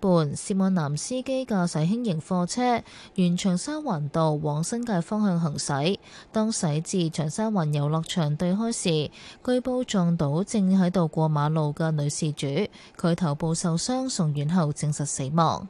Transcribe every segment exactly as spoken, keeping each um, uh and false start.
半，涉案男司機駕駛輕型貨車沿長沙灣道往新界方向行駛，當駛至長沙灣遊樂場對開時，據報撞到正喺度過馬路嘅女事主，佢頭部受傷，送院後證實死亡。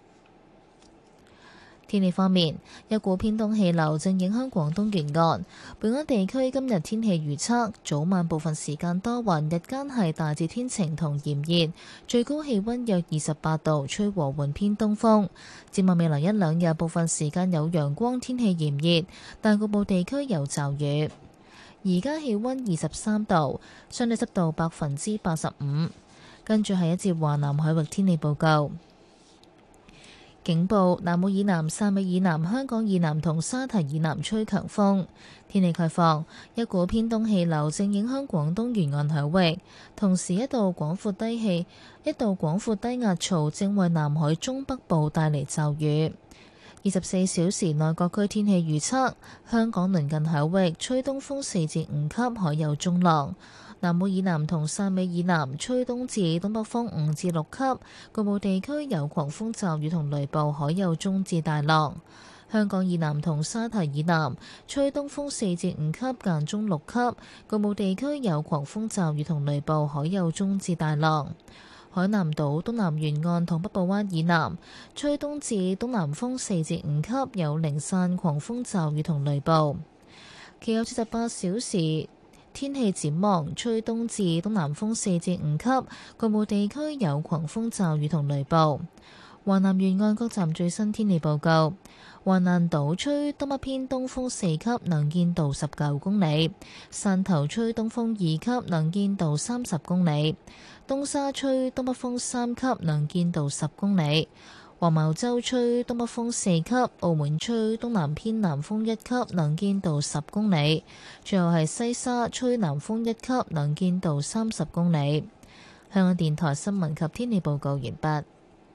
天氣方面，一股偏東氣流正影響廣東沿岸。本港地區今日天氣預測，早晚部分時間多雲，日間係大致天晴同炎熱，最高氣溫約二十八度，吹和緩偏東風。展望未來一兩日，部分時間有陽光，天氣炎熱，但局部地區有驟雨。而家氣溫二十三度，相對濕度百分之八十五。跟住係一節華南海域天氣報告。警報：南澳以南、汕尾以南、香港以南同沙堤以南吹強風。天氣概況：一股偏東氣流正影響廣東沿岸海域，同時一道廣闊低氣、一道廣闊低壓槽正為南海中北部帶嚟驟雨。二十四小時內各區天氣預測：香港鄰近海域吹東風四至五級，海有中浪。南澳以南同汕尾以南吹東至東北風五至六級，局部地區有狂風驟雨同雷暴，海有中至大浪。香港以南同沙堤以南吹東風四至五級，間中六級，局部地區有狂風驟雨同雷暴，海有中至大浪。海南島東南沿岸同北部灣以南吹東至東南風四至五級，有零散狂風驟雨同雷暴。其後四十八小時天氣展望，吹東至東南風四至五級，局部地區有狂風驟雨同雷暴。華南沿岸各站最新天氣報告：華南島吹東北偏東風四級，能見度十九公里；汕頭吹東風二級，能見度三十公里；東沙吹東北風三級，能見度十公里。黃茅洲吹東北風四級，澳門吹東南偏南風一級，能見度十公里。最後係西沙吹南風一級，能見度三十公里。香港電台新聞及天氣報告完畢。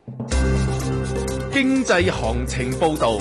經濟行情報導。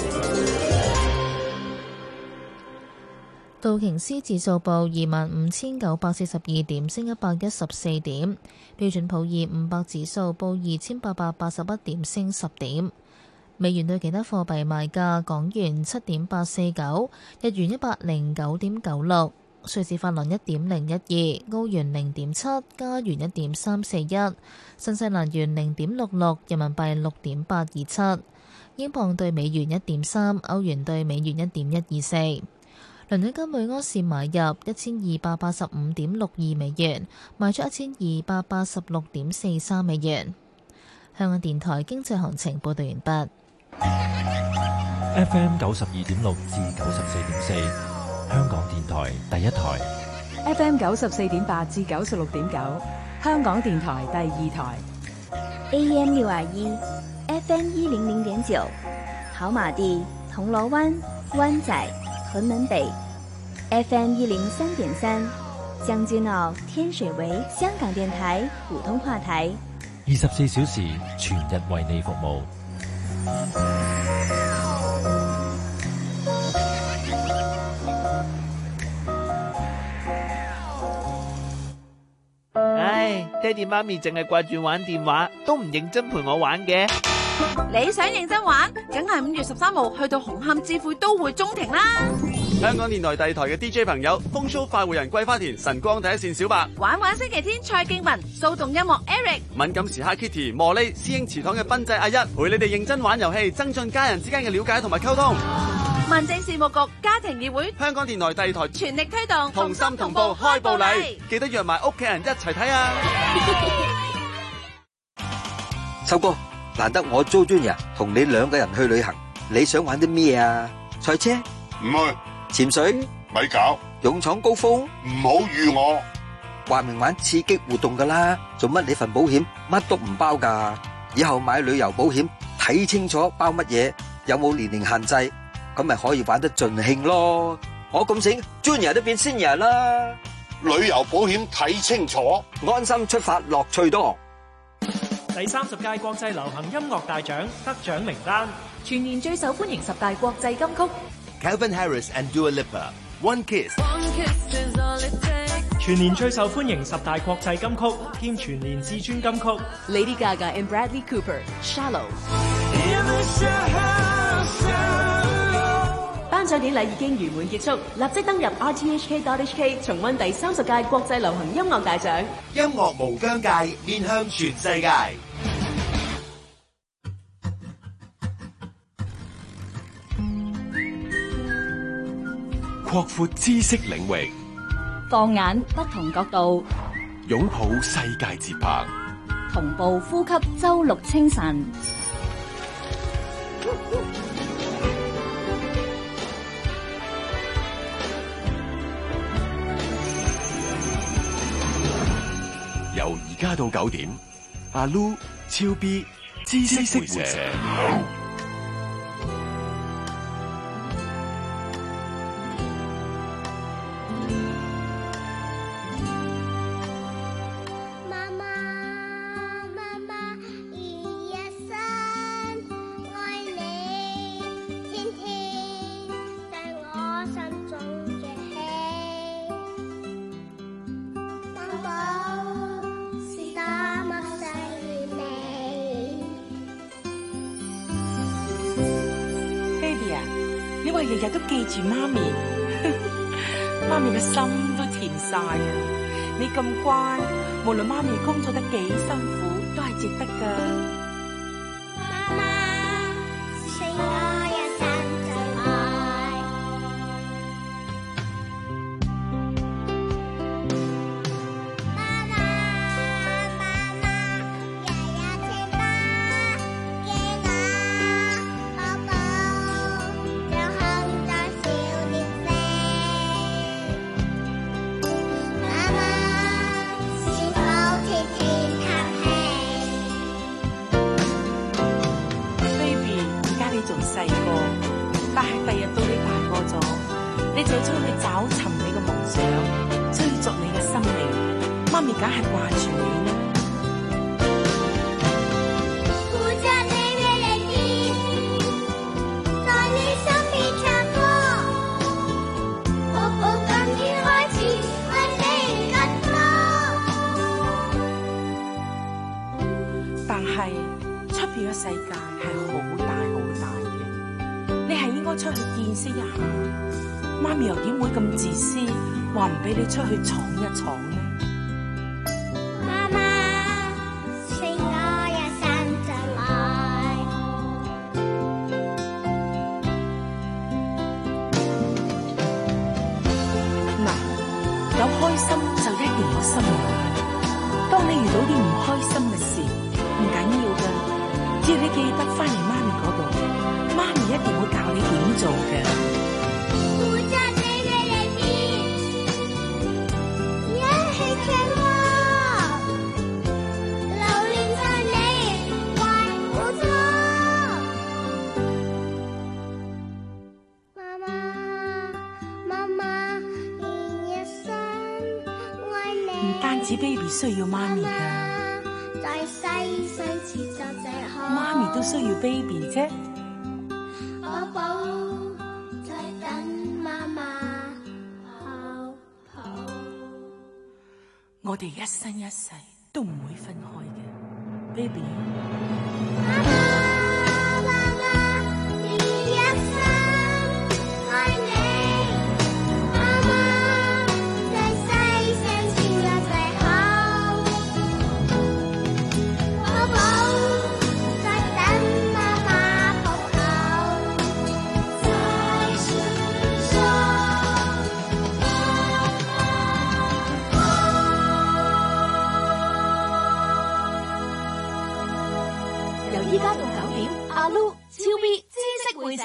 道瓊斯指數報二萬五千九百四十二點，升一百一十四點。標準普爾五百指數報二千八百八十一點，升十點。美元對其他貨幣賣價：港元七點八四九，日元一百零九點九六，瑞士法郎一點零一二，澳元零點七，加元一點三四一，新西蘭元零點六六，人民幣六點八二七，英鎊對美元一點三，歐元對美元一點一二四。倫敦金每安士買入一千二百八十五點六二美元，賣出一千二百八十六點四三美元。香港電台經濟行情報道完畢。 F M 九十二點六至九十四點四，香港電台第一台。 F M 九十四點八至九十六點九，香港電台第二台。 A M 六二一，F M 一零零點九，跑馬地、銅鑼灣、灣仔、屯門北 ，F M 一零三點三，將軍澳、天水圍香港電台普通話台， 二十四小時全日為你服務。 唉，爹哋媽咪淨係掛住玩電話，都唔認真陪我玩嘅。 你想認真玩，梗係五月十三號去到紅磡置富都會中庭啦。 香港電台第二台嘅 D J 朋友，風騷快活人桂花田、晨光第一線小白， 玩玩星期天蔡敬文、騷動音樂 Eric， 敏感時刻 Kitty、茉莉、師兄祠堂嘅賓仔阿一，陪你哋認真玩遊戲，增進家人之間嘅了解同埋溝通。 民政事務局家庭議會， 香港電台第二台全力推動， 同心同步開步禮，記得約埋屋企人一齊睇啊！ 秋哥，難得我租 Junior 同你兩個人去旅行，你想玩啲咩啊？賽車？ 唔去。 潛水？ 咪搞。 勇闖高峰？ 唔好預我。 話明玩刺激活動噶啦，做乜你份保險乜都唔包噶？以後買旅遊保險睇清楚包乜嘢，有冇年齡限制，咁咪可以玩得盡興咯。我咁醒 ，Junior 都變 Senior 啦。 旅遊保險睇清楚， 安心出發，樂趣多。 第三十屆國際流行音樂大獎得獎名單， 全年最受歡迎十大國際金曲 Calvin Harris and Dua Lipa One Kiss， 全年最受歡迎十大國際金曲兼全年至尊金曲 Lady Gaga and Bradley Cooper Shallow。頒獎典禮已經圓滿結束，立即登入 R T H K dot H K 重溫第三十屆國際流行音樂大獎。 音樂無疆界，面向全世界。擴闊知識領域， 放眼不同角度， 擁抱世界節拍， 同步呼吸周六清晨。 由而家到九點，阿 Lu 超 B 知識會社。 日日都記住媽咪，媽咪嘅心都甜晒啊！你咁乖，無論媽咪工作得幾辛苦，都係值得噶。 媽媽是我一生最愛。媽媽媽媽，日日聽爸嘅話，寶寶。 細個，但係第日到你大個咗，你就出去找尋你嘅夢想，追逐你嘅生命。媽咪梗係掛住你啦。 顧着你嘅日子，在你身邊唱歌，寶寶今天開始為你更多。 但係出邊嘅世界係好大好大。你係應該出去見識一下，媽咪又點會咁自私，話唔俾你出去闖一闖呢？ 媽媽是我一生最愛。 嗱，有開心就一定有辛勞。當你遇到啲唔開心嘅事，唔緊要噶，只要你記得翻嚟媽咪嗰度。媽咪一定會教你點做嘅。 顧着你嘅日子，一起唱歌，留戀在你懷冇錯。媽媽媽媽，一生愛你。 唔單止 baby 需要媽咪㗎， 在世上持續最好。 媽咪都需要 baby 啫。 寶寶在等媽媽抱抱。 我哋一生一世都唔會分開嘅 ，baby。 媽媽媽媽，一生愛你。媽媽在世上持續最好。寶寶在等媽媽抱抱。 由依家到九點，阿 Lu 超 B 知識會社。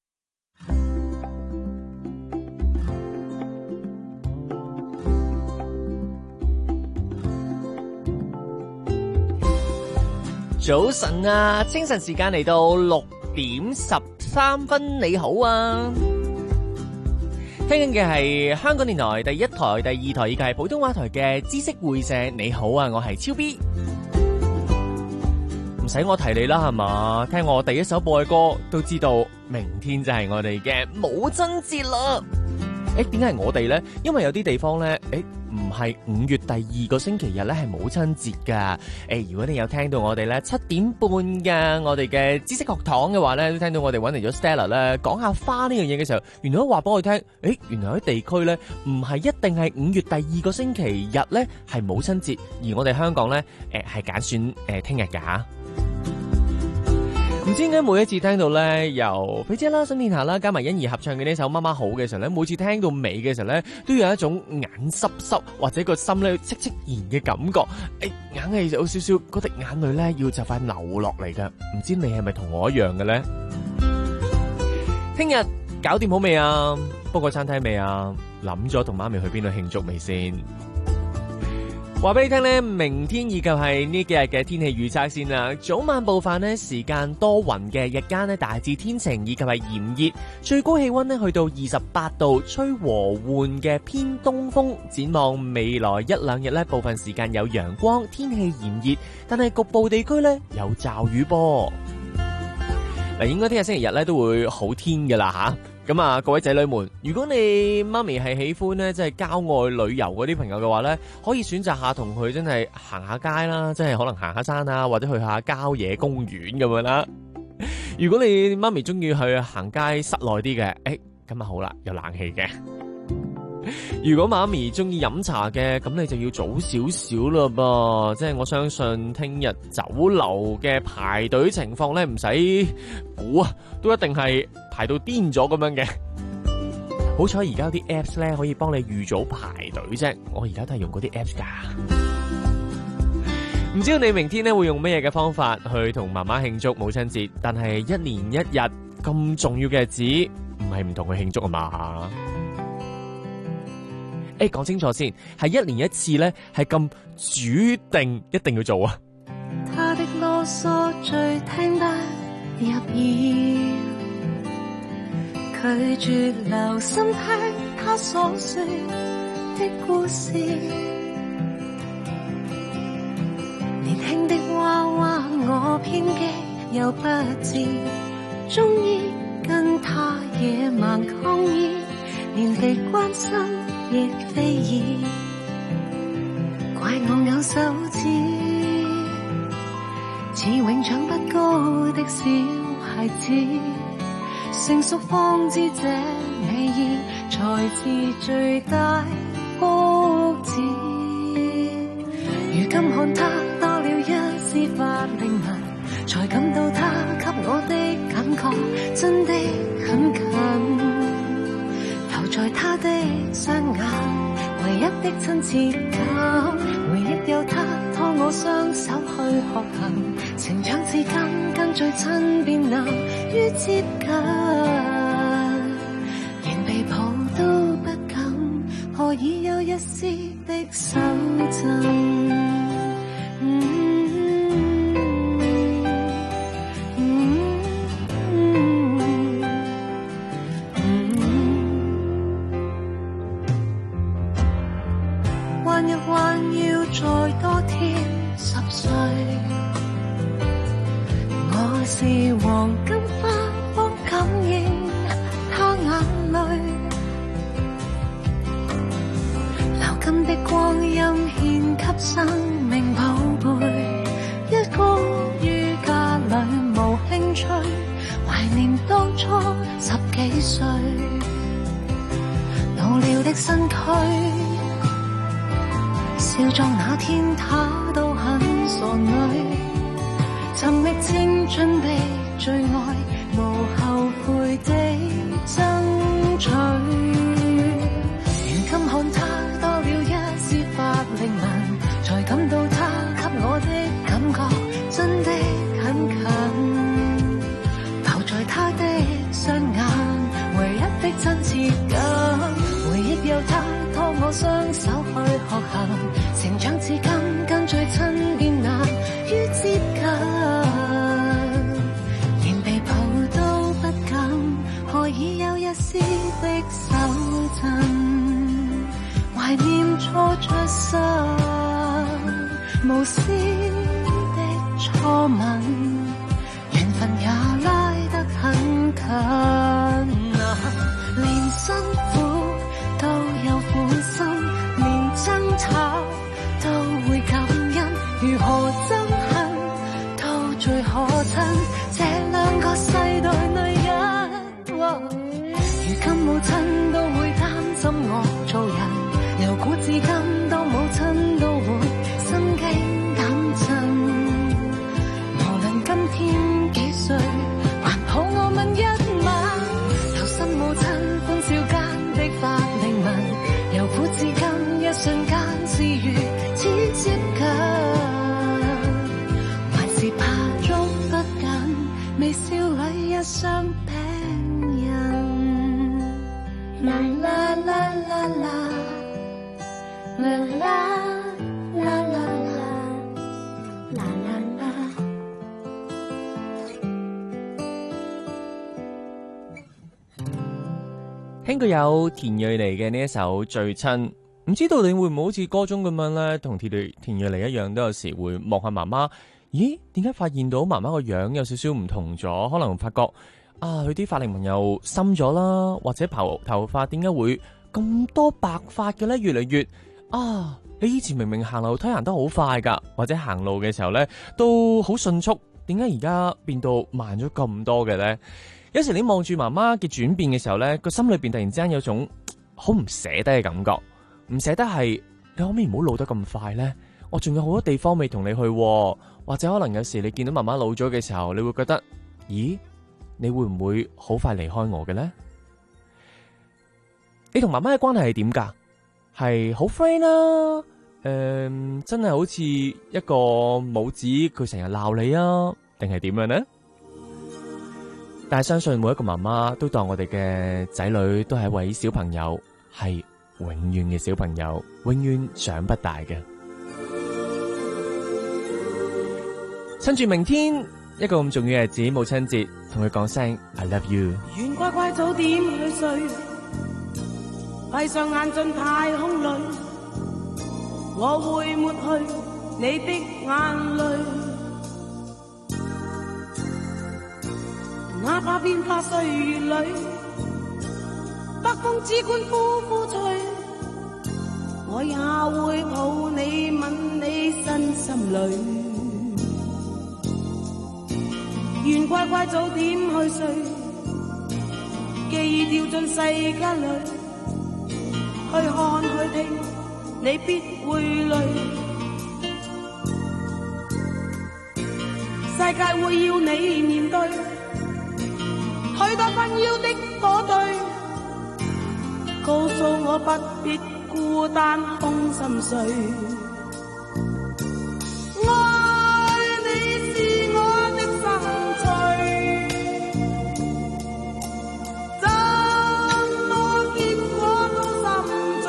早晨啊，清晨時間嚟到六點十三分，你好啊！聽緊嘅係香港電台第一台、第二台以及係普通話台嘅知識會社。你好啊，我係超 B。唔使我提你啦，係嘛？聽我第一首播嘅歌都知道，明天就係我哋嘅母親節啦。誒，點解係我哋呢？因為有啲地方呢，誒唔係五月第二個星期日咧係母親節噶。誒，如果你有聽到我哋咧七點半嘅我哋嘅知識學堂嘅話咧，都聽到我哋揾嚟咗 Stella 咧講下花呢樣嘢嘅時候，原來都話俾我聽，誒，原來喺地區咧唔係一定係五月第二個星期日咧係母親節，而我哋香港咧誒係揀選誒聽日噶。唔知點解每一次聽到咧由菲姐啦、沈殿霞啦加埋欣宜合唱嘅呢首《媽媽好》嘅時候咧，每次聽到尾嘅時候咧，都有一種眼濕濕或者個心咧戚戚然嘅感覺，誒、欸，硬係有少少嗰滴眼淚咧要就快流落嚟噶。唔知你係咪同我一樣嘅咧？聽日搞掂好未啊？book過餐廳未啊？諗咗同媽咪去邊度慶祝未先？話俾你聽咧，明天以及係呢幾日嘅天氣預測先啦。早晚部分呢時間多雲嘅，日間呢大致天晴以及係炎熱，最高氣溫呢去到二十八度，吹和緩嘅偏東風。展望未來一兩日呢，部分時間有陽光，天氣炎熱，但係局部地區呢有驟雨噃。嗱，應該聽日星期日呢都會好天噶啦吓。咁啊，各位仔女們，如果你媽咪係喜歡咧，即係郊外旅遊嗰啲朋友嘅話咧，可以選擇下同佢真係行下街啦，即係可能行下山啊，或者去下郊野公園咁樣啦。如果你媽咪中意去行街室內啲嘅，誒，咁啊好啦，有冷氣嘅。如果媽咪中意飲茶嘅，咁你就要早少少啦噃。即係我相信聽日酒樓嘅排隊情況咧，唔使估啊，都一定係排到癲咗咁樣嘅。好彩而家有啲 apps 咧可以幫你預早排隊啫，我而家都係用嗰啲 apps 噶。唔知道你明天咧會用咩嘢嘅方法去同媽媽慶祝母親節？但係一年一日咁重要嘅日子，唔係唔同佢慶祝啊嘛。誒，講清楚先，係一年一次咧，係咁主定一定要做啊！ 他的囉嗦最聽得入耳，拒絕留心聽他所說的故事。年輕的娃娃我偏激又不智，鍾意跟他野蠻抗議，連被關心亦非議，怪我咬手指，似永長不高的小孩子，成熟方知這美意才是最大福祉。如今看他多了一絲法令紋，才感到他給我的感覺真的很近。在他的雙眼，唯一的親切感，回憶有他拖我雙手去學行，成長至今跟最親便難於接近，連被抱都不敢，何以有一絲的手震？嗯一還要再多添十歲，我是黃金花幫感應他眼淚，流金的光陰獻給生命寶貝，一個於家裏無興趣，懷念當初十幾歲，老了的身軀。少壯那天，他都很傻女，尋覓青春的最愛，無後悔的爭取。如今看他多了一絲法令紋，才感到他給我的感覺真的很近。投在他的雙眼，唯一的親切感，回憶有他拖我雙手去學行。成長至今，跟最親便難於接近， 微笑裏一雙病人。啦啦啦啦啦，啦啦啦啦啦，啦啦啦。 聽過有田蕊妮嘅呢一首《最親》，唔知道你會唔會好似歌中咁樣呢？同田蕊田蕊妮一樣，都有時會望下媽媽。咦？點解發現到媽媽個樣有少少唔同咗？可能發覺啊，佢啲髮齡紋又深咗啦，或者頭頭髮點解會咁多白髮嘅呢？越嚟越啊！你以前明明行樓梯行得好快噶，或者行路嘅時候呢都好迅速，點解而家變到慢咗咁多嘅呢？有時你望住媽媽嘅轉變嘅時候呢，個心裏邊突然之間有種好唔捨得嘅感覺，唔捨得係你可唔可以唔好老得咁快呢？我仲有好多地方未同你去，或者可能有時你見到媽媽老咗嘅時候，你會覺得，咦，你會唔會好快離開我嘅呢？你同媽媽嘅關係係點噶？係好 friend 啦，誒、呃，真係好似一個母子，佢成日鬧你啊，定係點樣呢？但係相信每一個媽媽都當我哋嘅仔女都係一位小朋友，係永遠嘅小朋友，永遠長不大嘅。趁住明天一個咁重要嘅日子，母親節，同佢講聲 I love you。 願乖乖早點去睡，閉上眼進太空裏，我會抹去你的眼淚。哪怕變化歲月裏，北風只管呼呼吹，我也會抱你吻你身心裏。願乖乖早點去睡，記憶掉進世間裏，去看去聽，你必會累。世界會要你面對許多紛擾的火堆，告訴我不必孤單空心碎。愛你是我的生趣，怎麼結果都心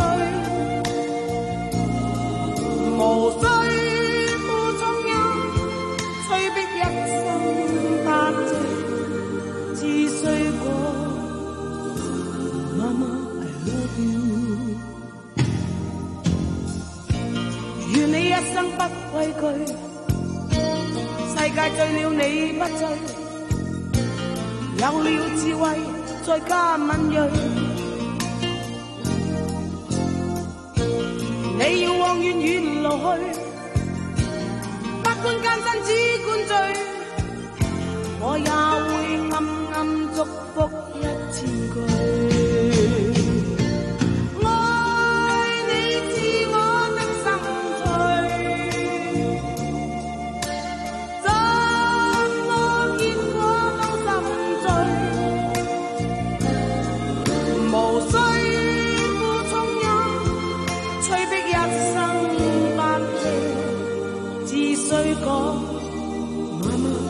醉，無需負重任，催逼一生擔罪，只需過媽媽 I love you。 願你一生不畏懼，世界醉了你不醉，有了智慧再加敏銳，你要往遠遠路去，不管艱辛只管追，我也會暗暗祝福一千句。媽媽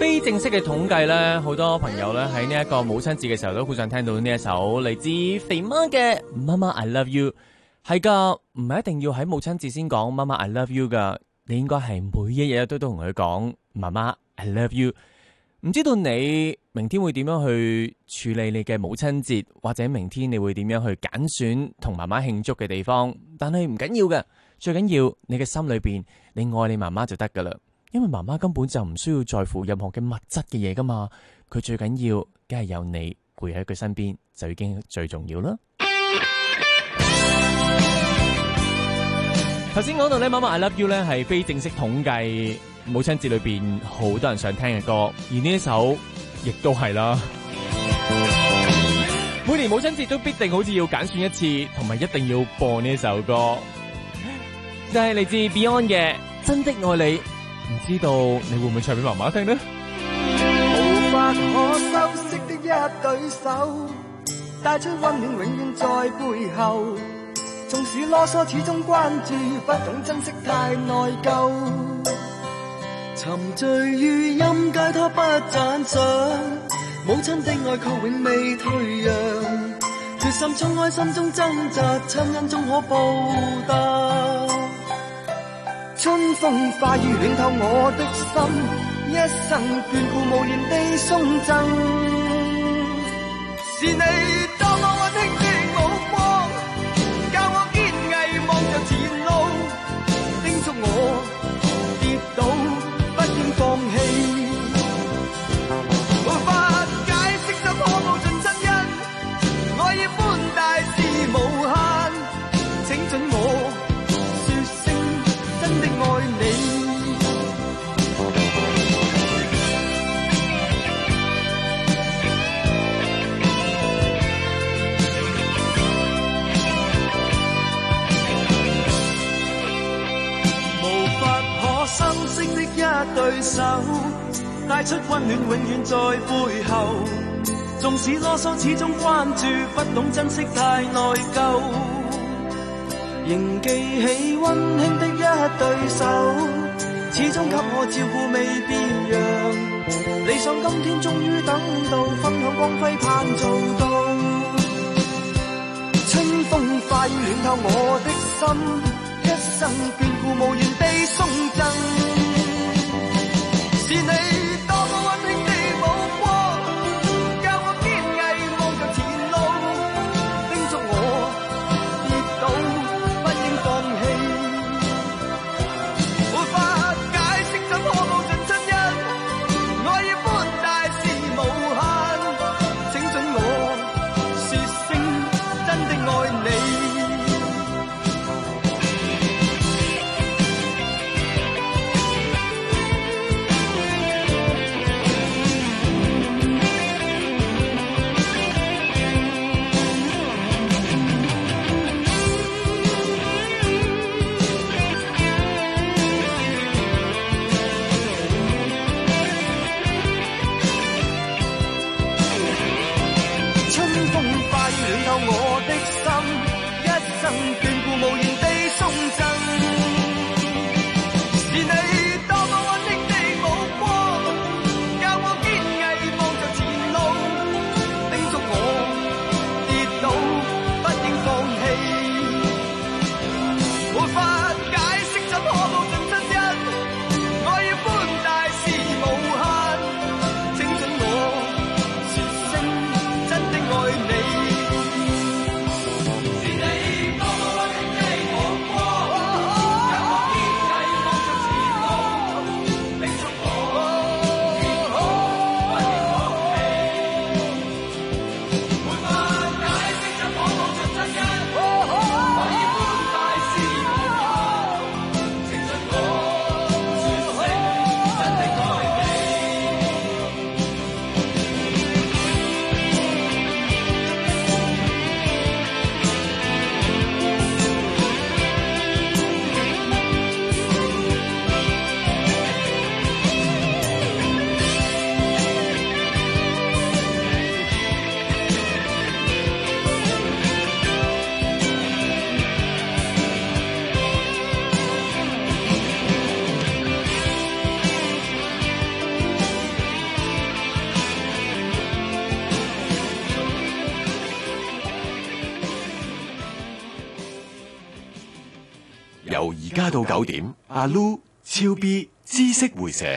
非正式嘅統計咧，好多朋友咧喺呢一個母親節嘅時候都好想聽到呢一首嚟自肥媽嘅媽媽 I love you。係噶，唔係一定要喺母親節先講媽媽 I love you 噶，你應該係每一日都都同佢講媽媽 I love you。唔知道你明天會點樣去處理你嘅母親節，或者明天你會點樣去揀選同媽媽慶祝嘅地方，但係唔緊要嘅，最緊要你嘅心裏邊你愛你媽媽就得噶啦。因為媽媽根本就唔需要在乎任何嘅物質嘅嘢噶嘛，佢最緊要梗係有你陪喺佢身邊就已經最重要啦。頭先講到咧，媽媽 I love you 咧係非正式統計母親節裏邊好多人想聽嘅歌，而呢一首亦都係啦。每年母親節都必定好似要揀選一次，同埋一定要播呢一首歌，就係嚟自 Beyond 嘅《真的愛你》。唔知道你會唔會唱俾媽媽聽呢？ 無法可修飾的一對手，帶出溫暖永遠在背後。縱使囉嗦始終關注，不懂珍惜太內疚。沉醉於音階他不讚賞，母親的愛卻永未退讓。決心衝開心中掙扎，親恩終可報答。春風化雨暖透我的心，一生眷顧無言地送贈。是你多麼溫馨的目光，教我堅毅望着前路，叮囑我跌倒不應放棄。無法解釋怎可報盡親恩，愛意寬大是無限，請准我真的愛你，無法可修飾的一對手，帶出溫暖永遠在背後。縱使囉嗦始終關注，不懂珍惜太內疚。仍記起溫馨的一對手，始終給我照顧未變樣。理想今天終於等到，分享光輝盼做到。清風化雨暖透我的心，一生眷顧無言地送贈。是你多麼溫馨的目光，教我堅毅望着前路，叮囑我跌倒由而家到九點，阿 Lu、超 B、知識會社。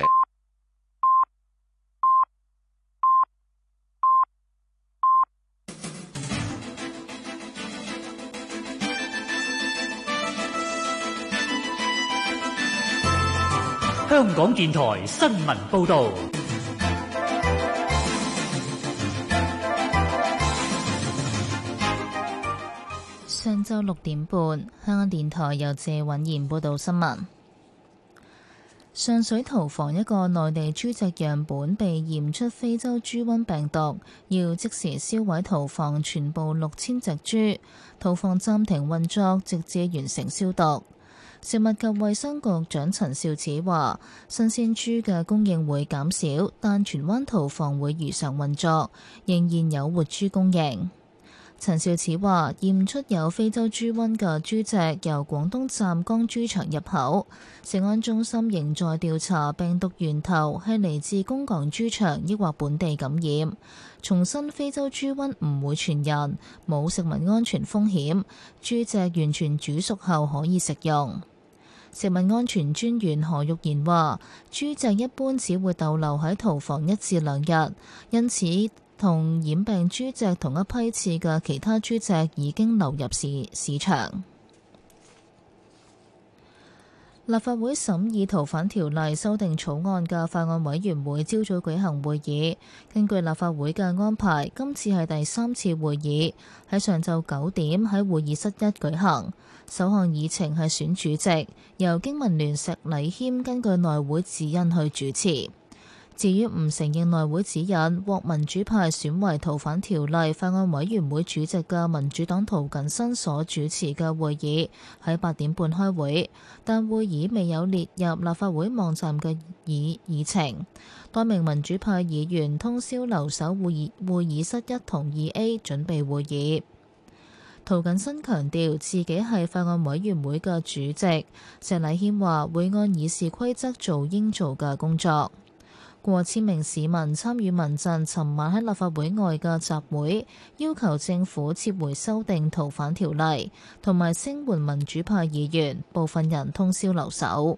香港電台新聞報導。 上晝六點半，香港電台由謝允賢報道新聞。上水屠房一個內地豬隻樣本被驗出非洲豬瘟病毒，要即時銷毀屠房全部六千隻豬，屠房暫停運作，直至完成消毒。食物及衛生局長陳肇始話：新鮮豬嘅供應會減少，但荃灣屠房會如常運作，仍然有活豬供應。陳肇始話：驗出有非洲豬瘟嘅豬隻由廣東湛江豬場入口，食安中心仍在調查病毒源頭係嚟自公港豬場抑或本地感染。重申非洲豬瘟唔會傳人，冇食物安全風險，豬隻完全煮熟後可以食用。食物安全專員何玉賢話：豬隻一般只會逗留喺屠房一至兩日，因此同染病豬隻同一批次嘅其他豬隻已經流入市市場。立法會審議逃犯條例修訂草案嘅法案委員會朝早舉行會議，根據立法會嘅安排，今次係第三次會議，喺上晝九點喺會議室一舉行。首項議程係選主席，由經民聯石禮謙根據內會指引去主持。至於唔承認內會指引，獲民主派選為逃犯條例法案委員會主席嘅民主黨涂謹申所主持嘅會議，喺八點半開會，但會議未有列入立法會網站嘅議議程。多名民主派議員通宵留守會議會議室一同二 A 準備會議。涂謹申強調自己係法案委員會嘅主席，石禮謙話會按議事規則做應做嘅工作。過千名市民參與民陣尋晚喺立法會外嘅集會，要求政府撤回修訂逃犯條例，同埋聲援民主派議員，部分人通宵留守。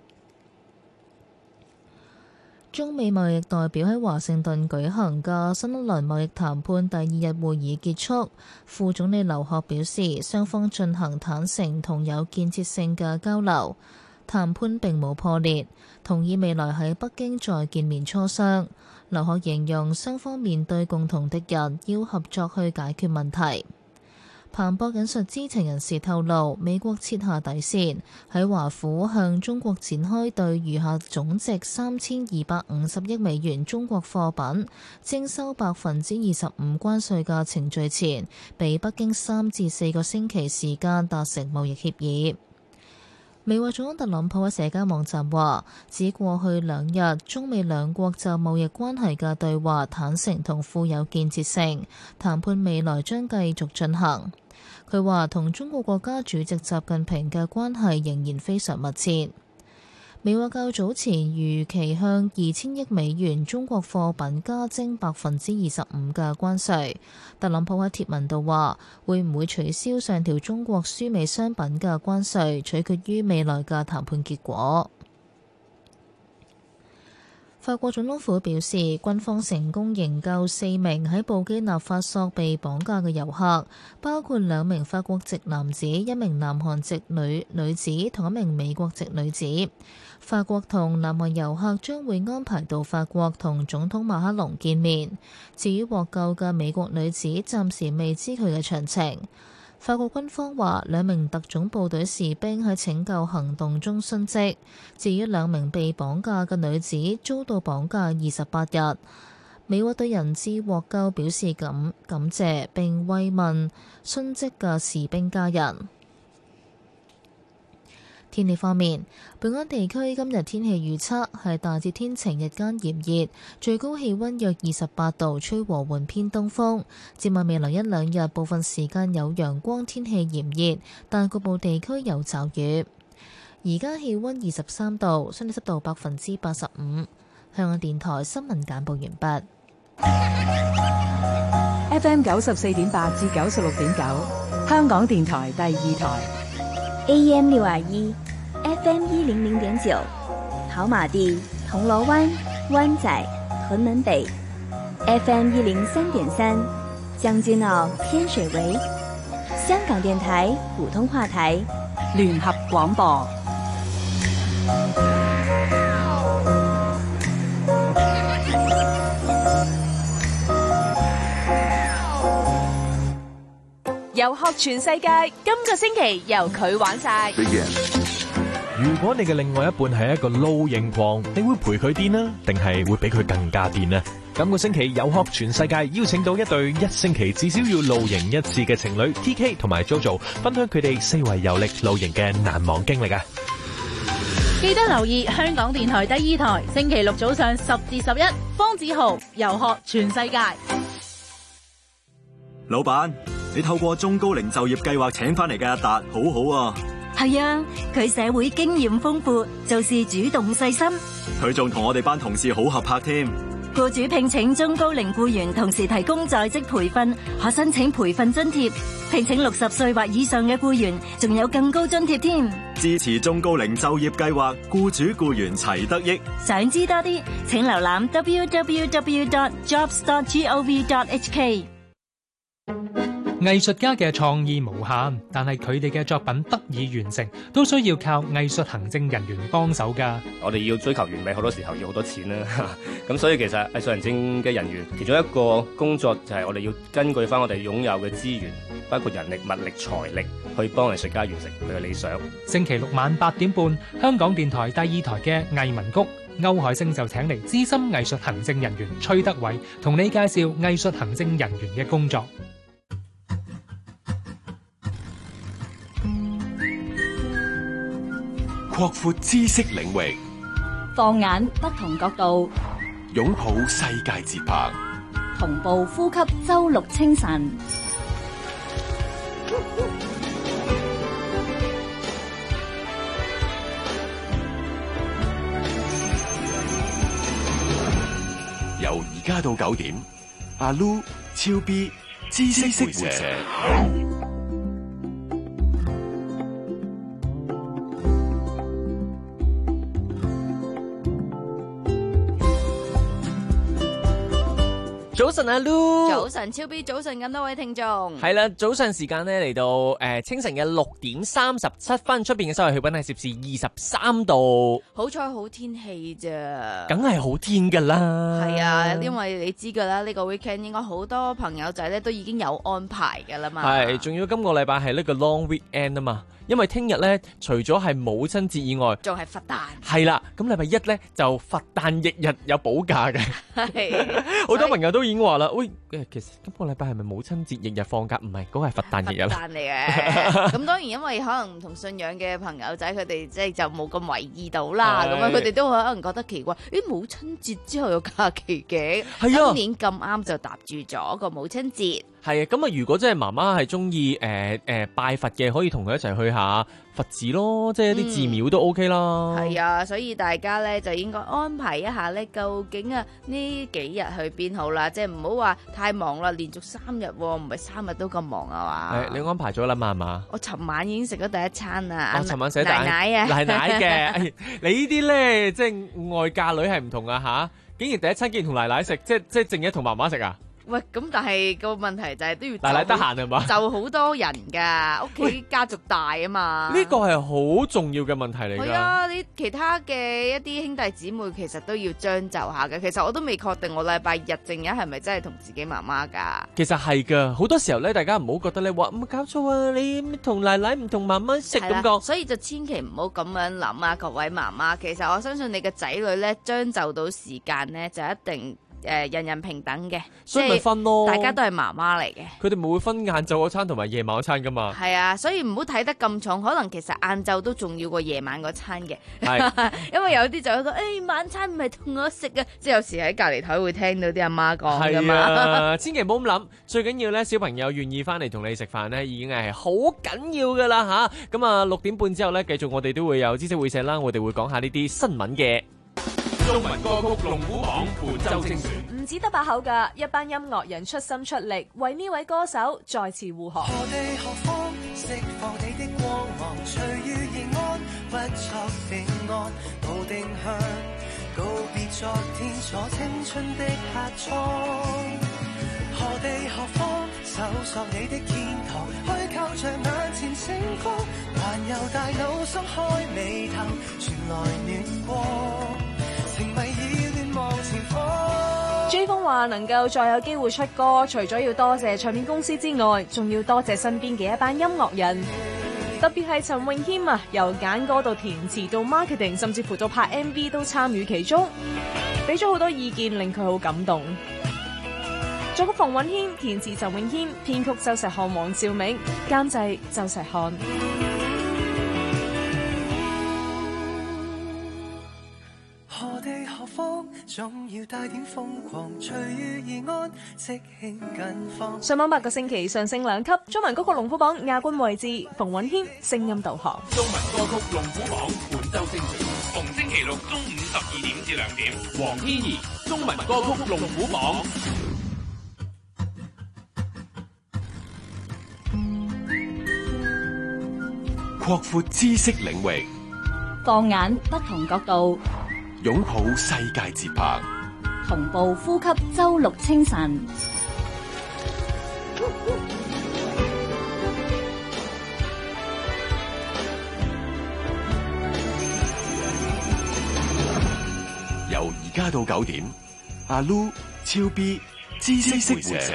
中美貿易代表喺華盛頓舉行嘅新一輪貿易談判第二日會議結束，副總理劉鶴表示，雙方進行坦誠同有建設性嘅交流。談判並冇破裂，同意未來喺北京再見面磋商。劉鶴形容雙方面對共同敵人，要合作去解決問題。彭博引述知情人士透露，美國設下底線，喺華府向中國展開對餘下總值三千二百五十億美元中國貨品徵收百分之二十五關稅嘅程序前，俾北京三至四個星期時間達成貿易協議。美國總統特朗普喺社交網站話，指過去兩日中美兩國就貿易關係嘅對話坦誠同富有建設性，談判未來將繼續進行。佢話同中國國家主席習近平嘅關係仍然非常密切。美國較早前預期向二千億美元中國貨品加徵百分之二十五嘅關稅。特朗普喺貼文度話，會唔會取消上調中國輸美商品嘅關稅，取決於未來嘅談判結果。法國總統府表示，軍方成功營救四名喺布基納法索被綁架嘅遊客，包括兩名法國籍男子、一名南韓籍女女子同一名美國籍女子。法國同南韓遊客將會安排到法國同總統馬克龍見面。至於獲救嘅美國女子，暫時未知佢嘅詳情。法國軍方話，兩名特種部隊士兵喺拯救行動中殉職。至於兩名被綁架嘅女子，遭到綁架二十八日。美國對人質獲救表示感感謝，並慰問殉職嘅士兵家人。天氣方面，本港地區今日天氣預測係大致天晴，日間炎熱，最高氣溫約二十八度，吹和緩偏東風。展望未來一兩日，部分時間有陽光，天氣炎熱，但局部地區有驟雨。而家氣溫二十三度，相對濕度百分之八十五。香港電台新聞簡報完畢。 F M 九十四點八至九十六點九，香港電台第二台。 A M 六二一 F M 一零零點九，跑馬地、銅鑼灣、灣仔、屯門北 F M 一零三點三，將軍澳、天水圍。香港電台普通話台聯合廣播。 遊學全世界，今個星期由佢玩晒。 如果你嘅另外一半係一個露營狂，你會陪佢癲啊，定係會比佢更加癲呢？今個星期遊學全世界邀請到一對一星期至少要露營一次嘅情侶 T K 同埋 JoJo 分享佢哋四圍遊歷露營嘅難忘經歷啊！ 記得留意香港電台第二台，星期六早上十至十一，方子豪遊學全世界。 老闆，你透過中高齡就業計劃請翻嚟嘅阿達，好好啊！ 係啊，佢社會經驗豐富，做事主動細心。 佢仲同我哋班同事好合拍添。 僱主聘請中高齡僱員，同時提供在職培訓，可申請培訓津貼。聘請六十歲或以上嘅僱員，仲有更高津貼添。 支持中高齡就業計劃，僱主僱員齊得益。 想知多啲，請瀏覽 w w w dot jobs dot gov dot h k。 藝術家嘅創意無限，但係佢哋嘅作品得以完成，都需要靠藝術行政人員幫手㗎。 我哋要追求完美，好多時候要好多錢啦。咁所以其實藝術行政嘅人員，其中一個工作就係我哋要根據翻我哋擁有嘅資源，包括人力、物力、財力，去幫藝術家完成佢嘅理想。 星期六晚八點半，香港電台第二台嘅藝文谷，歐海星就請嚟資深藝術行政人員崔德偉，同你介紹藝術行政人員嘅工作。 擴闊知識領域， 放眼不同角度， 擁抱世界節拍， 同步呼吸周六清晨。 由而家到九點，阿 Lu、超 B、知識會社。 早晨阿 Lu， 早晨超 B， 早晨咁多位聽眾。 係啦，早上時間咧嚟到誒、呃、清晨嘅六點三十七分，出邊嘅室外氣溫係攝氏二十三度。 好彩好天氣咋， 梗係好天噶啦。 係啊，因為你知噶啦，呢、這個 weekend 應該好多朋友仔咧都已經有安排噶啦嘛。 係，仲要今個禮拜係呢個 long weekend 啊嘛。因為聽日咧，除咗係母親節以外， 仲係佛誕。 係啦，咁禮拜一咧就佛誕翌日有補假嘅。係，好多朋友都已經話啦，喂，其實今個禮拜係咪母親節翌日放假？唔係，嗰個係佛誕翌日。佛誕嚟嘅。咁當然因為可能唔同信仰嘅朋友仔，佢哋即係就冇咁為意到啦。咁樣佢哋都可能覺得奇怪，咦，母親節之後有假期嘅？係啊，今年咁啱就搭住咗個母親節。係啊，咁啊，如果真係媽媽係中意誒誒拜佛嘅，可以同佢一齊去下佛寺咯，即係啲寺廟都 OK 啦。係、嗯、啊，所以大家咧就應該安排一下咧，究竟啊呢幾日去邊好啦，即係唔好話太忙啦，連續三日，唔係三日都咁忙啊嘛。係，你安排咗啦嘛係嘛？我尋晚已經食咗第一餐啦。我尋晚寫奶奶啊，奶奶嘅。你呢啲咧，即係外嫁女係唔同啊吓，竟然第一餐竟然同奶奶食，即係即係淨係同媽媽食啊？喂，咁但係個問題就係都要奶奶得閒係嘛？就好多人噶，屋企家族大啊嘛。呢個係好重要嘅問題嚟㗎。係啊，你其他嘅一啲兄弟姊妹其實都要將就下嘅。其實我都未確定我禮拜日正日係咪真係同自己媽媽㗎。其實係㗎，好多時候咧，大家唔好覺得你話唔搞錯啊，你同奶奶唔同媽媽食咁講。所以就千祈唔好咁樣諗啊，各位媽媽。其實我相信你嘅仔女咧，將就到時間咧，就一定。誒、呃，人人平等嘅，所以咪分咯，大家都係媽媽嚟嘅。佢哋冇會分晏晝嗰餐同埋夜晚嗰餐噶嘛？係啊，所以唔好睇得咁重，可能其實晏晝都重要過夜晚嗰餐嘅。係，因為有啲就覺得誒，晚餐唔係同我食啊，即係有時喺隔籬台會聽到啲阿媽講噶嘛。係啊，千祈唔好咁諗，最緊要咧，小朋友願意翻嚟同你食飯咧，已經係好緊要噶啦吓。咁啊，六點半之後咧，繼續我哋都會有知識會社啦，我哋會講下呢啲新聞嘅。中文歌曲龍虎榜本周精選， 唔止得把口㗎，一班音樂人出心出力，為呢位歌手再次護航。何地何方釋放你的光芒，隨遇而安，不作定案，無定向，告別昨天，坐青春的客艙。何地何方，搜索你的天堂，虛構着眼前星光，環遊大腦，鬆開眉頭，傳來暖光，情迷意亂望前方。 J 風話能夠再有機會出歌，除咗要多謝唱片公司之外，仲要多謝身邊嘅一班音樂人，特別係陳詠謙啊，由揀歌到填詞到 marketing， 甚至乎到拍 M V 都參與其中，俾咗好多意見，令佢好感動。作曲馮允謙，填詞陳詠謙，編曲周石漢、黃兆銘，監製周石漢。 何地何方，總要帶點瘋狂，隨遇而安，即興近況。 上網八個星期上升兩級，中文歌曲龍虎榜亞軍位置，馮允謙聲音導航。 中文歌曲龍虎榜本周精選，逢星期六中午十二點至兩點，黃天怡中文歌曲龍虎榜。 擴闊知識領域， 放眼不同角度， 擁抱世界節拍， 同步呼吸周六清晨。 由而家到九點，阿 Lu、超 B、知識會社。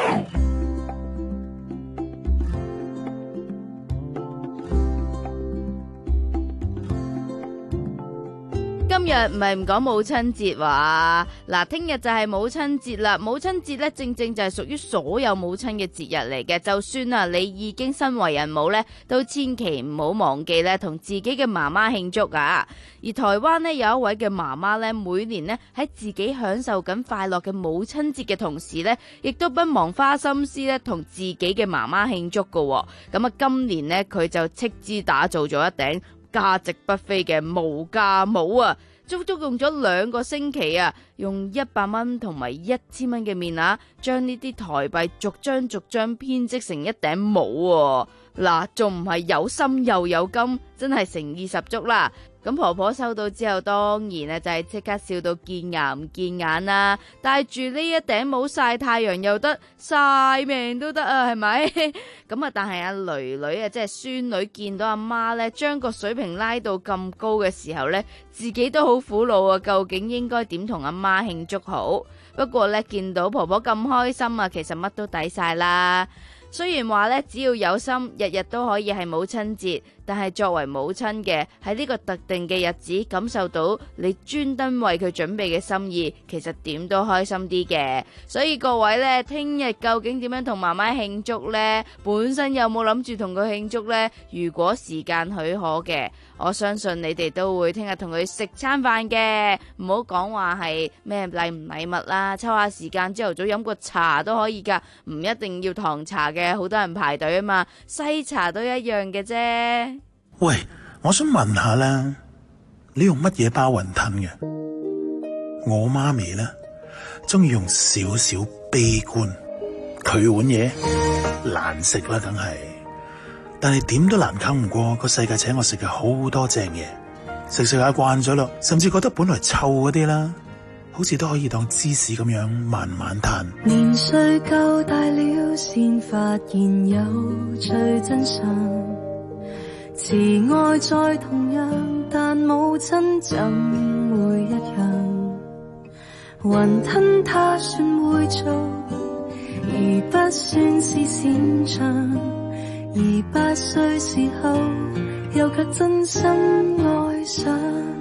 今日唔係唔講母親節話，嗱，聽日就係母親節啦。母親節咧，正正就係屬於所有母親嘅節日嚟嘅。就算啊，你已經身為人母咧，都千祈唔好忘記咧，同自己嘅媽媽慶祝啊。而台灣呢，有一位嘅媽媽咧，每年呢喺自己享受緊快樂嘅母親節嘅同時咧，亦都不忘花心思咧，同自己嘅媽媽慶祝噶。咁啊，今年呢，佢就斥資打造咗一頂價值不菲嘅無價帽啊！足足用咗兩個星期啊，用一百蚊同埋一千蚊嘅面額，將呢啲台幣逐張逐張編織成一頂帽喎。嗱，仲唔係有心又有金，真係誠意十足啦！咁婆婆收到之後，當然咧就係即刻笑到見牙唔見眼啦。戴住呢一頂帽曬太陽又得，曬命都得啊，係咪？咁啊，但係阿囡囡啊，即係孫女見到阿媽咧，將個水平拉到咁高嘅時候咧，自己都好苦惱啊，究竟應該點同阿媽慶祝好？不過咧，見到婆婆咁開心啊，其實乜都抵晒啦。雖然話咧，只要有心，日日都可以係母親節，但係作為母親嘅，喺呢個特定嘅日子，感受到你專登為佢準備嘅心意，其實點都開心啲嘅。所以各位咧，聽日究竟點樣同媽媽慶祝呢？本身有冇諗住同佢慶祝呢？如果時間許可嘅，我相信你哋都會聽日同佢食餐飯嘅。唔好講話係咩禮唔禮物啦，抽下時間朝頭早飲個茶都可以噶，唔一定要糖茶嘅。好多人排隊啊嘛，西茶都一樣嘅啫。 喂，我想問下啦，你用乜嘢包雲吞嘅？我媽咪咧中意用少少悲觀，佢碗嘢難食啦，梗係，但係點都難啃唔過個世界請我食嘅好多正嘢，食食下慣咗咯，甚至覺得本來臭嗰啲啦，好似都可以當芝士咁樣慢慢嘆。 年歲夠大了，先發現有趣真相。慈愛再同樣，但母親怎會一樣？雲吞它算會做，而不算是擅長。而八歲時候，又卻真心愛上。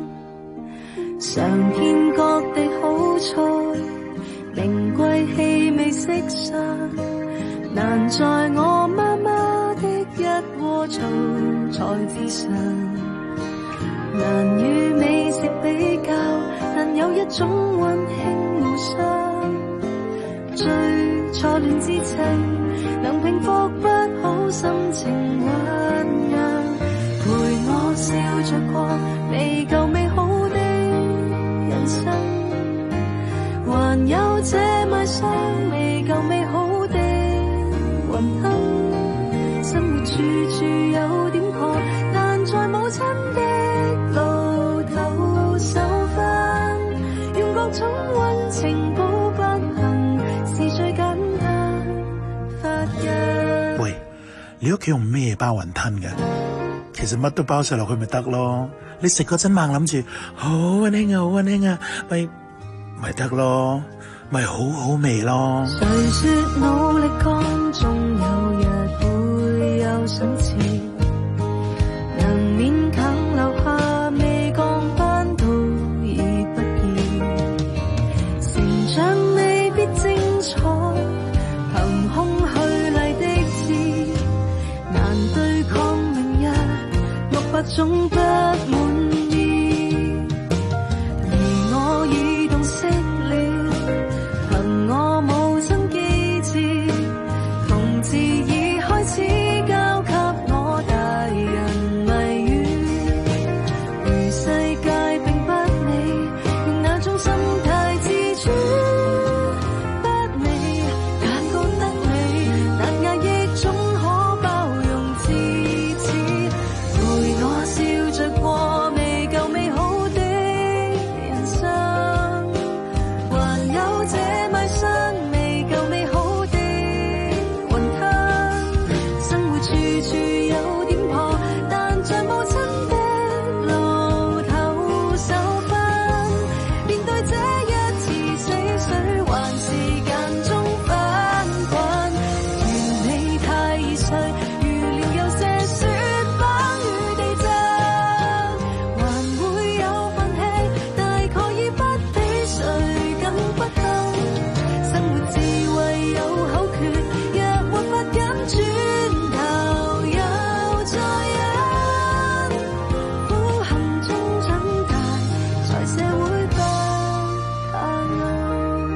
嘗遍各地好菜，名貴氣味色相，難在我媽媽的一鍋做菜之上。難與美食比較，但有一種溫馨互相。最初戀之情，能平復不好心情醞釀。陪我笑着過未夠美好的人生，還有這迷上未夠美好的雲吞。生活處處有點破，但在母親的你屋企用咩包雲吞嘅？其實乜都包晒落去咪得咯。你食嗰陣猛諗住好溫馨啊，好溫馨啊，咪咪得咯，咪好好味咯。 誰說努力抗總有日會有賞賜，能勉強留下未降班都已不易，成長未必精彩，憑空虛麗的字，難對抗明日六百種不滿意，而我已洞悉了，憑我無心機智，同志已開始交給我大人謎語，如世界並不美，用那種心態自主，不美但覺得美，但壓抑總可包容自此，陪我笑着過未夠美好的人生，還有這迷失未夠美好的雲吞，生活處處有點破，但像母親的路頭受訓，面對這一次死水，還是間中翻滾，願你太易碎，預料有些雪崩與地震，還會有飯吃，大概已不比誰更不幸，生活智慧有口訣，若沒法敢轉頭又再忍，苦行中長大，在社會不怕冷，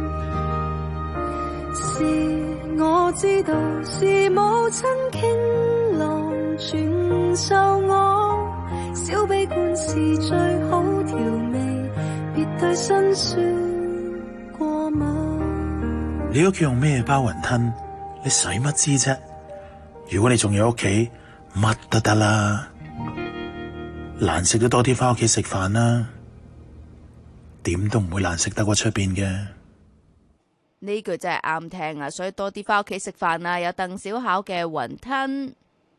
是我知道是母親傾囊傳授我，小悲觀是最好調味，別對辛酸過敏。 你屋企用咩包雲吞？你使乜知啫？如果你仲有屋企，乜都得啦。難食都多啲返屋企食飯啦，點都唔會難食得過出邊嘅。 呢句真係啱聽啊！所以多啲翻屋企食飯啊！有鄧小巧嘅雲吞。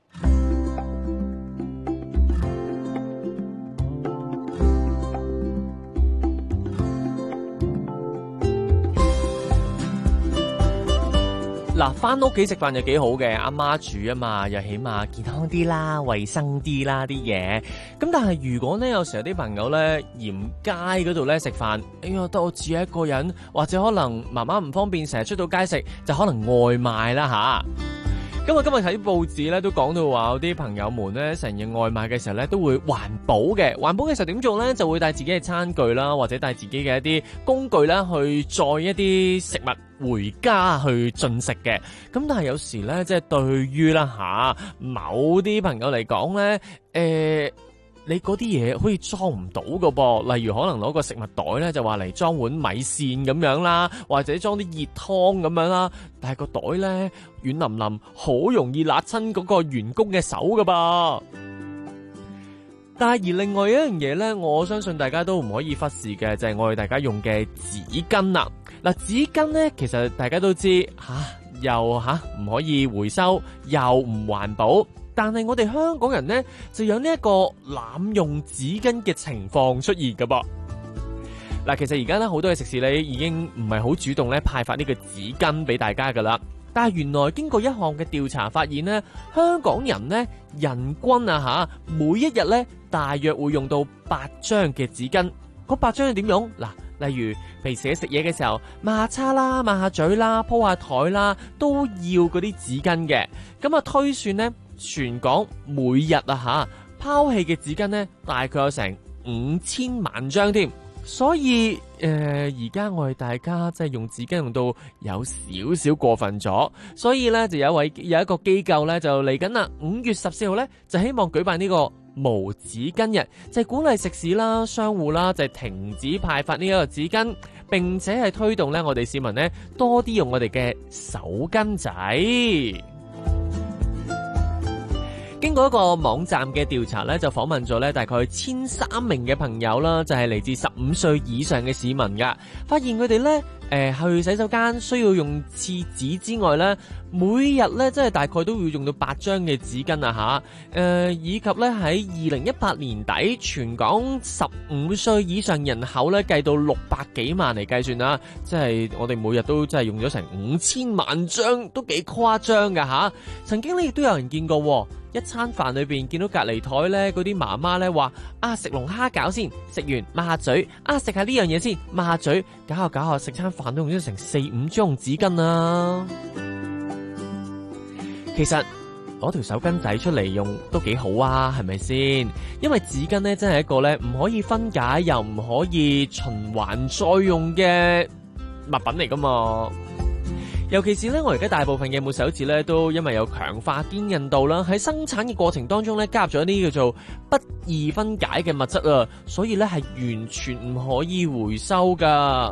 嗱，翻屋企食飯又幾好嘅，阿媽煮啊嘛，又起碼健康啲啦，衛生啲啦啲嘢。咁但係如果呢，有時候啲朋友呢嫌街嗰度呢食飯，哎呀得我自己一個人，或者可能媽媽唔方便成日出到街食，就可能外賣啦吓。咁我今日睇報紙咧，都講到話有啲朋友們咧，成日外賣嘅時候咧，都會環保嘅。環保嘅時候點做咧？就會帶自己嘅餐具啦，或者帶自己嘅一啲工具啦，去載一啲食物回家去進食嘅。咁但係有時咧，即係對於啦吓某啲朋友嚟講咧，誒、呃。你嗰啲嘢可以裝唔到㗎噃，例如可能攞個食物袋咧，就話嚟裝碗米線咁樣啦，或者裝啲熱湯咁樣啦。但係個袋咧軟腍腍，好容易辣親嗰個員工嘅手㗎噃。但係而另外一樣嘢咧，我相信大家都唔可以忽視嘅，就係我哋大家用嘅紙巾啦。嗱，紙巾咧其實大家都知吓、啊，又吓唔可以回收，又唔環保。但係我哋香港人呢，就有呢一個濫用紙巾嘅情況出現㗎噃。嗱，其實而家咧好多嘅食肆咧已經唔係好主動咧派發呢個紙巾俾大家噶啦。但係原來經過一項嘅調查發現呢，香港人呢人均啊吓，每一日咧大約會用到八張嘅紙巾。嗰八張係點用？嗱，例如平時食嘢嘅時候抹下叉啦、抹下嘴啦、鋪下台啦，都要嗰啲紙巾嘅。咁啊推算呢。全港每日啊吓拋棄嘅紙巾呢，大概有成五千萬張添，所以誒而家我哋大家即係用紙巾用到有少少過分咗，所以咧就有一位有一個機構咧就嚟緊啦，五月十四號咧就希望舉辦呢個無紙巾日，就係鼓勵食肆啦、商戶啦就係停止派發呢一個紙巾，並且係推動咧我哋市民咧多啲用我哋嘅手巾仔。 經過一個網站嘅調查咧，就訪問咗咧大概千三名嘅朋友啦，就係嚟自十五歲以上嘅市民噶，發現佢哋咧誒去洗手間需要用廁紙之外咧，每日咧即係大概都會用到八張嘅紙巾啊吓，誒以及咧喺二零一八年底全港十五歲以上人口咧計到六百幾萬嚟計算啦，即係我哋每日都真係用咗成五千萬張，都幾誇張噶吓。曾經咧亦都有人見過，一餐飯裏邊見到隔離台咧嗰啲媽媽咧話啊食龍蝦餃先，食完抹下嘴，啊食下呢樣嘢先，抹下嘴，搞下搞下食餐飯都用咗成四五張紙巾啊！其實攞條手巾仔出嚟用都幾好啊，係咪先？因為紙巾咧真係一個咧唔可以分解又唔可以循環再用嘅物品嚟噶嘛。尤其是咧，我而家大部分嘅抹手紙咧都因為有強化堅韌度啦，喺生產嘅過程當中咧加入咗一啲叫做不易分解嘅物質啊，所以咧係完全唔可以回收噶。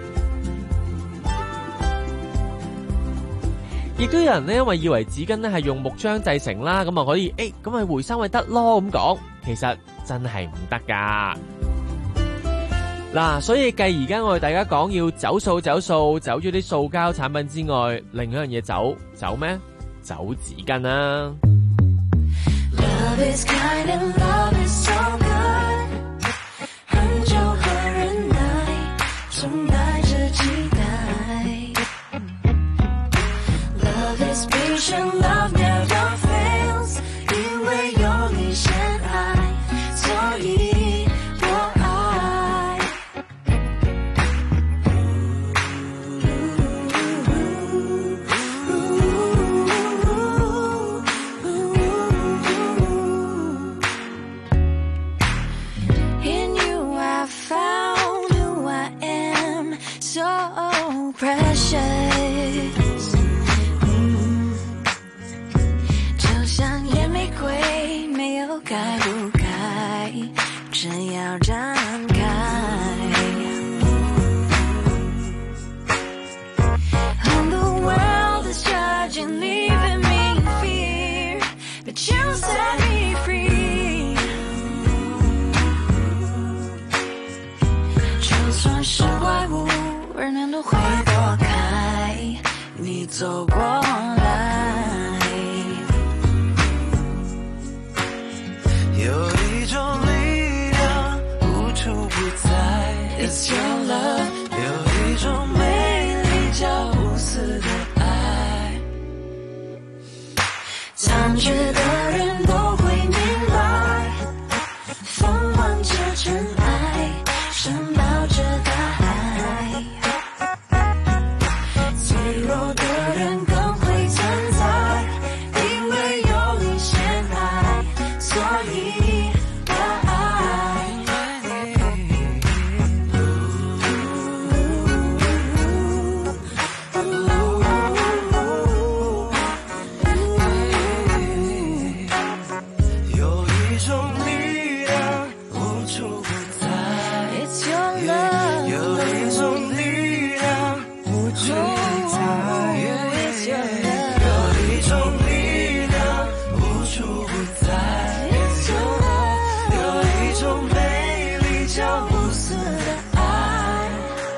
亦都有人咧因為以為紙巾咧係用木漿製成啦，咁啊可以誒咁咪回收咪得咯咁講，其實真係唔得噶。嗱，所以繼而家我哋大家講要走塑走塑，走咗啲塑膠產品之外，另一樣嘢走走咩？走紙巾啊！ Love is kind and love is so good， 很久和忍耐，充滿着期待。Love is patient, love never fails， 因為有你先愛，所以precious， 就像野玫瑰，沒有該不該，只要展開。And the world is judging, leaving me in fear, but you set me free。就算是怪物，人人都會躲開，你走過來。有一種力量無處不在 It's your love， 有一種美麗叫無私的愛，殘缺的人都會明白，豐滿着塵埃，深抱着大海，脆弱的人更會存在，因為有你先愛，所以我愛有一種力量無處不在 It's your love， 有一種力量無處不在，有一種力量無處不在，有一種美麗叫無私的愛，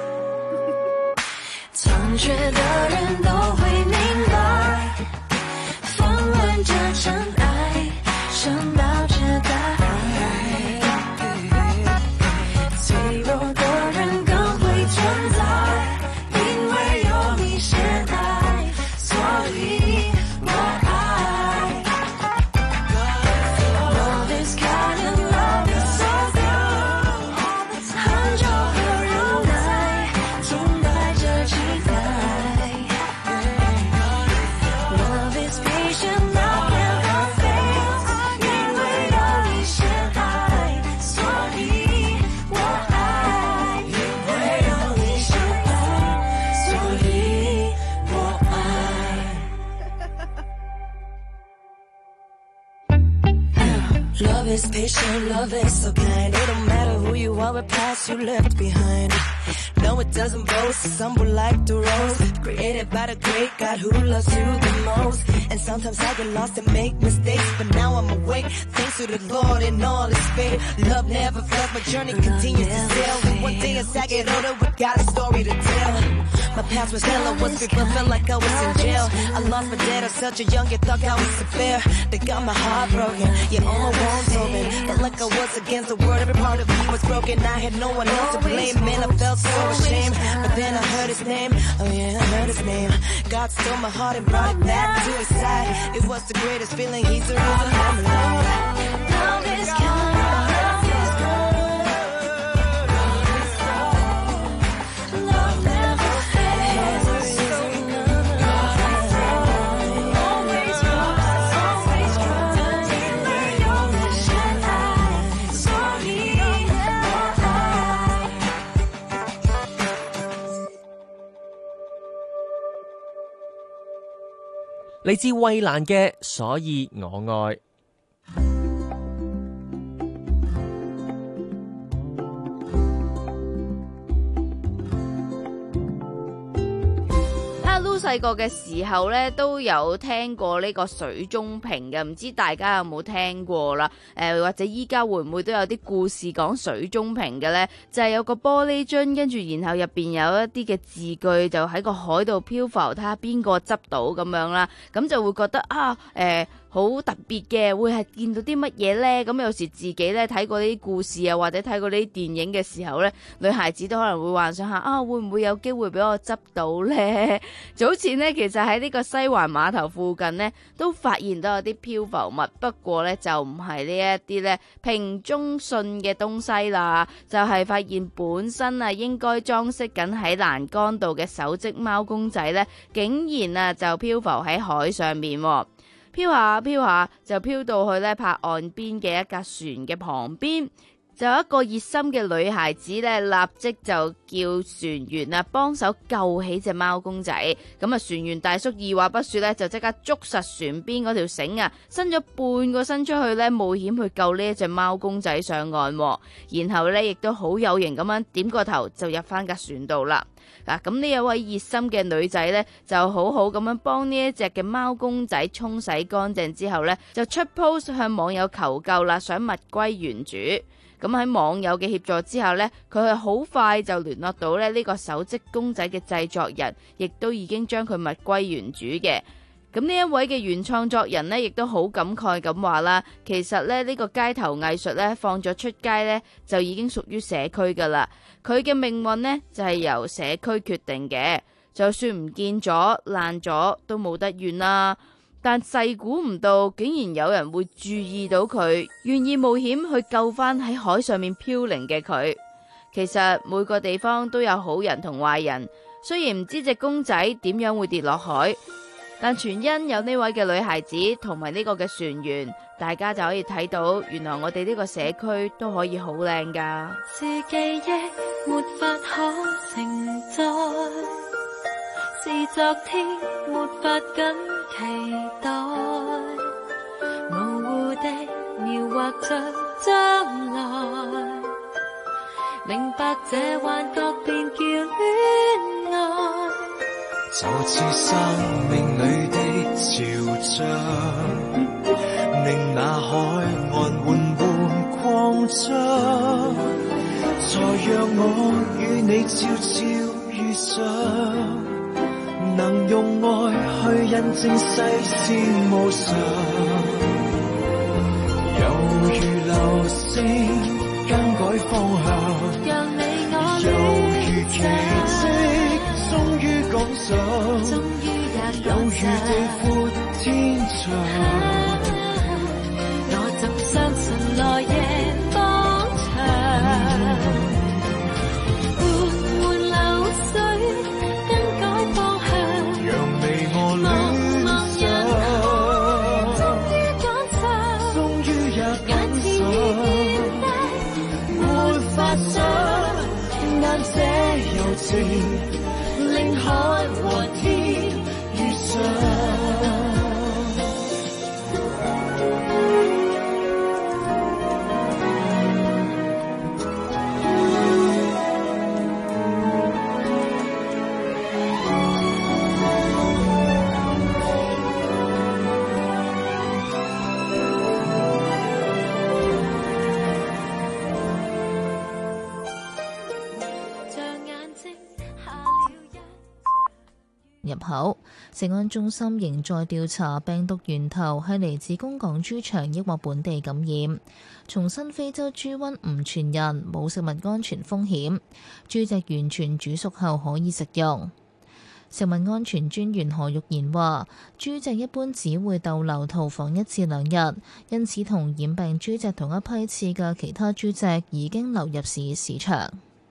殘缺的人都會明白，豐滿着塵埃，深抱着大海，脆弱的人更會存在，因為有你先愛，所以我愛。Love is kind and love is so good， 很久和忍耐，充滿着期待。Love is patient, love never fails， 因為有你先愛，所以我愛。因為有你先愛，所以我愛。Love is patient, love is so kind. It don't matter who you are, what past you left behind. No, it doesn't boast, it's humble like the rose. Great created by the great God who loves you the most. And sometimes I get lost and make mistakes, but now I'm awake thanks to the Lord and all His faith. Love never fails, my journey continues to sail. And one day as I get older, we got a story to tell. My past was hell, I was people felt like I was in jail. I lost my dad at such a young age, thought I was fair. They got my heart broken, yeah, all my wounds open. But like I was against the world, every part of me was broken. I had no one else to blame, man, I felt so ashamed. But then I heard His name, oh yeah, I heard His name. God stole my heart and brought it back to His side. It was the greatest feeling, He's the reason I'm alive. Love is gone. 嚟自衛蘭嘅，所以我愛。 Lulu 細個嘅時候咧，都有聽過呢個水中瓶嘅，唔知大家有冇聽過啦？誒、呃，或者依家會唔會都有啲故事講水中瓶嘅呢？就係、是、有個玻璃樽，跟住然後入邊有一啲嘅字句，就喺個海度漂浮，睇下邊個執到咁樣啦，咁就會覺得啊，誒、呃。好特別嘅，會係見到啲乜嘢呢？咁有時自己咧睇過呢啲故事啊，或者睇過呢啲電影嘅時候呢，女孩子都可能會幻想下啊，會唔會有機會俾我執到呢？早前呢，其實喺呢個西環碼頭附近呢，都發現到有啲漂浮物，不過呢，就唔係呢一啲呢瓶中信嘅東西啦，就係、是、發現本身啊應該裝飾緊喺欄杆度嘅手織貓公仔呢，竟然啊就漂浮喺海上面。飄下飄下就飄到去咧泊岸邊嘅一架船嘅旁邊，就有一個熱心嘅女孩子咧，立即就叫船員啊幫手救起隻貓公仔。咁啊，船員大叔二話不說咧，就即刻捉實船邊嗰條繩啊，伸咗半個身出去咧，冒險去救呢一隻貓公仔上岸。然後咧，亦都好有型咁樣點個頭就入翻架船度啦。嗱，咁呢一位熱心嘅女仔呢，就好好咁樣幫呢一隻嘅貓公仔沖洗乾淨之後呢，就出 post 向網友求救啦，想物歸原主。咁喺網友嘅協助之後呢，佢係好快就聯絡到咧呢個手織公仔嘅製作人，亦都已經將佢物歸原主嘅。咁呢一位嘅原創作人呢，亦都好感慨咁話啦，其實咧呢個街頭藝術呢，放咗出街呢，就已經屬於社區噶啦，佢嘅命運呢，就係由社區決定嘅，就算唔見咗爛咗都冇得怨啦。但細估唔到，竟然有人會注意到佢，願意冒險去救翻喺海上面飄零嘅佢。其實每個地方都有好人同壞人，雖然唔知隻公仔點樣會跌落海，但全因有呢位嘅女孩子同埋呢個嘅船員，大家就可以睇到，原來我哋呢個社區都可以好靚噶。 是記憶沒法可承載，是昨天沒法敢期待，模糊地描畫着將來，明白這幻覺便叫戀愛。 就似生命裏的潮漲，令那海岸緩緩擴張，才讓我與你悄悄遇上，能用愛去印證世事無常，猶如流星更改方向， 讓你我猶如奇蹟終於趕上，有如地闊天長， 我怎相信來夜方長，緩緩流水更改方向， 讓你我戀上，終於趕上，眼前已變低，沒法想，但這柔情令海和天遇上。 入口。食安中心仍在調查病毒源頭係嚟自供港豬場抑或本地感染。重申非洲豬瘟唔傳人，冇食物安全風險，豬隻完全煮熟後可以食用。食物安全專員何玉賢話：豬隻一般只會逗留屠房一至兩日，因此同染病豬隻同一批次嘅其他豬隻已經流入市市場。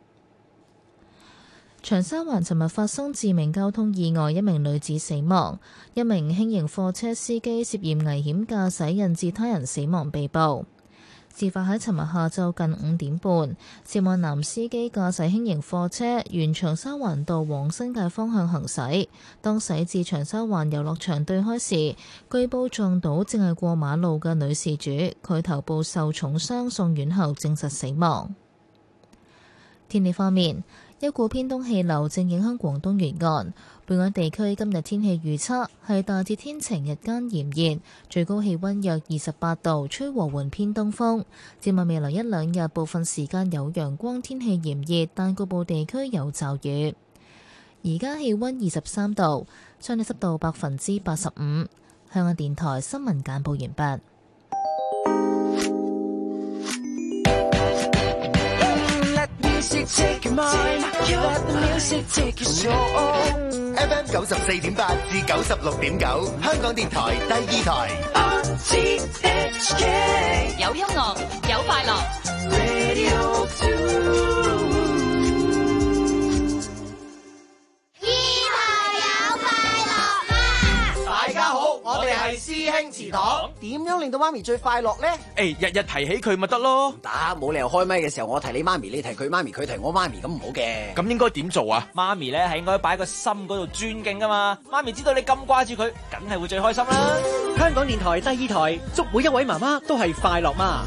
長沙灣尋日發生致命交通意外，一名女子死亡，一名輕型貨車司機涉嫌危險駕駛引致他人死亡被捕。事發喺尋日下晝近五點半，涉案男司機駕駛輕型貨車沿長沙灣道往新界方向行駛，當駛至長沙灣遊樂場對開時，據報撞到正係過馬路嘅女事主，佢頭部受重傷，送院後證實死亡。天氣方面，一股偏東氣流正影響廣東沿岸，本港地區今日天氣預測係大致天晴，日間炎熱，最高氣溫約二十八度，吹和緩偏東風。展望未來一兩日，部分時間有陽光，天氣炎熱，但局部地區有驟雨。而家氣溫二十三度，相對濕度百分之八十五。香港電台新聞簡報完畢。 F M 九十四點八至九十六點九，香港電台第二台。R T H K 有音樂，有快樂。 Radio two 大家好，我哋係師兄祠堂。點樣令到媽咪最快樂呢？ 誒，日日提起佢咪得咯。 唔得，冇理由開咪嘅時候我提你媽咪，你提佢媽咪，佢提我媽咪，咁唔好嘅。 咁應該點做啊？ 媽咪咧係應該擺喺個心嗰度尊敬噶嘛。媽咪知道你咁掛住佢，梗係會最開心啦。 香港電台第二台，祝每一位媽媽都係快樂媽。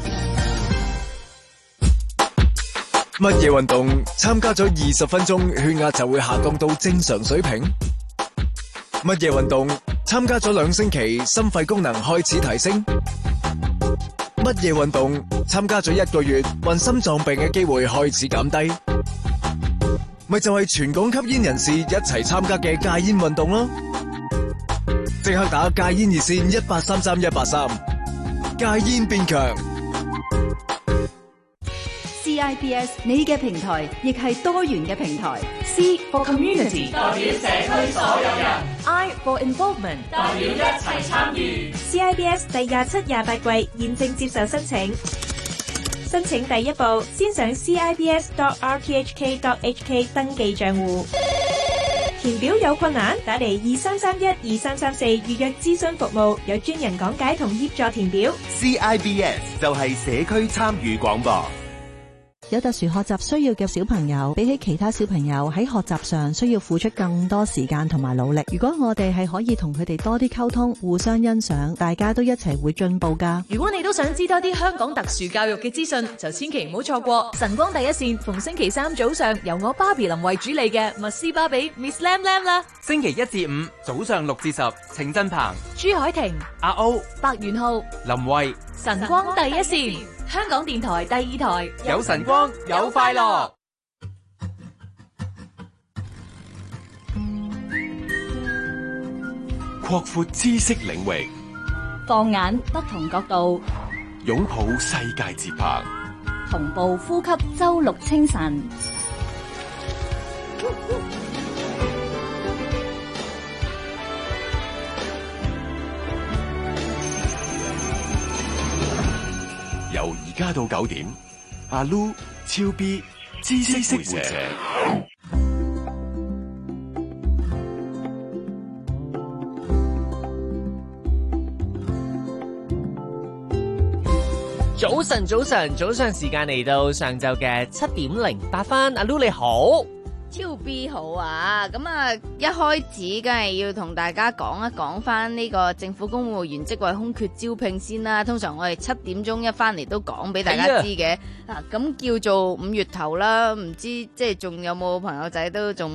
乜嘢運動參加咗二十分鐘，血壓就會下降到正常水平？乜嘢運動參加咗兩星期，心肺功能開始提升？乜嘢運動參加咗一個月，患心臟病嘅機會開始減低？咪就係全港吸煙人士一齊參加嘅戒煙運動咯！即刻打戒煙熱線一八三三一八三，戒煙變強。 C I B S 你嘅平台亦係多元嘅平台。C for community 代表社區所有人。 I for involvement 代表一齊參與。 C I B S 第廿七、廿八季現正接受申請。申請第一步，先上 C I B S dot R T H K dot H K 登記賬戶。填表有困難，打嚟二三三一二三三四預約諮詢服務，有專人講解同協助填表。 C I B S 就係社區參與廣播。 有特殊學習需要嘅小朋友，比起其他小朋友喺學習上需要付出更多時間同埋努力。如果我哋係可以同佢哋多啲溝通，互相欣賞，大家都一齊會進步㗎。 如果你都想知多啲香港特殊教育嘅資訊，就千祈唔好錯過晨光第一線，逢星期三早上由我芭比林為主理嘅麥斯芭比 Miss Lam Lam 啦。 星期一至五早上六至十，程振鵬、 朱海婷、 阿歐、 白元浩、 林慧。 晨光第一線，香港電台第二台， 有晨光，有快樂。 擴闊知識領域， 放眼不同角度， 擁抱世界節拍， 同步呼吸周六清晨。 由而家到九點，阿 Lu、超 B、知識會社。 早晨，早晨，早上時間嚟到上晝嘅七點零八分，阿 Lu 你好。 超 B 好啊！咁啊，一開始梗係要同大家講一講翻呢個政府公務員職位空缺招聘先啦。通常我哋七點鐘一翻嚟都講俾大家知嘅。嗱、哎呀，咁、啊、叫做五月頭啦，唔知即係仲有冇朋友仔都仲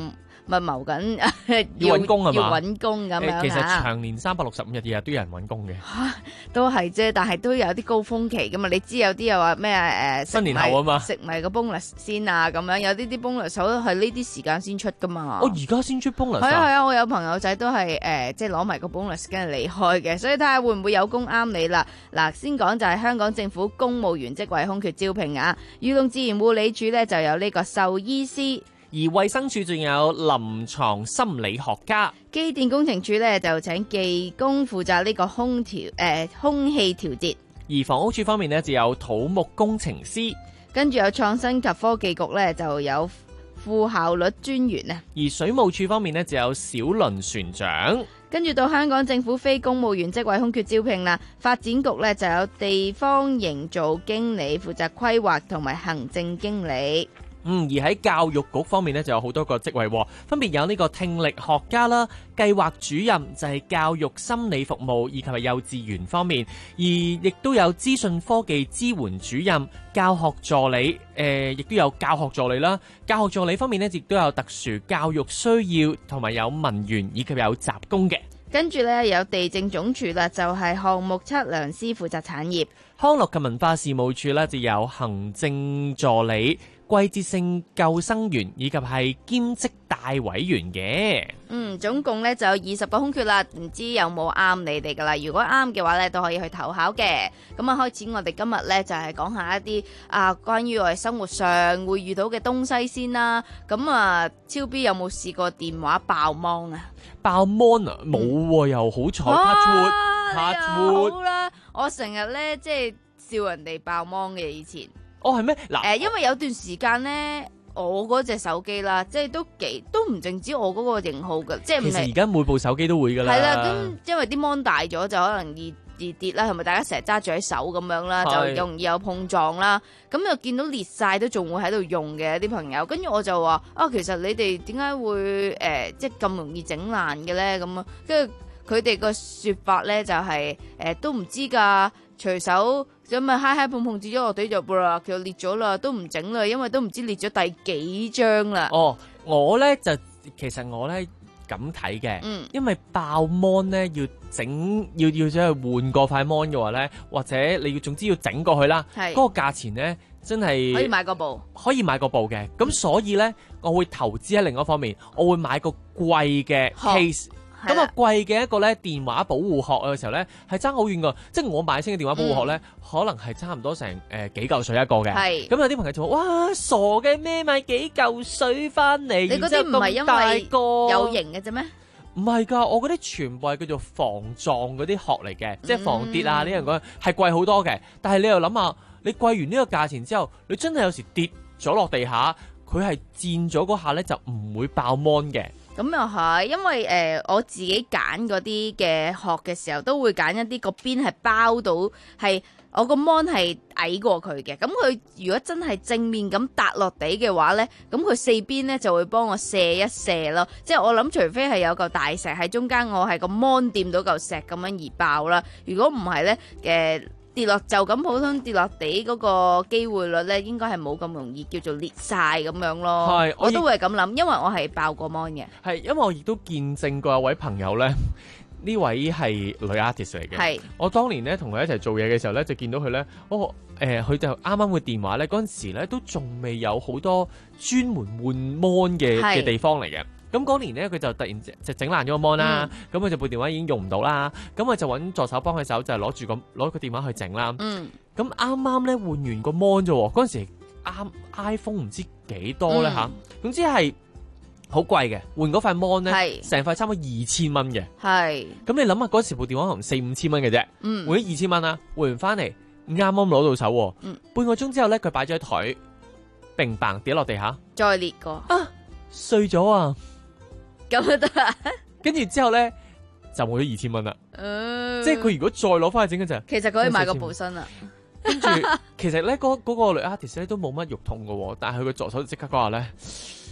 密謀緊要揾工係嘛？ 要揾工咁樣。 其實長年三百六十五日日日都有人揾工嘅。 都係啫，但係都有啲高峰期噶嘛。你知有啲又話咩誒？ 新年後啊嘛， 食埋個 bonus 先啊，咁樣有啲啲 bonus 都係呢啲時間先出噶嘛。 我而家先出 bonus。 係啊係啊，我有朋友仔都係誒、呃，即係攞埋個 bonus 跟住離開嘅，所以睇下會唔會有工啱你啦。嗱，先講就係香港政府公務員職位空缺招聘啊，漁農自然護理署呢就有呢個獸醫師， 而衛生署仲有臨床心理學家， 機電工程署呢就請技工負責呢個空調誒、呃、空氣調節， 而房屋署方面呢就有土木工程師， 跟住有創新及科技局呢就有副效率專員啊， 而水務署方面呢就有小輪船長。 跟住到香港政府非公務員職位空缺招聘啦，發展局呢就有地方營造經理負責規劃同埋行政經理。 嗯，而喺教育局方面呢，就有好多個職位，分別有呢個聽力學家啦、計劃主任就係教育心理服務以及係幼稚園方面，而亦都有資訊科技支援主任、教學助理，誒、呃，亦都有教學助理啦。教學助理方面呢，亦都有特殊教育需要，同埋有文員以及有雜工嘅。 跟住呢，有地政總署啦，就係、是、項目測量師負責產業。 康樂及文化事務署呢，就有行政助理、季節性救生員以及係兼職大委員嘅。 嗯，總共咧就有二十個空缺啦，唔知有冇啱你哋噶啦？如果啱嘅話咧，都可以去投考嘅。咁啊，開始我哋今日咧就係、是、講下一啲啊關於我哋生活上會遇到嘅東西先啦。咁啊，超 B 有冇試過電話爆芒啊？ 爆 mon 啊，冇喎、嗯，又好彩 touch wood，touch wood。 好啦，我成日咧即係笑人哋爆芒嘅以前。 哦，係咩？嗱， 誒，因為有段時間咧，我嗰隻手機啦，即係都幾都唔淨止我嗰個型號嘅，即係唔係。 其實而家每部手機都會噶啦。係啦， 咁因為啲 mon 大咗，就可能易易跌啦，同埋大家成日揸住喺手咁樣啦，就容易有碰撞啦。咁又見到裂晒都仲會喺度用嘅啲朋友，跟住我就話啊，其實你哋點解會誒、呃、即係咁容易整爛嘅咧？咁啊，跟住佢哋個說法咧就係、是、誒、呃、都唔知㗎。隨手咁咪嗨嗨碰碰跌咗落地就啦，佢就裂咗啦，都唔整啦，因為都唔知裂咗第幾張啦。 哦，我咧就其實我咧咁睇嘅，嗯，因為爆 mon 咧要整要要即係換過塊 mon 嘅話咧，或者你要總之要整過去啦，嗰、嗰個價錢咧真係可以買個部， 可以買個部嘅，咁所以咧我會投資喺另一方面，我會買個貴嘅 case。咁啊貴嘅一個咧電話保護殼嘅時候咧係爭好遠噶，即係我買清嘅電話保護殼咧、嗯、可能係差唔多成誒、呃、幾嚿水一個嘅。係咁有啲朋友就話：哇，傻嘅咩買幾嚿水翻嚟？你嗰啲唔係因為有型嘅啫咩？ 唔係㗎，我嗰啲全部係叫做防撞嗰啲殼嚟嘅，嗯、即係防跌啊呢樣嗰樣係貴好多嘅。但係你又諗下，你貴完呢個價錢之後，你真係有時跌咗落地下，佢係佔咗嗰下咧就唔會爆 mon 嘅。 咁又係，因為誒、呃、我自己揀嗰啲嘅殼嘅時候，都會揀一啲個邊係包到係我個 mon 係矮過佢嘅。咁佢如果真係正面咁搭落地嘅話咧，咁佢四邊咧就會幫我射一射咯。即係我諗，除非係有嚿大石喺中間，我係個 mon 掂到嚿石咁樣而爆啦。如果唔係咧，誒、呃。跌落就咁普通跌落地嗰個機會率咧，應該係冇咁容易叫做裂晒咁樣咯。係，我都會係咁諗，因為我係爆過 mon 嘅。係，因為我亦都見證過有位朋友咧，呢位係女 artist 嚟嘅。係，我當年咧同佢一齊做嘢嘅時候咧，就見到佢咧，我誒佢就啱啱個電話咧嗰陣時咧都仲未有好多專門換 mon 嘅嘅地方嚟嘅。咁嗰年咧，佢就突然就整爛咗個 mon 啦，咁佢就部電話已經用唔到啦，咁佢就揾助手幫佢手，就係攞住個攞個電話去整啦。嗯，咁啱啱咧換完個 mon 啫喎，嗰陣時啱 iPhone 唔知幾多咧嚇，總之係好貴嘅，換嗰塊 mon 咧，成塊差唔多二千蚊嘅。係，咁你諗下嗰時部電話可能四五千蚊嘅啫，換咗二千蚊啦，換完翻嚟啱啱攞到手喎，嗯，半個鐘之後咧佢擺咗喺台，砰砰跌落地下， 再裂過啊，碎咗啊！ 咁就得啦， 跟住之後咧就冇咗二千蚊啦。嗯，即係佢如果再攞翻去整嗰陣， 其實佢可以買個部身啦。 跟住其實咧嗰嗰個女 artist 咧都冇乜肉痛噶，但係佢個助手即刻講話咧，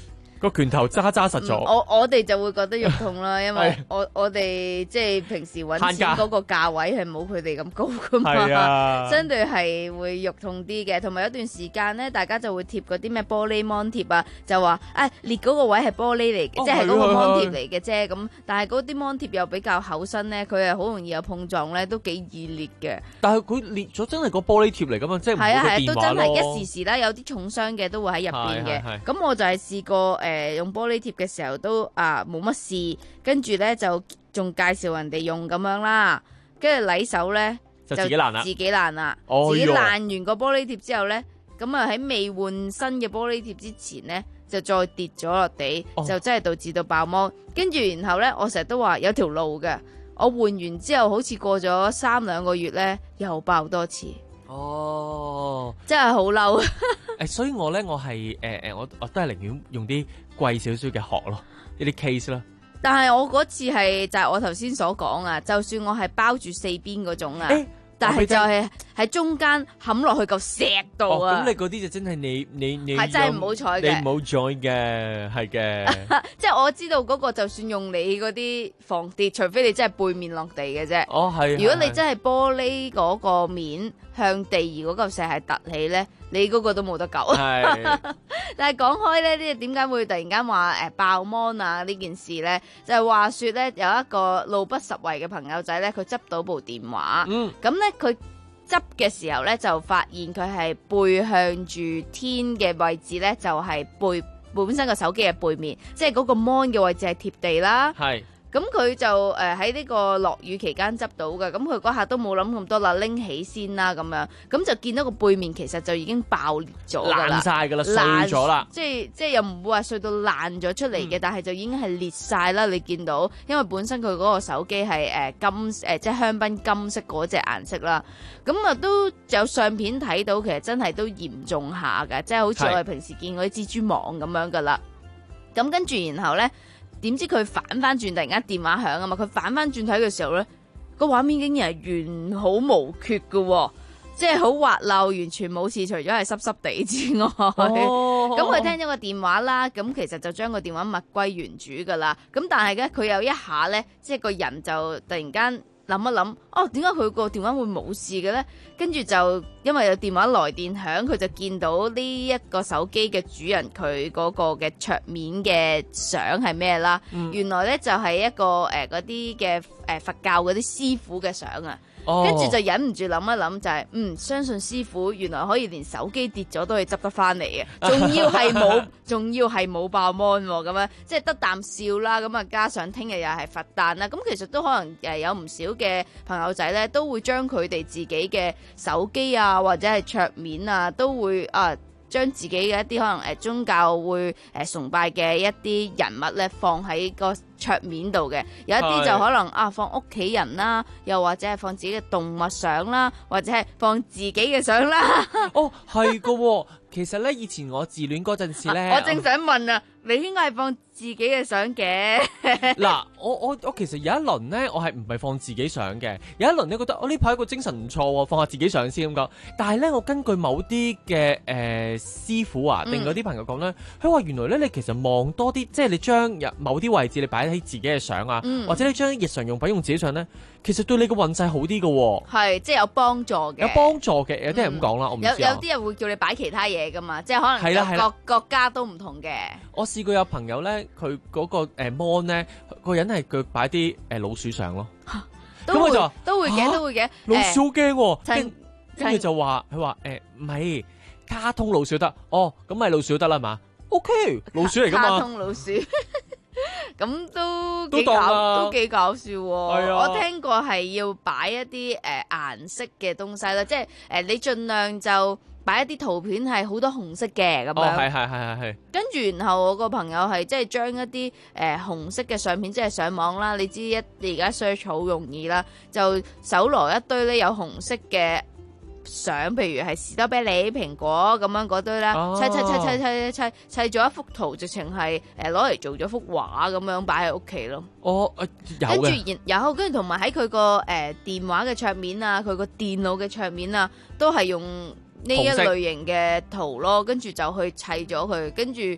個拳頭揸揸實咗。 我我哋就會覺得肉痛啦，因為我我哋即係平時揾錢嗰個價位係冇佢哋咁高噶嘛， 啊、 相對係會肉痛啲嘅。同埋有段時間咧，大家就會貼嗰啲咩玻璃芒貼啊，就話啊裂嗰個位係玻璃嚟嘅，哦、即係嗰個芒貼嚟嘅啫。咁但係嗰啲芒貼又比較厚身咧，佢係好容易有碰撞咧，都幾易裂嘅。 但係佢裂咗真係個玻璃貼嚟噶嘛，即係唔係啊係啊，都真係係一時時啦，有啲重傷嘅都會喺入邊嘅。咁我就係試過誒、呃、用玻璃貼嘅時候都啊冇乜事，跟住咧就仲介紹人哋用咁樣啦，跟住禮手咧就自己爛啦， 自己爛啦， 哦、 自己爛完個玻璃貼之後咧，咁啊喺未換新嘅玻璃貼之前咧，就再跌咗落地，哦、就真係導致到爆芒。跟住然後咧，我成日都話有條路嘅，我換完之後好似過咗三兩個月咧，又爆多次。 哦， 真係好嬲。 誒，所以我咧，我係誒誒，我我都係寧願用啲貴少少嘅殼咯，呢啲 case 咯。 但係我嗰次係就係、是、我頭先所講啊，就算我係包住四邊嗰種啊，欸、但係就係喺中間冚落去嚿石度啊。咁、 哦、你嗰啲就真係你你你係真係唔好彩嘅， 你唔好彩嘅，係嘅。 即係我知道嗰個就算用你嗰啲防跌，除非你真係背面落地嘅啫。 哦，係。 如果你真係玻璃嗰個面向地而嗰嚿石係凸起咧，你嗰個都冇得救。係。但係講開咧，呢點解會突然間話誒爆芒啊呢件事咧？就係、是、話說咧，有一個路不拾遺嘅朋友仔咧，佢執到部電話。嗯。咁咧佢執嘅時候咧，就發現佢係背向住天嘅位置咧，就係、是、背本身個手機嘅背面，即係嗰個 mon 嘅位置係貼地啦。係。咁佢就誒喺呢個落雨期間執到嘅，咁佢嗰下都冇諗咁多啦，拎起先啦咁樣，咁就見到個背面其實就已經爆裂咗㗎啦， 爛晒㗎啦，碎咗啦， 即係即係又唔會話碎到爛咗出嚟嘅，嗯、但係就已經係裂晒啦。你見到，因為本身佢嗰個手機係誒金誒即係香檳金色嗰隻顏色啦，咁啊都有相片睇到，其實真係都嚴重下㗎，即係好似我哋平時見嗰啲蜘蛛網咁樣㗎啦。咁跟住然後咧。點知佢反翻轉，突然間電話響啊嘛！佢反翻轉睇嘅時候咧，個畫面竟然係完好無缺嘅，即係好滑溜，完全冇事，除咗係濕濕地之外。咁佢、哦、聽咗個電話啦，咁其實就將個電話物歸原主噶啦。咁但係咧，佢有一下咧，即係個人就突然間諗一諗，哦，點解佢個電話會冇事嘅咧？跟住就因為有電話來電響，佢就見到呢一個手機嘅主人佢嗰個嘅桌面嘅相係咩啦？嗯、原來咧就係、是、一個誒嗰啲嘅誒佛教嗰啲師傅嘅相啊！跟住、哦、就忍唔住諗一諗，就係、是、嗯，相信師傅原來可以連手機跌咗都可以執得翻嚟嘅，仲要係冇，仲要係冇爆芒咁樣，即係得啖笑啦。咁啊，加上聽日又係佛誕啦，咁其實都可能誒有唔少嘅朋友仔咧，都會將佢哋自己嘅手機啊，或者係桌面啊，都會啊。將自己嘅一啲可能誒宗教會誒崇拜嘅一啲人物咧放喺個桌面度嘅，有一啲就可能啊放屋企人啦，又或者係放自己嘅動物相啦，或者係放自己嘅相啦。 哦，係噶、哦，其實咧以前我自戀嗰陣時咧、 啊，我正想問啊，你應該係放自己嘅相嘅。 嗱，我我我其實有一輪咧，我係唔係放自己相嘅，有一輪咧覺得我呢排個精神唔錯，放下自己相先咁講。但係咧，我根據某啲嘅誒師傅啊，定嗰啲朋友講咧，佢話、嗯、原來咧你其實望多啲，即係你將某啲位置你擺喺自己嘅相啊，嗯、或者你將日常用品用自己相咧，其實對你個運勢好啲嘅。係， 即係有幫助嘅。 有幫助嘅，有啲人咁講啦，嗯、我唔知啊。 有有啲人會叫你擺其他嘢噶嘛，即係可能各國家都唔同嘅。 我試過有朋友咧，佢嗰個誒 mon 咧，個人係佢擺啲誒老鼠相咯。咁佢就話都會嘅，都會嘅。 老鼠好驚， 跟跟住就話佢話誒唔係卡通老鼠得，哦咁咪老鼠得啦嘛。O K， 老鼠嚟噶嘛。 卡通老鼠。咁都幾搞，都幾搞笑喎！哎、呀我聽過係要擺一啲誒顏色嘅東西啦，即係誒、呃、你盡量就擺一啲圖片係好多紅色嘅咁樣。 哦，係係係係係。跟住然後我個朋友係即係將一啲誒、呃、紅色嘅相片，即係上網啦，你知一你而家 search 好容易啦，就搜羅一堆咧有紅色嘅相，譬如係士多啤梨、蘋果咁樣嗰堆啦，哦、砌砌砌砌砌砌砌咗一幅圖，直情係誒攞嚟做咗幅畫咁樣擺喺屋企咯。 哦，呃、有跟住然後跟住同埋喺佢個誒電話嘅桌面啊，佢個電腦嘅桌面啊，都係用呢一類型嘅圖咯，跟住就去砌咗佢，跟住誒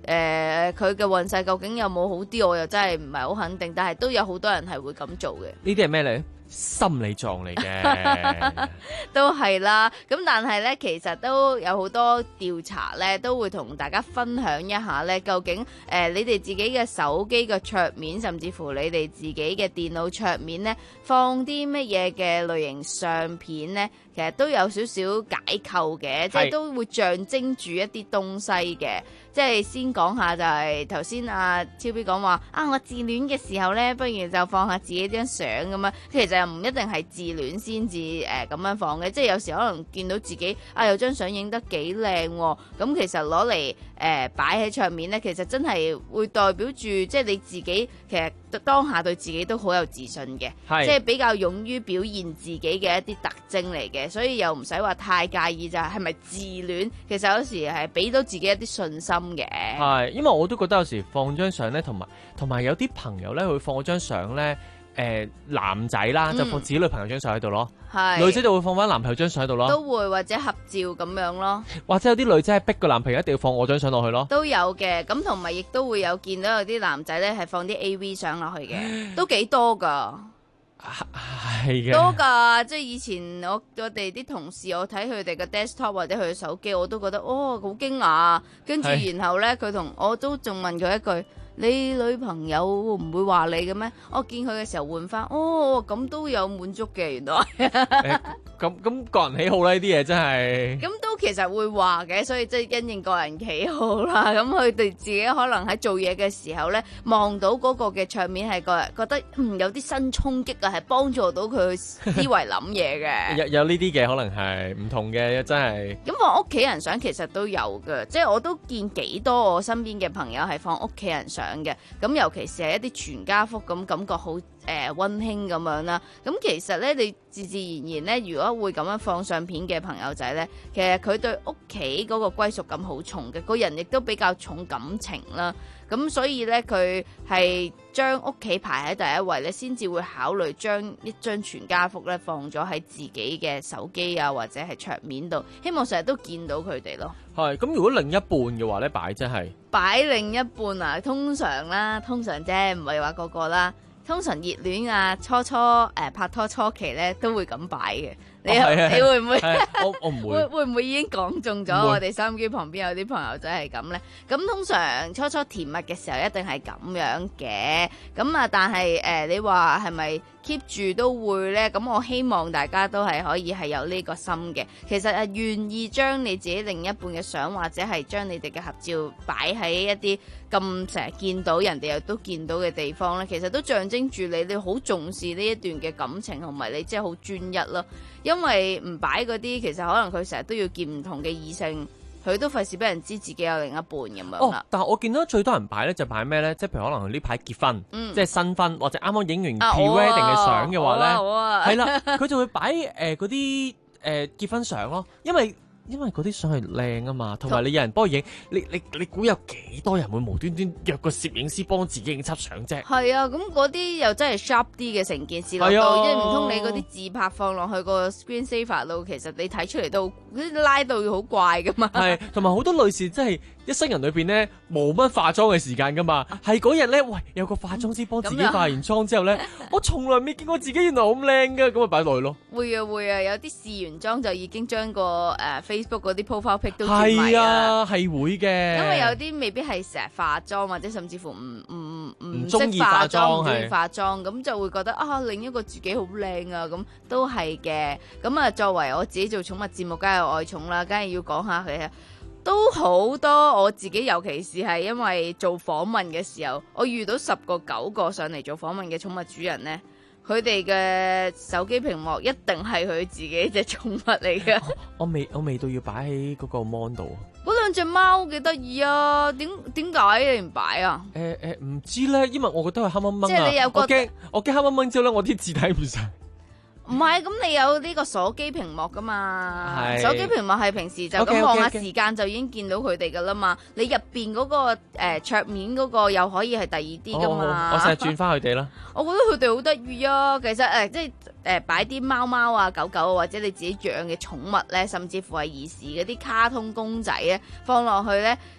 誒佢嘅運勢究竟有冇好啲，我又真係唔係好肯定。但係都有好多人係會咁做嘅。 呢啲係咩嚟？心理狀嚟嘅， 都係啦。咁但係咧，其實都有好多調查咧，都會同大家分享一下咧，究竟誒、呃、你哋自己嘅手機嘅桌面，甚至乎你哋自己嘅電腦桌面咧，放啲乜嘢嘅類型相片咧，其實都有少少解構嘅，即係都會象徵住一啲東西嘅。即係先講下就係頭先阿超 B 講話啊，我自戀嘅時候咧，不如就放下自己張相咁樣。其實又唔一定係自戀先至誒咁樣放嘅，即係有時可能見到自己啊有張相影得幾靚喎，咁其實攞嚟誒擺喺桌面咧，其實真係會代表住即係你自己其實當下對自己都好有自信嘅，即係比較勇於表現自己嘅一啲特徵嚟嘅，所以又唔使話太介意就係係咪自戀，其實有時係俾到自己一啲信心嘅。 係，因為我都覺得有時放張相咧，同埋同埋有啲朋友咧會放嗰張相咧。誒、呃、男仔啦，就放自己女朋友張相喺度咯， 係、 女仔就會放翻男朋友張相喺度咯， 都會或者合照咁樣咯， 或者有啲女仔係逼個男朋友一定要放我張相落去咯， 都有嘅。咁同埋亦都會有見到有啲男仔咧係放啲 A V 相落去嘅，都幾多噶， 係嘅， 多噶。即係以前我我哋啲同事，我睇佢哋嘅 desktop 或者佢嘅手機，我都覺得哦好驚訝。跟住然後咧，佢同我都仲問佢一句。你女朋友唔會話你嘅咩？我見佢嘅時候換翻，哦咁都有滿足嘅，原來。 咁咁個人喜好啦，呢啲嘢真係。 咁都其實會話嘅，所以即係因應個人喜好啦。咁佢哋自己可能喺做嘢嘅時候咧，望到嗰個嘅桌面係個覺得嗯有啲新衝擊啊，係幫助到佢思維諗嘢嘅。 有有呢啲嘅可能係唔同嘅，真係。咁放屋企人相其實都有嘅，即係我都見幾多我身邊嘅朋友係放屋企人相嘅。咁尤其是係一啲全家福咁，感覺好。誒、呃、溫馨咁樣啦，咁其實咧，你自自然然咧，如果會咁樣放相片嘅朋友仔咧，其實佢對屋企嗰個歸屬感好重嘅，個人亦都比較重感情啦。咁所以咧，佢係將屋企排喺第一位咧，先至會考慮將一張全家福咧放咗喺自己嘅手機啊，或者係桌面度，希望成日都見到佢哋咯。 係咁，如果另一半嘅話咧，擺真係擺另一半啊，通常啦，通常啫，唔係話個個啦。通常熱戀啊，初初誒、呃、拍拖初期咧都會咁擺嘅，你、哦、你會唔會？ 我我唔會。 會會唔會已經講中咗？我哋收音機旁邊有啲朋友仔係咁咧。咁通常初初甜蜜嘅時候一定係咁樣嘅。咁啊，但係誒、呃，你話係咪 keep 住都會咧？咁我希望大家都係可以係有呢個心嘅。其實係願意將你自己另一半嘅相，或者係將你哋嘅合照擺喺一啲咁成日見到人哋又都見到嘅地方咧，其實都象徵住你你好重視呢一段嘅感情，同埋你即係好專一咯。因為唔擺嗰啲，其實可能佢成日都要見唔同嘅異性，佢都費事俾人知自己有另一半咁樣啦。 哦，但係我見到最多人擺咧，就擺咩咧？即係譬如可能佢呢排結婚， 嗯、 即係新婚，或者啱啱影完 pre-wedding 嘅相嘅話咧，係啦、啊，佢、啊、就會擺誒嗰啲誒結婚相咯，因為。因為嗰啲相係靚啊嘛，同埋你有人幫佢影，你你你估有幾多人會無端端約個攝影師幫自己影輯相啫？ 係啊，咁嗰啲又真係 sharp 啲嘅成件事落到，因為唔通你嗰啲自拍放落去個 screen saver 度，其實你睇出嚟都拉到好怪噶嘛。係， 同埋好多女士真係一生人裏邊咧冇乜化妝嘅時間噶嘛，係嗰日咧，喂有個化妝師幫自己化完妝之後咧，我從來未見過自己原來咁靚噶，咁咪擺落去咯。 會啊會啊，有啲試完妝就已經將個誒。呃 Facebook 嗰啲 profile pic 都貼埋啊，係會嘅。 因為有啲未必係成日化妝，或者甚至乎唔唔唔中意化妝， 唔中意化妝，咁就會覺得啊，另一個自己好靚啊，咁都係嘅。咁啊，作為我自己做寵物節目，梗係愛寵啦，梗係要講下佢啊，都好多我自己，尤其是係因為做訪問嘅時候，我遇到十個九個上嚟做訪問嘅寵物主人咧。佢哋嘅手機屏幕一定係佢自己隻寵物嚟嘅。 我未我未到要擺喺嗰個 mon 度。 嗰兩隻貓幾得意啊！點點解你唔擺啊？ 誒誒，唔知咧，因為我覺得佢黑掹掹啊。 即係你有個我驚我驚黑掹掹之後咧，我啲字睇唔晒。 唔係，咁你有呢個鎖機屏幕噶嘛？手機屏幕係平時就咁望下時間就已經見到佢哋噶啦嘛。你入邊嗰個誒桌面嗰個又可以係第二啲噶嘛？ 我成日轉翻佢哋啦。 我覺得佢哋好得意啊！其實誒、呃，即係誒擺啲貓貓啊、狗狗啊，或者你自己養嘅寵物咧，甚至乎係兒時嗰啲卡通公仔咧，放落去咧，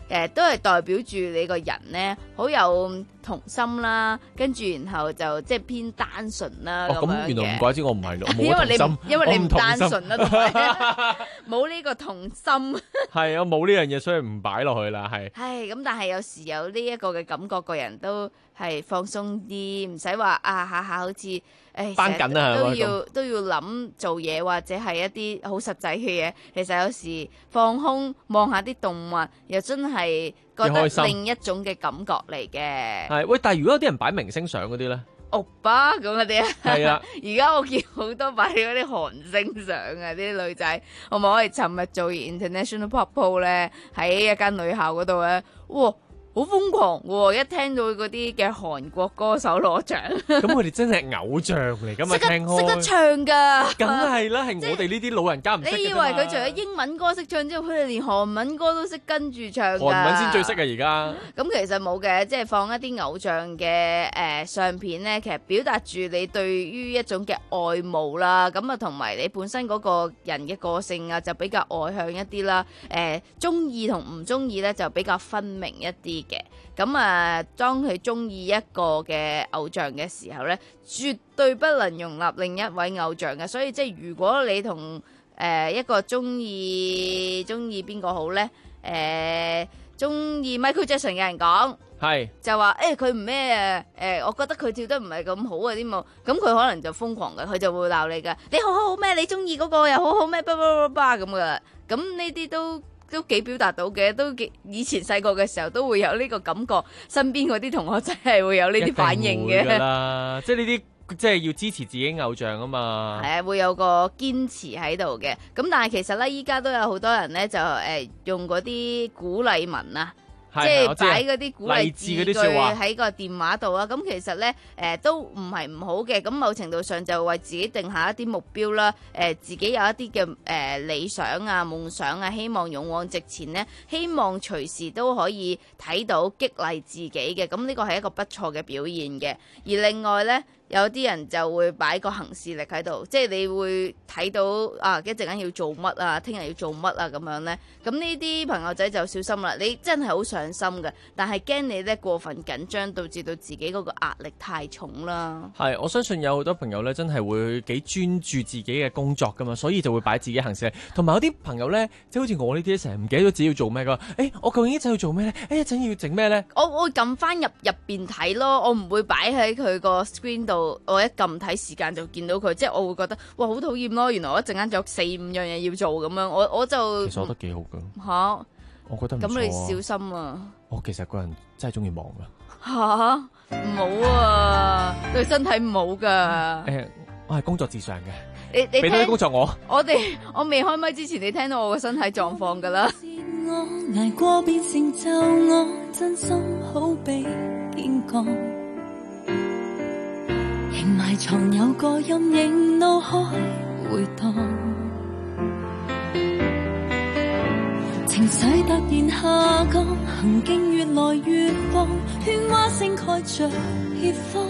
誒都係代表住你個人咧好有童心啦，跟住然後就即係偏單純啦咁樣嘅。 咁原來唔怪之我唔係咯，冇因為你童心， 因為你唔我童心單純啦，同埋冇呢個童心。 係啊，冇呢樣嘢，所以唔擺落去啦，係。 係咁，但係有時有呢一個嘅感覺，個人都係放鬆啲，唔使話啊下下好似誒繃緊啊都係咪要都要諗做嘢或者係一啲好實際嘅嘢。其實有時放空望下啲動物，又真係覺得幾開心另一種嘅感覺嚟嘅。 係喂，但係如果有啲人擺明星相嗰啲咧， 歐巴咁嗰啲啊， 係啊而家我見好多擺嗰啲韓星相啊，啲女仔，我咪我哋尋日做完 International Pop Pool 咧，喺一間女校嗰度咧，哇！好瘋狂喎！一聽到嗰啲嘅韓國歌手攞獎， 咁佢哋真係偶像嚟㗎嘛？聽開識得唱㗎， 梗係啦，係我哋呢啲老人家唔識嘅啫嘛。 你以為佢除咗英文歌識唱之後，佢哋連韓文歌都識跟住唱㗎？ 韓文先最識啊！而家咁其實冇嘅，即係放一啲偶像嘅誒、呃、相片咧，其實表達住你對於一種嘅愛慕啦。咁啊，同埋你本身嗰個人嘅個性啊，就比較外向一啲啦。誒，中意同唔中意咧，就比較分明一啲嘅。咁啊，當佢中意一個嘅偶像嘅時候咧，絕對不能容納另一位偶像嘅。所以即係如果你同誒、呃、一個中意中意邊個好咧，誒中意 Michael Jackson 嘅人講， 係就話誒佢唔咩啊，誒我覺得佢跳得唔係咁好啊啲舞，咁佢可能就瘋狂嘅，佢就會鬧你噶，你好好好咩？你中意嗰個又好好咩？叭叭叭叭咁噶，咁呢啲都。都幾表達到嘅，都幾以前細個嘅時候都會有呢個感覺，身邊嗰啲同學真係會有呢啲反應嘅。 一定會㗎啦，即係呢啲即係要支持自己偶像啊嘛。 係啊，會有個堅持喺度嘅。咁但係其實咧，依家都有好多人咧就誒、呃、用嗰啲鼓勵文啊。即係擺嗰啲鼓勵字句喺個電話度啊！咁其實咧，誒、呃、都唔係唔好嘅。咁某程度上就為自己定下一啲目標啦。誒、呃，自己有一啲嘅誒理想啊、夢想啊，希望勇往直前咧，希望隨時都可以睇到激勵自己嘅。咁呢個係一個不錯嘅表現嘅。而另外咧，有啲人就會擺個行事曆喺度，即係你會睇到啊，一陣間要做乜啊，聽日要做乜啊咁樣咧。咁呢啲朋友仔就小心啦，你真係好上心嘅，但係驚你咧過分緊張，導致到自己嗰個壓力太重啦。 係，我相信有好多朋友咧，真係會幾專注自己嘅工作噶嘛，所以就會擺自己行事曆。同埋有啲朋友咧，即係好似我呢啲成日唔記得咗自己要做咩噶。誒、欸，我究竟一陣要做咩咧？誒、欸，一陣要整咩咧？ 我我會撳翻入入邊睇咯，我唔會擺喺佢個 screen 度。我一撳睇時間就見到佢，即係我會覺得哇好討厭咯！原來我一陣間仲有四五樣嘢要做咁樣，我我就其實我覺得幾好噶吓，啊、 我覺得唔錯啊。 咁你小心啊！ 我其實個人真係中意忙噶吓，唔好啊，對身體唔好噶。 誒、欸，我係工作至上嘅， 你你俾多啲工作我。 我哋我未開麥之前，你聽到我個身體狀況噶啦。 我捱過變成就我真心好比堅剛。仍埋藏有個陰影，腦海回盪，情緒突然下降，行徑越來越旺，喧嘩聲蓋着怯慌。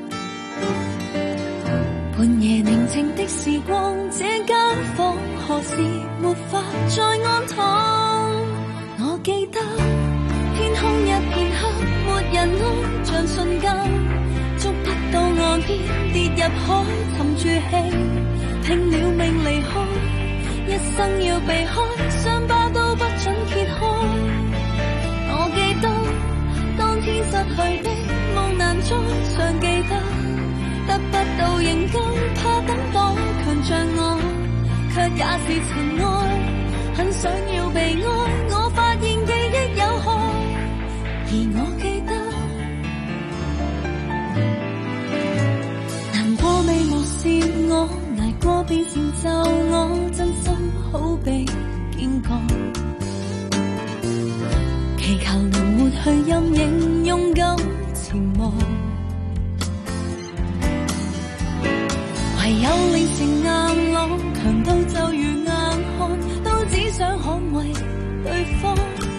半夜寧靜的時光，這間房何時沒法再安躺？我記得天空一片黑，沒人愛，像瞬間。捉不到岸邊，跌入海，沉住氣，拼了命離開，一生要避開，傷疤都不准揭開。我記得當天失去的夢難再常記得，得不到認真，怕等待強像我，卻也是塵埃，很想要被愛，我發現記憶有害，而我記得我未無視我，捱過變成就我，真心好比堅剛，祈求能抹去陰影，勇敢前望。唯有練成硬朗，強到就如硬漢，都只想捍衛對方。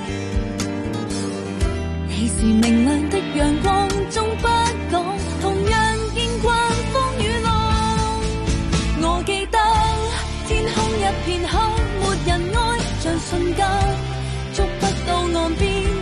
你是明亮的陽光，終不講，同樣見慣風雨浪。我記得天空一片黑，沒人愛，像瞬間捉不到岸邊，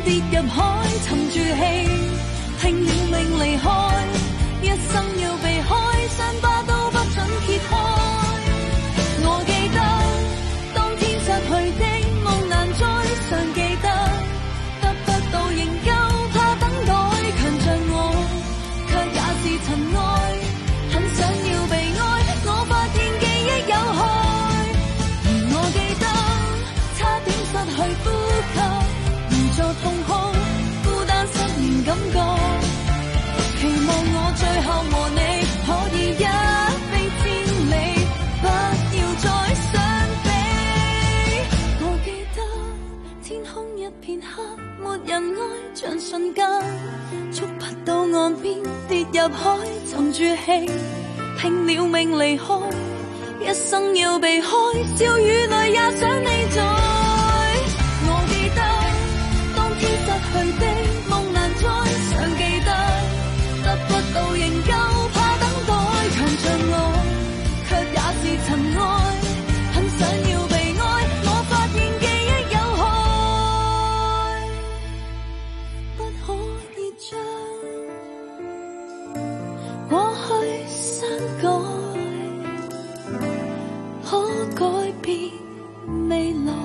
離開，一生要避開，傷疤都不准揭開。我記得當天失去的夢難再常記得，得不到仍舊怕等待，強像我卻也是塵埃，很想要被愛，我發現記憶有害。而我記得差點失去呼吸，如作痛哭，孤單失眠感覺，期望我最後和你可以一飛千里，不要再相比。我記得天空一片黑，沒人愛，像瞬間觸不到岸邊，跌入海沉住氣，拼了命離開，一生要避開，笑與淚也想你在。我記得當天失去的夢難再常記得，得不到仍舊怕等待，強像我卻也是塵埃，很想要被愛，我發現記憶有害，不可以將過去刪改，可改變未來。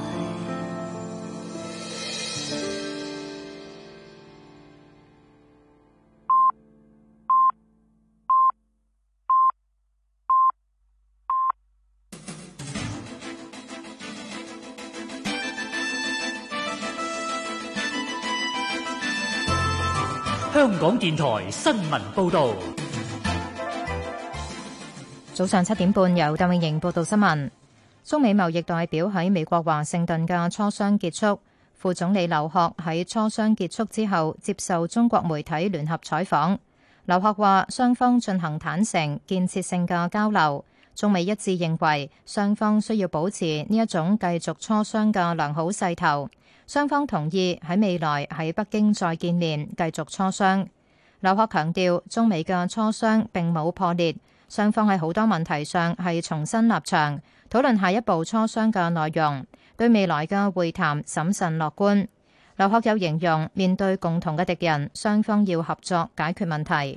香港電台新聞報導。 早上七點半，由鄧永盈報道新聞。中美貿易代表喺美國華盛頓嘅磋商結束，副總理劉鶴喺磋商結束之後接受中國媒體聯合採訪。劉鶴話：雙方進行坦誠、建設性嘅交流，中美一致認為雙方需要保持呢一種繼續磋商嘅良好勢頭。雙方同意喺未來喺北京再見面，繼續磋商。劉鶴強調，中美嘅磋商並冇破裂，雙方喺好多問題上係重新立場，討論下一步磋商嘅內容，對未來嘅會談審慎樂觀。劉鶴又形容，面對共同嘅敵人，雙方要合作解決問題。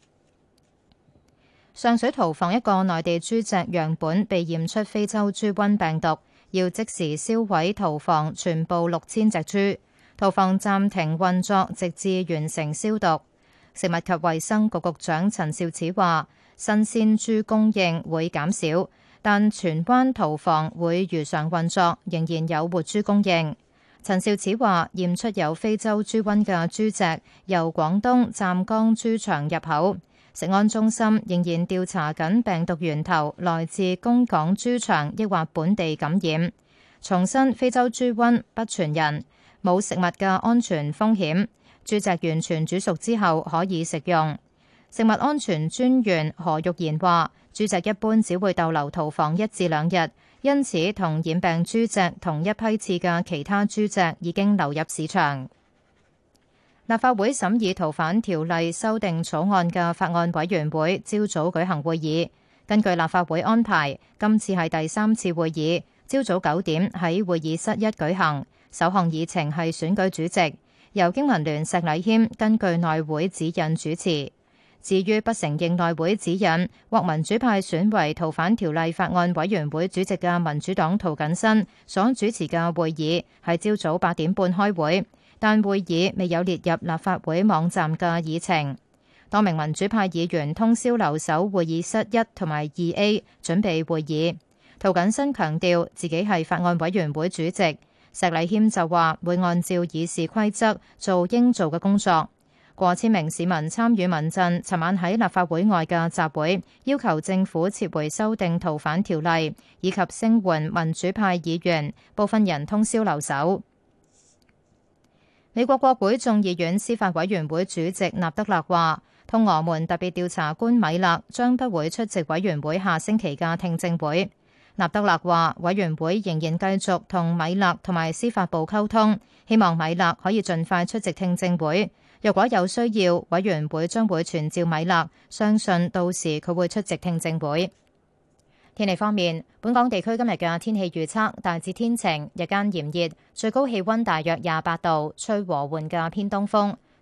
上水屠房一個內地豬隻樣本被驗出非洲豬瘟病毒，要即時銷毀屠房全部六千隻豬，屠房暫停運作，直至完成消毒。食物及衛生局局長陳肇始話：新鮮豬供應會減少，但荃灣屠房會如常運作，仍然有活豬供應。陳肇始話：驗出有非洲豬瘟嘅豬隻由廣東湛江豬場入口，食安中心仍然調查緊病毒源頭來自供港豬場抑或本地感染。重申非洲豬瘟不傳人，冇食物嘅安全風險，豬隻完全煮熟之後可以食用。食物安全專員何玉賢話：豬隻一般只會逗留屠房一至兩日，因此同染病豬隻同一批次嘅其他豬隻已經流入市場。立法會審議逃犯條例修訂草案嘅法案委員會朝早舉行會議，根據立法會安排，今次係第三次會議，朝早九點喺會議室一舉行。首項議程係選舉主席，由經民聯石禮謙根據內會指引主持。至於不承認內會指引，獲民主派選為逃犯條例法案委員會主席嘅民主黨涂謹申所主持嘅會議，喺朝早八點半開會，但會議未有列入立法會網站嘅議程。多名民主派議員通宵留守會議室一同埋二 A 準備會議。涂謹申強調自己係法案委員會主席，石禮謙就話會按照議事規則做應做嘅工作。過千名市民參與民陣尋晚喺立法會外嘅集會，要求政府撤回修訂逃犯條例，以及聲援民主派議員，部分人通宵留守。美國國會眾議院司法委員會主席納德勒話，通俄門特別調查官米勒將不會出席委員會下星期嘅聽證會。納德勒話，委員會仍然繼續同米勒同埋司法部溝通，希望米勒可以盡快出席聽證會。若果有需要，委員會將會傳召米勒，相信到時佢會出席聽證會。天氣方面，本港地區今日嘅天氣預測大致天晴，日間炎熱，最高氣溫大約廿八度，吹和緩嘅偏東風。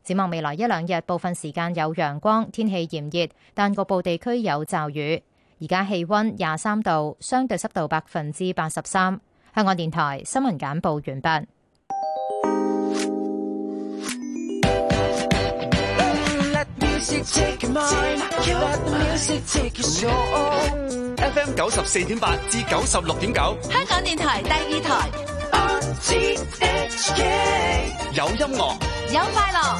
展望未來一兩日，部分時間有陽光，天氣炎熱，但局部地區有驟雨。而家氣溫廿三度，相對濕度百分之八十三。香港電台新聞簡報完畢。 F M 九十四點八至九十六點九， 香港電台第二台。 有音樂， 有快樂。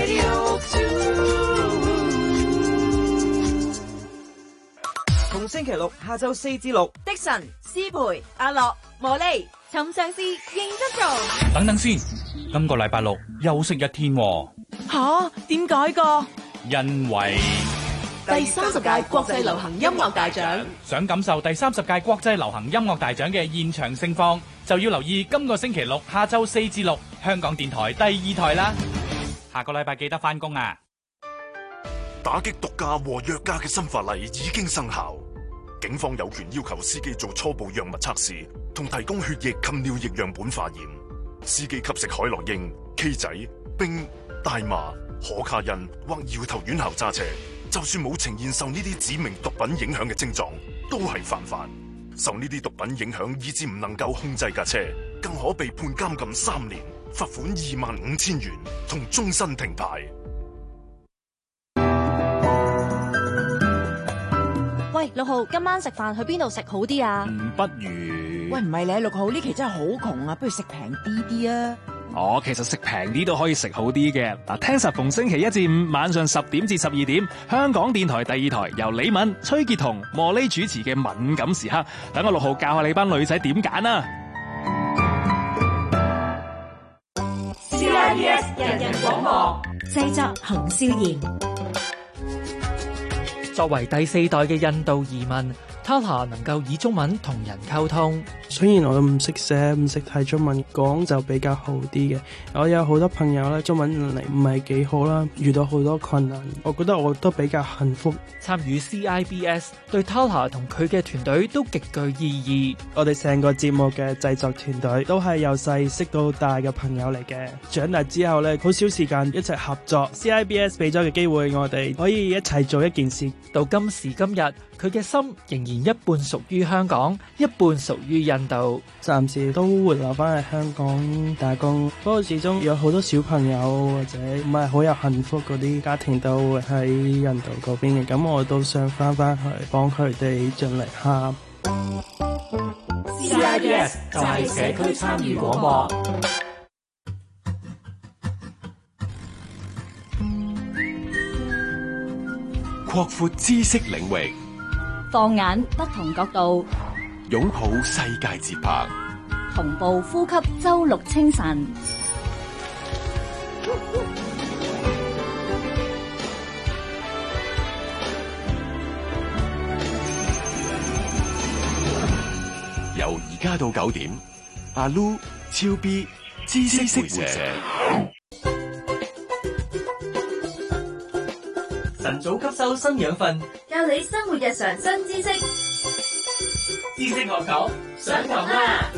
逢星期六下晝四至六， 的神、思培、阿樂、茉莉，尋嘗試認真做。 等等先，今個禮拜六休息一天喎。 吓？點解㗎？ 因為第三十屆國際流行音樂大獎， 想感受第三十屆國際流行音樂大獎嘅現場盛況，就要留意今個星期六下晝四至六，香港電台第二台啦。下個禮拜記得返工啊！ 打擊毒駕和藥駕嘅新法例已經生效，警方有權要求司機做初步藥物測試，同提供血液及尿液樣本化驗。司機吸食海洛因、K 仔、冰、大麻、可卡因或搖頭丸後揸車，就算冇呈現受呢啲指明毒品影響嘅症狀，都係犯法。受呢啲毒品影響以致唔能夠控制架車，更可被判監禁三年、罰款二萬五千元同終身停牌。 喂，六號，今晚食飯去邊度食好啲啊？ 嗯，不如喂，唔係你六號呢期真係好窮啊，不如食平啲啲啊！ 哦，其實食平啲都可以食好啲嘅。嗱，聽實逢星期一至五晚上十點至十二點，香港電台第二台由李敏、崔潔彤、茉莉主持嘅敏感時刻，等我六號教下你班女仔點揀啊 ！C I B S 人人廣播製作洪少賢。 作為第四代嘅印度移民，Tala能夠以中文同人溝通。 雖然我都唔識寫唔識睇中文，講就比較好啲嘅。我有好多朋友咧，中文能力唔係幾好啦，遇到好多困難，我覺得我都比較幸福。 參與 C I B S 對 Tala 同佢嘅團隊都極具意義。 我哋成個節目嘅製作團隊都係由細識到大嘅朋友嚟嘅。長大之後咧，好少時間一齊合作。C I B S 俾咗嘅機會，我哋可以一齊做一件事。 到今時今日，佢嘅心仍然一半屬於香港，一半屬於印度。 暫時都會留翻喺香港打工，不過始終有好多小朋友或者唔係好有幸福嗰啲家庭都會喺印度嗰邊嘅，咁我都想翻翻去幫佢哋盡力下。 C I B S 就係社區參與廣播。 擴闊知識領域， 放眼不同角度， 擁抱世界節拍， 同步呼吸周六清晨。 由而家到九點，阿 Lu、超 B、知識會社。 晨早吸收新養分， 教你生活日常新知識。 知識學堂上堂啦！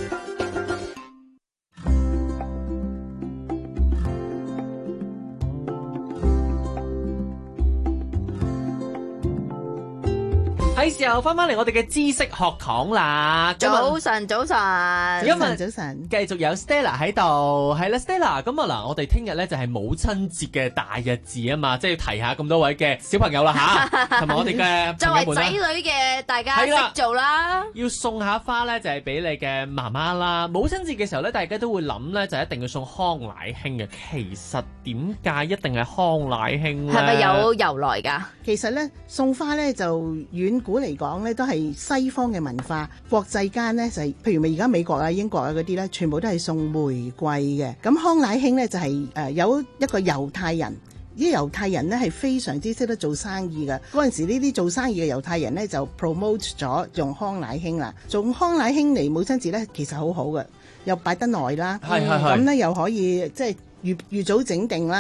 係時候翻翻嚟我哋嘅知識學堂啦！ 早晨，早晨， 今日早晨，繼續有 Stella 喺度，係啦 Stella，咁啊嗱，我哋聽日咧就係母親節嘅大日子啊嘛，即係要提下咁多位嘅小朋友啦吓，同埋我哋嘅作為仔女嘅大家識做啦， 要送下花咧就係俾你嘅媽媽啦。母親節嘅時候咧，大家都會諗咧就一定要送康乃馨嘅。其實點解一定係康乃馨咧？ 係咪有由來㗎？ 其實咧送花咧就遠古嚟講咧都係西方嘅文化，國際間咧就係、是、譬如咪而家美國啊、英國啊嗰啲咧，全部都係送玫瑰嘅。咁康乃馨咧就係、是、誒、呃、有一個猶太人，啲猶太人咧係非常之識得做生意嘅。嗰陣時呢啲做生意嘅猶太人咧就 promote 咗用康乃馨啦，用康乃馨嚟母親節咧其實好好嘅，又擺得耐啦，咁咧又可以即係預預早整定啦。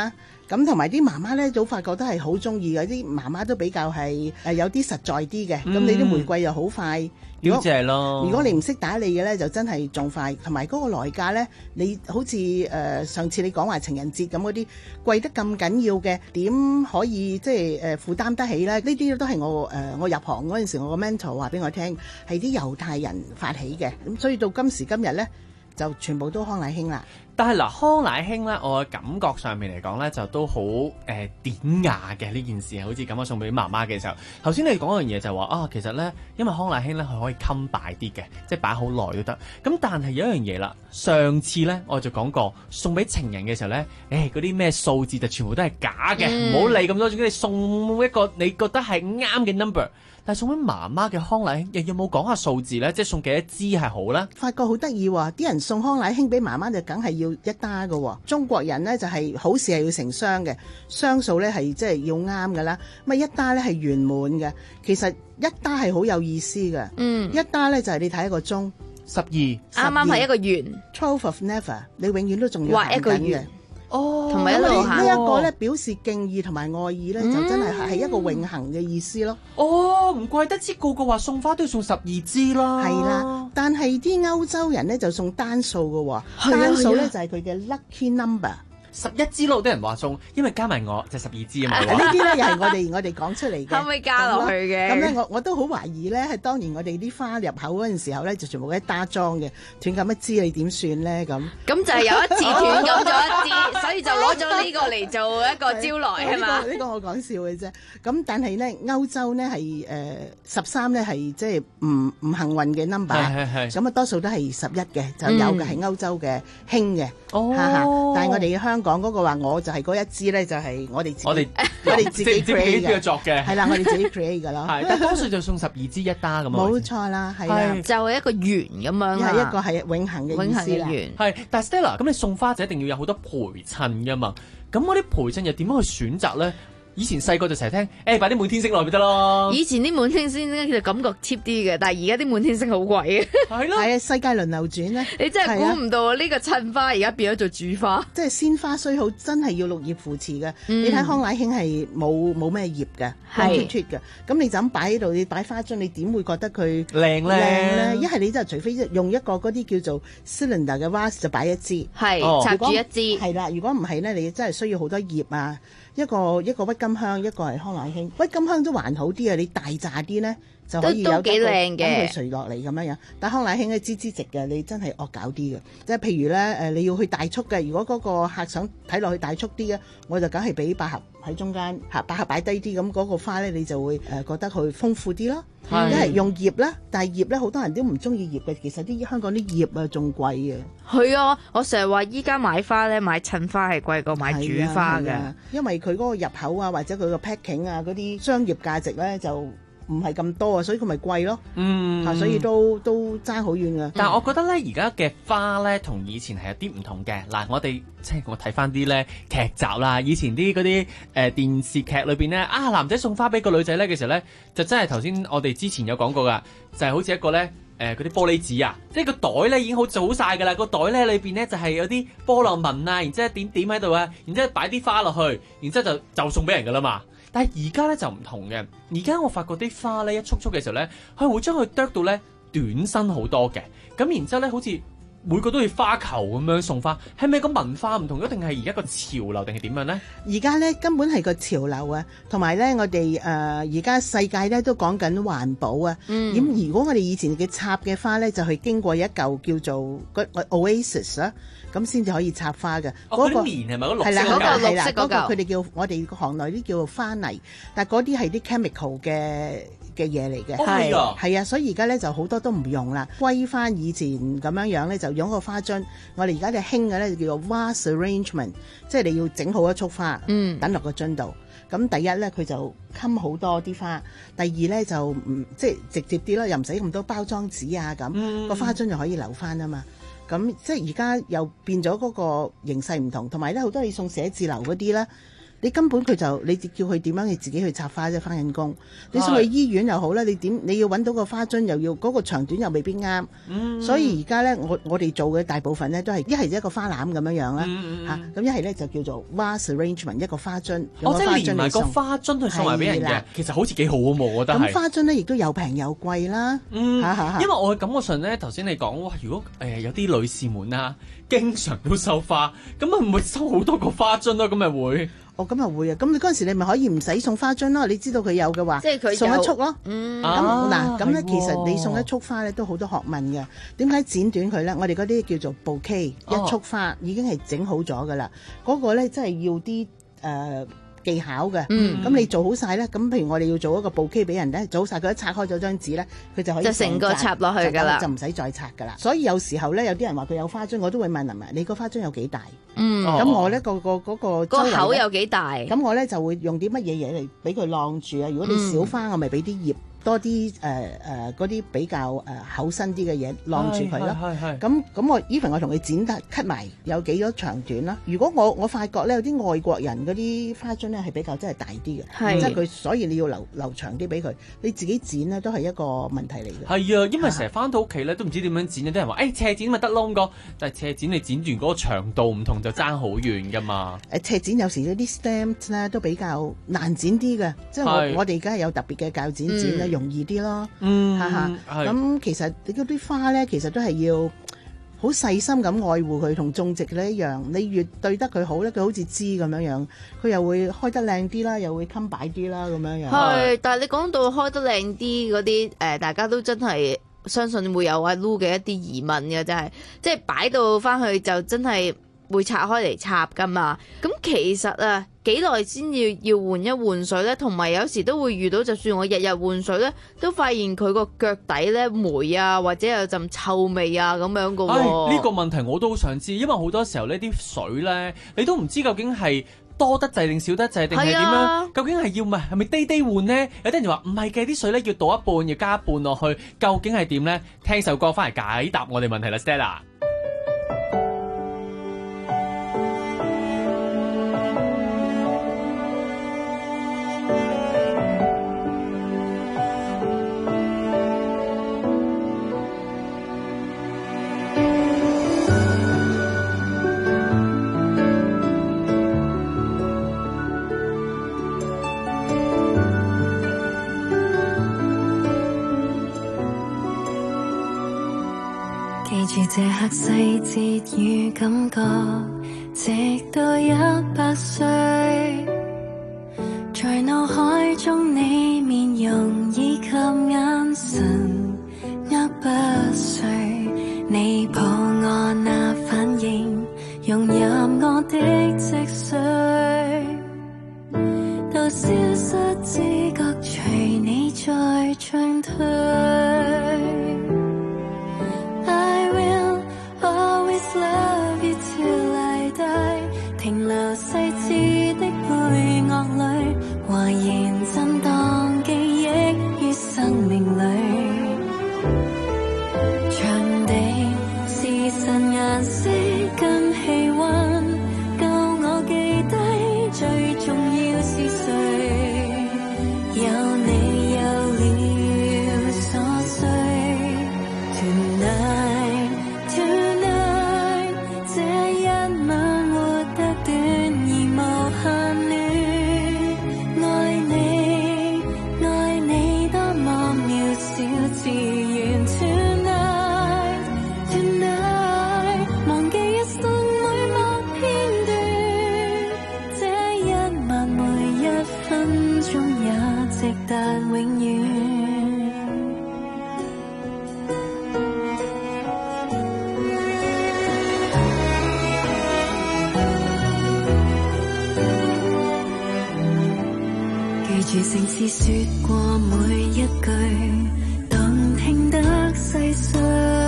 咁同埋啲媽媽咧，早發覺都係好中意嘅，啲媽媽都比較係誒有啲實在啲嘅。咁、嗯、你啲玫瑰又好快， 如果謝咯。如果你唔識打理嘅咧，就真係仲快。同埋嗰個來價咧，你好似誒、呃、上次你講話情人節咁嗰啲貴得咁緊要嘅，點可以即係誒負擔得起咧？呢啲都係我誒、呃、我入行嗰陣時，我個 mentor 話俾我聽，係啲猶太人發起嘅。咁所以到今時今日咧，就全部都康乃馨啦。 但係嗱，康乃馨咧，我嘅感覺上面嚟講咧，就都好誒、呃、典雅嘅呢件事，好似咁樣送俾媽媽嘅時候。頭先你講樣嘢就話啊，其實咧，因為康乃馨咧，佢可以襟擺啲嘅，即係擺好耐都得。咁但係有一樣嘢啦，上次咧我就講過，送俾情人嘅時候咧，誒嗰啲咩數字就全部都係假嘅，唔好理咁多。總之你送一個你覺得係啱嘅 number。但係送俾媽媽嘅康乃馨，又有冇講下數字咧？即係送幾多支係好咧？ 發覺好得意喎，啲人送康乃馨俾媽媽就梗係要一打嘅喎。中國人咧就係、是、好事係要成雙嘅，雙數咧係即係要啱嘅啦。咁啊一打咧係圓滿嘅，其實一打係好有意思嘅。嗯，一打咧就係、是、你睇一個鐘， 十二，啱啱係一個圓 twelve of never， 你永遠都仲要畫一個圓。 哦， 同埋一路行呢一個咧表示敬意同埋愛意咧，嗯、就真係係一個永恆嘅意思咯。 哦，唔怪得知個個話送花都要送十二支啦。 係啦，但係啲歐洲人咧就送單數嘅喎，單數咧就係佢嘅 lucky number。 十一支咯，啲人話送，因為加埋我就十二支啊嘛。 呢啲咧又係我哋我哋講出嚟嘅， 可唔可以加落去嘅？ 咁咧我我都好懷疑咧，係當年我哋啲花入口嗰陣時候咧，就全部一打裝嘅，斷咁一支你點算咧？咁咁就係有一次斷咁咗一支，所以就攞咗呢個嚟做一個招來係嘛？ 呢、呢個呢、呢個我講笑嘅啫。咁但係咧歐洲咧係誒十三咧係即係唔唔幸運嘅 number，咁啊多數都係十一嘅，就有嘅係歐洲嘅興嘅。哦，但係我哋香港嗰個話，我就係嗰一支咧，就係我哋自己我哋我哋自己 create 嘅作嘅，係啦，我哋自己 create 嘅咯。 係，但多數就送十二支一打咁啊。 冇錯啦，係啦， 就係一個圓咁樣啦， 係一個係永恆嘅意思啦。 係，但係 Stella，咁你送花就一定要有好多陪襯噶嘛？咁嗰啲陪襯又點樣去選擇咧？以前細個就成日聽，誒擺啲滿天星落咪得咯。 以前啲滿天星咧，其實感覺 cheap 啲嘅，但係而家啲滿天星好貴啊。係咯，係啊，世界輪流轉咧。 你真係估唔到呢個襯花而家變咗做主花。 即係鮮花雖好，真係要綠葉扶持嘅。嗯、你睇康乃馨係冇冇咩葉嘅，光脫脫嘅。咁你就咁擺喺度，你擺花樽，你點會覺得佢靚咧？靚咧？一係你就除非用一個嗰啲叫做 cylinder 嘅 vase 就擺一支， 係、哦、插住一支。 係啦，如果唔係咧，你真係需要好多葉啊。一個一個鬱金香，一個係康乃馨。鬱金香都還好啲啊，你大扎啲咧就可以有得佢等佢垂落嚟咁樣樣。但康乃馨咧支支直嘅，你真係惡搞啲嘅。即係譬如咧誒，你要去大束嘅，如果嗰個客想睇落去大束啲嘅，我就梗係俾百合喺中間，嚇百合擺低啲，咁嗰個花咧你就會誒覺得佢豐富啲咯。一係用葉啦，但係葉咧好多人都唔中意葉嘅，其實啲香港啲葉啊仲貴啊。 係啊，我成日話依家買花咧買襯花係貴過買主花嘅， 因為佢嗰個入口啊或者佢個 packing 啊嗰啲商業價值咧就唔係咁多啊，所以佢咪貴咯。嗯，啊、所以都都爭好遠噶。 但係我覺得咧，而家嘅花咧同以前係有啲唔同嘅。嗱，我哋即係我睇翻啲咧劇集啦，以前啲嗰啲誒電視劇裏邊咧，啊男仔送花俾個女仔咧嘅時候咧，就真係頭先我哋之前有講過噶，就係、是、好似一個咧誒嗰啲玻璃紙啊，即係個袋咧已經好做好晒噶啦，個袋咧裏邊咧就係、是、有啲波浪紋啊，然之後點點喺度啊，然之後擺啲花落去，然之後就就送俾人噶啦嘛。但係而家咧就唔同嘅，而家我發覺啲花咧一束束嘅時候咧，佢會將佢剁到咧短身好多嘅，咁然之後咧好似每個都要花球咁樣送花，係咪個文化唔同咗，定係而家個潮流定係點樣咧？ 而家咧根本係個潮流啊，同埋咧我哋誒而家世界咧都講緊環保啊。咁、嗯、如果我哋以前嘅插嘅花咧，就係、是、經過一嚿叫做個 Oasis 啊。咁先至可以插花嘅。 哦，嗰、那、啲、個、棉係咪嗰綠色嗰嚿？ 係啦，嗰個佢哋叫我哋行內啲叫做花泥，但係嗰啲係啲 chemical 嘅嘅嘢嚟嘅。係啊，係啊，所以而家咧就好多都唔用啦，歸翻以前咁樣樣咧，就用個花樽。我哋而家就興嘅咧就叫做 vase arrangement， 即係你要整好一束花，嗯，等落個樽度。咁第一咧佢就襟好多啲花，第二咧就唔即係直接啲咯，又唔使咁多包裝紙啊咁，嗯，個花樽就可以留翻啊嘛。咁即係而家又變咗嗰個形勢唔同，同埋咧好多你送寫字樓嗰啲咧， 你根本佢就你叫佢點樣你自己去插花啫，返緊工。你送去醫院又好啦，你點你要揾到個花樽又要嗰、嗰個長短又未必啱。嗯、所以而家咧，我我哋做嘅大部分咧都係一係一個花籃咁樣樣啦，嚇咁一係咧就叫做 vase arrangement 一個花樽。 我即係連埋個花樽去送埋俾人嘅，其實好似幾好啊嘛，我覺得。 咁花樽咧亦都有平有貴啦。 嗯，因為我感覺上咧，頭先你講哇，如果誒、呃、有啲女士們啊，經常都收花，咁咪唔會收好多個花樽咯，咁咪會。 哦，咁又會啊！咁你嗰陣時你咪可以唔使送花樽咯，你知道佢有嘅話， 即係佢送一束咯。 嗯， 咁嗱，咁咧其實你送一束花咧都好多學問嘅。點解剪短佢咧？我哋嗰啲叫做 bouquet，一束花已經係整好咗噶啦。嗰個咧真係要啲誒。呃技巧嘅，咁、嗯、你做好晒咧，咁譬如我哋要做一個布 K 俾人咧，做好晒佢一拆開咗張紙咧，佢就可以就成個插落去噶啦，就唔使再拆噶啦。所以有時候咧，有啲人話佢有花樽，我都會問係咪你個花樽有幾大？嗯，咁我咧個個嗰個個口有幾大？咁我咧就會用啲乜嘢嘢嚟俾佢晾住啊？如果你小花，嗯、我咪俾啲葉。多啲誒誒嗰啲比較誒、呃、厚身啲嘅嘢晾住佢咯，咁咁我 even 我同佢剪得 cut 埋有幾多長短啦。如果我我發覺咧有啲外國人嗰啲花樽咧係比較真係大啲嘅，即係佢所以你要留留長啲俾佢，你自己剪咧都係一個問題嚟嘅。係啊，因為成日翻到屋企咧都唔知點樣剪，有啲人話誒、欸、斜剪咪得咯咁，但係斜剪你剪斷嗰個長度唔同就爭好遠噶嘛。誒斜剪有時嗰啲 stamp 咧都比較難剪啲嘅，即係我我哋而家有特別嘅鉸剪剪咧。嗯容易啲咯，嗯，哈哈，咁其實你嗰啲花咧，其實都係要好細心咁愛護佢，同種植咧一樣。你越對得佢好咧，佢好似枝咁樣樣，佢又會開得靚啲啦，又會襟擺啲啦，咁樣樣。 係，但係你講到開得靚啲嗰啲，誒，大家都真係相信會有阿 Lu 嘅一啲疑問嘅，真係，即係擺到翻去就真係會拆開嚟插噶嘛。咁其實啊。幾耐先要要換一換水咧？同埋有，有時都會遇到，就算我日日換水咧，都發現佢個腳底咧霉啊，或者有陣臭味啊咁樣噶喎。 呢、呢個問題我都好想知，因為好多時候呢啲水咧，你都唔知究竟係多得滯定少得滯定係點樣？啊、究竟係要咪係咪滴滴換呢？有啲人就話唔係嘅，啲水咧要倒一半，要加一半落去，究竟係點咧？聽首歌翻嚟解答我哋問題啦 ，Stella。 記住這刻細節與感覺，直到一百歲，在腦海中你面容以及眼神握不碎，你抱我那反應融入我的脊髓，到消失知覺隨你在進退。Love you till I die， 停留細緻的配樂裏，懷疑震盪記憶於生命裏。場地、時辰、顏色跟氣溫，夠我記低最重要是誰。有你有了所需 Tonight。但永遠記住城市說過每一句，動聽得細碎，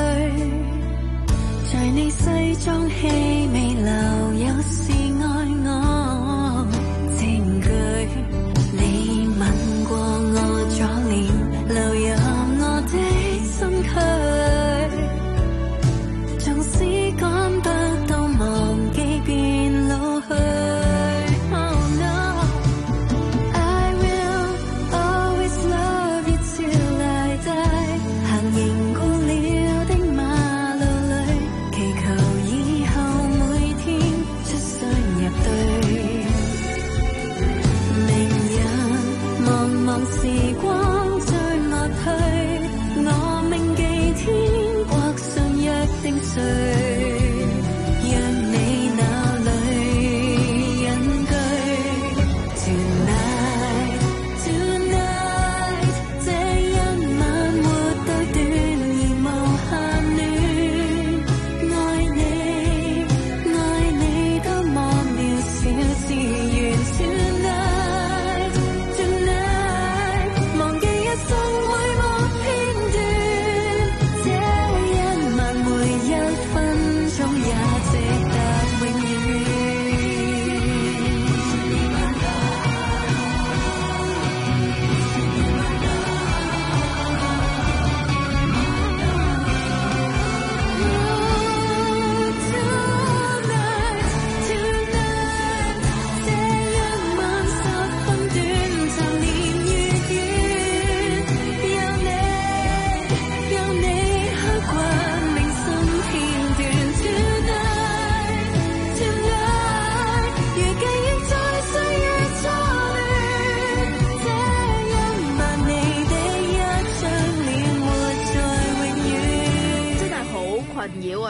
在你西裝氣味留有是愛我證據，你吻過我左臉，流入我的心軀，縱使趕不到忘記便老去。Oh no。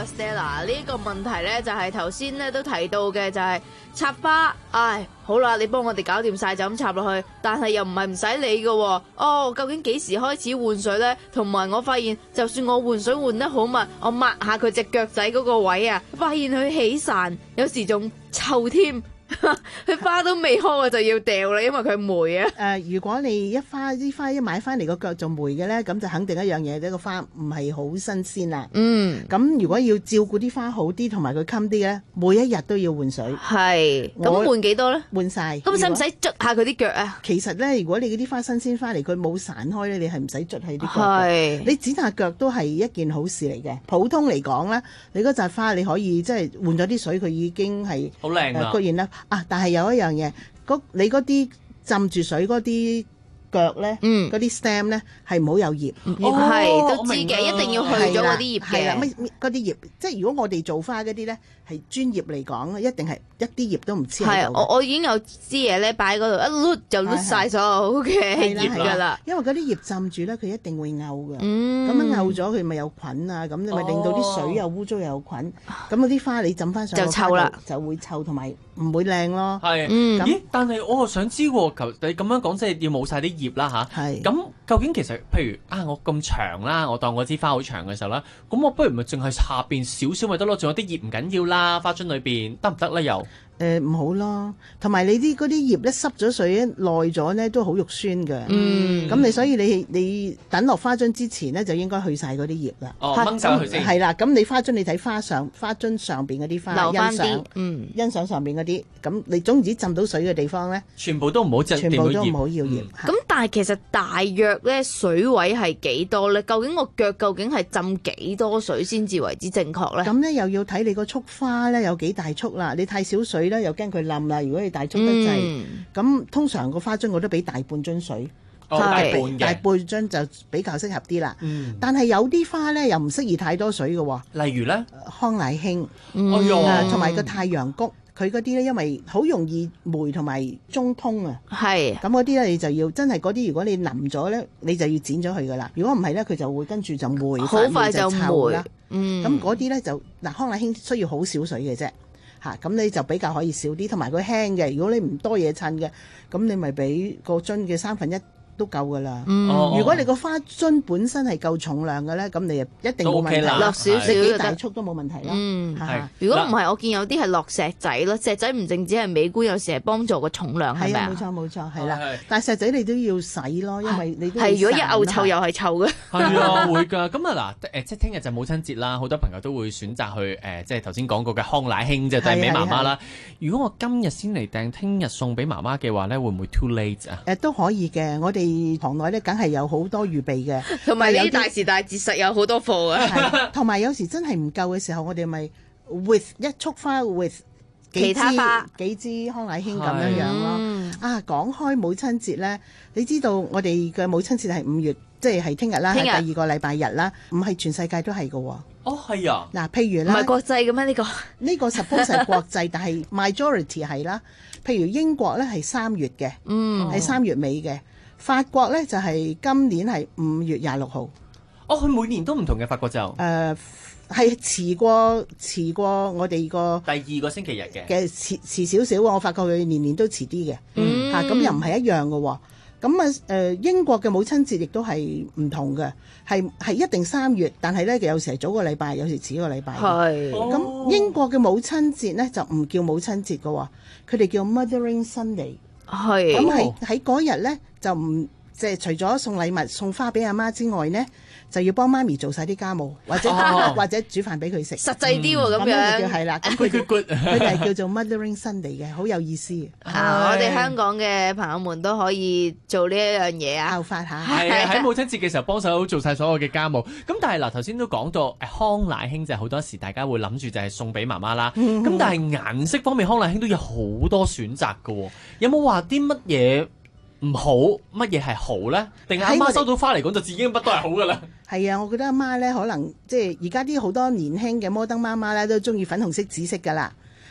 啊 Stella，呢個問題咧就係頭先咧都提到嘅，就係插花。唉，好啦，你幫我哋搞掂晒就咁插落去，但係又唔係唔使理㗎。哦，究竟幾時開始換水呢？同埋我發現，就算我換水換得好密，我抹下佢隻腳仔嗰個位啊，發現佢起潺，有時仲臭添。佢花都未開我就要掉啦，因為佢霉啊。誒、 呃，如果你一花啲花一買翻嚟個腳就霉嘅咧，咁就肯定一樣嘢，呢、這個花唔係好新鮮啦。 嗯， 咁如果要照顧啲花好啲，同埋佢襟啲咧，每一日都要換水。 係，咁換幾多咧？ 換晒。 咁使唔使捽下佢啲腳啊？ 其實咧，如果你嗰啲花新鮮翻嚟，佢冇散開咧，你係唔使捽喺啲腳。 係， 你剪下腳都係一件好事嚟嘅。普通嚟講咧，你嗰扎花你可以即係換咗啲水，佢已經係好靚啦。 固然啦，啊，但係有一樣嘢，你嗰啲浸住水嗰啲腳咧，嗰啲 stem 咧係唔好有葉， 係、哦、都知嘅，一定要去咗嗰啲葉嘅。 係啦，乜嗰啲葉，即係如果我哋做花嗰啲咧，係專業嚟講，一定係一啲葉都唔黐喺度。 我我已經有支嘢咧擺喺嗰度，一碌就碌晒所有嘅葉㗎啦。 因為嗰啲葉浸住咧，佢一定會漚㗎。咁、 嗯、 樣漚咗，佢咪有菌啊？咁你咪令到啲水又污糟又有菌。咁嗰啲花你浸翻上就臭啦， 就會臭同埋唔會靚咯。 係， 嗯、 咦？但係我又想知喎，求你咁樣講，即係要冇晒啲葉啦吓，係。咁究竟其實，譬如啊，我咁長啦，我當我支花好長嘅時候啦，咁我不如咪淨係下邊少少咪得咯，仲有啲葉唔緊要啦，花樽裏邊得唔得咧？又？ 誒唔、呃、好咯，同埋你啲嗰啲葉咧濕咗水咧耐咗咧都好肉酸嘅。嗯，咁你所以你你等落花樽之前咧就應該去晒嗰啲葉啦。 哦，掹走佢先。 係啦，咁你花樽你睇花上花樽上邊嗰啲花， 留翻啲， 欣賞，嗯，欣賞上邊嗰啲。咁你總之浸到水嘅地方咧， 全部都唔好浸， 全部都唔好要葉。 咁、嗯、但係其實大約咧水位係幾多咧？究竟個腳究竟係浸幾多水先至為之正確咧？ 咁咧又要睇你個束花咧有幾大束啦。你太少水咧又驚佢冧啦。如果你大束得滯，咁、嗯、通常個花樽我都俾大半樽水。 哦、大半嘅大半樽就比較適合啲啦。 嗯， 但係有啲花咧又唔適宜太多水嘅。 例如咧， 康乃馨， 嗯， 同埋個太陽菊，佢嗰啲咧因為好容易霉同埋中通啊。 係。咁嗰啲咧你就要真係嗰啲，如果你淋咗咧，你就要剪咗佢噶啦。如果唔係咧，佢就會跟住就霉， 好快就臭啦。 嗯。 咁嗰啲咧就嗱，康乃馨需要好少水嘅啫。嚇，咁你就比較可以少啲，同埋佢輕嘅。如果你唔多嘢襯嘅，咁你咪俾個樽嘅三分一都夠噶啦。 嗯， 如果你個花樽本身係夠重量嘅咧，咁你一定冇問題， 落少少幾大束都冇問題啦。 嗯，係。如果唔係，我見有啲係落石仔咯，石仔唔淨止係美觀，有時係幫助個重量，係咪啊？ 冇錯冇錯，係啦。但係石仔你都要洗咯，因為你都係如果一嘔臭又係臭嘅。 係啊，會㗎。咁啊嗱，誒即係聽日就母親節啦，好多朋友都會選擇去誒，即係頭先講過嘅康乃馨就訂俾媽媽啦。如果我今日先嚟訂，聽日送俾媽媽嘅話咧，會唔會 too late 啊？ 誒都可以嘅，我哋行內咧，梗係有好多預備嘅， 同埋有大時大節實有好多貨啊。 同埋有，有時真係唔夠嘅時候，我哋咪 with 一束花 with 其他花幾支康乃馨咁樣樣咯。啊，講開母親節咧，你知道我哋嘅母親節係五月，即係係聽日啦，係第二個禮拜日啦，唔係全世界都係㗎喎。 哦，係啊。 嗱，譬如咧， 唔係國際嘅咩？呢個呢個 suppose 係國際，但係 majority 係啦。譬如英國咧係三月嘅，嗯，係三月尾嘅。法國咧就係、是、今年係五月廿六號。 哦，佢每年都唔同嘅法國就。誒、 呃，係遲過遲過我哋個第二個星期日嘅。 嘅遲遲少少，我發覺佢年年都遲啲嘅。 嗯。 嚇、啊，咁又唔係一樣嘅喎。咁啊誒，英國嘅母親節亦都係唔同嘅，係係一定三月，但係咧有時係早個禮拜，有時遲個禮拜。 係。 咁、哦、英國嘅母親節咧就唔叫母親節嘅喎，佢哋叫 Mothering Sunday。 係。 咁喺喺嗰日咧就唔即係除咗送禮物送花俾阿媽之外咧，就要幫媽咪做晒啲家務，或者、哦、或者煮飯俾佢食， 實際啲喎咁樣。 咁就叫係啦，咁佢哋佢哋係叫做 Mothering Sunday 嘅，好有意思。 啊，我哋香港嘅朋友們都可以做呢一樣嘢啊， 效法下。 係喺母親節嘅時候幫手做晒所有嘅家務。咁但係嗱，頭先都講到誒康乃馨就係好多時大家會諗住就係送俾媽媽啦。咁、嗯、但係顏色方面，康乃馨都有好多選擇㗎。有冇話啲乜嘢唔好，乜嘢係好咧？定係阿媽收到花嚟講就已經不都係好噶啦？ 係啊，我覺得阿媽咧可能即係而家啲好多年輕嘅摩登媽媽咧都中意粉紅色、紫色噶啦，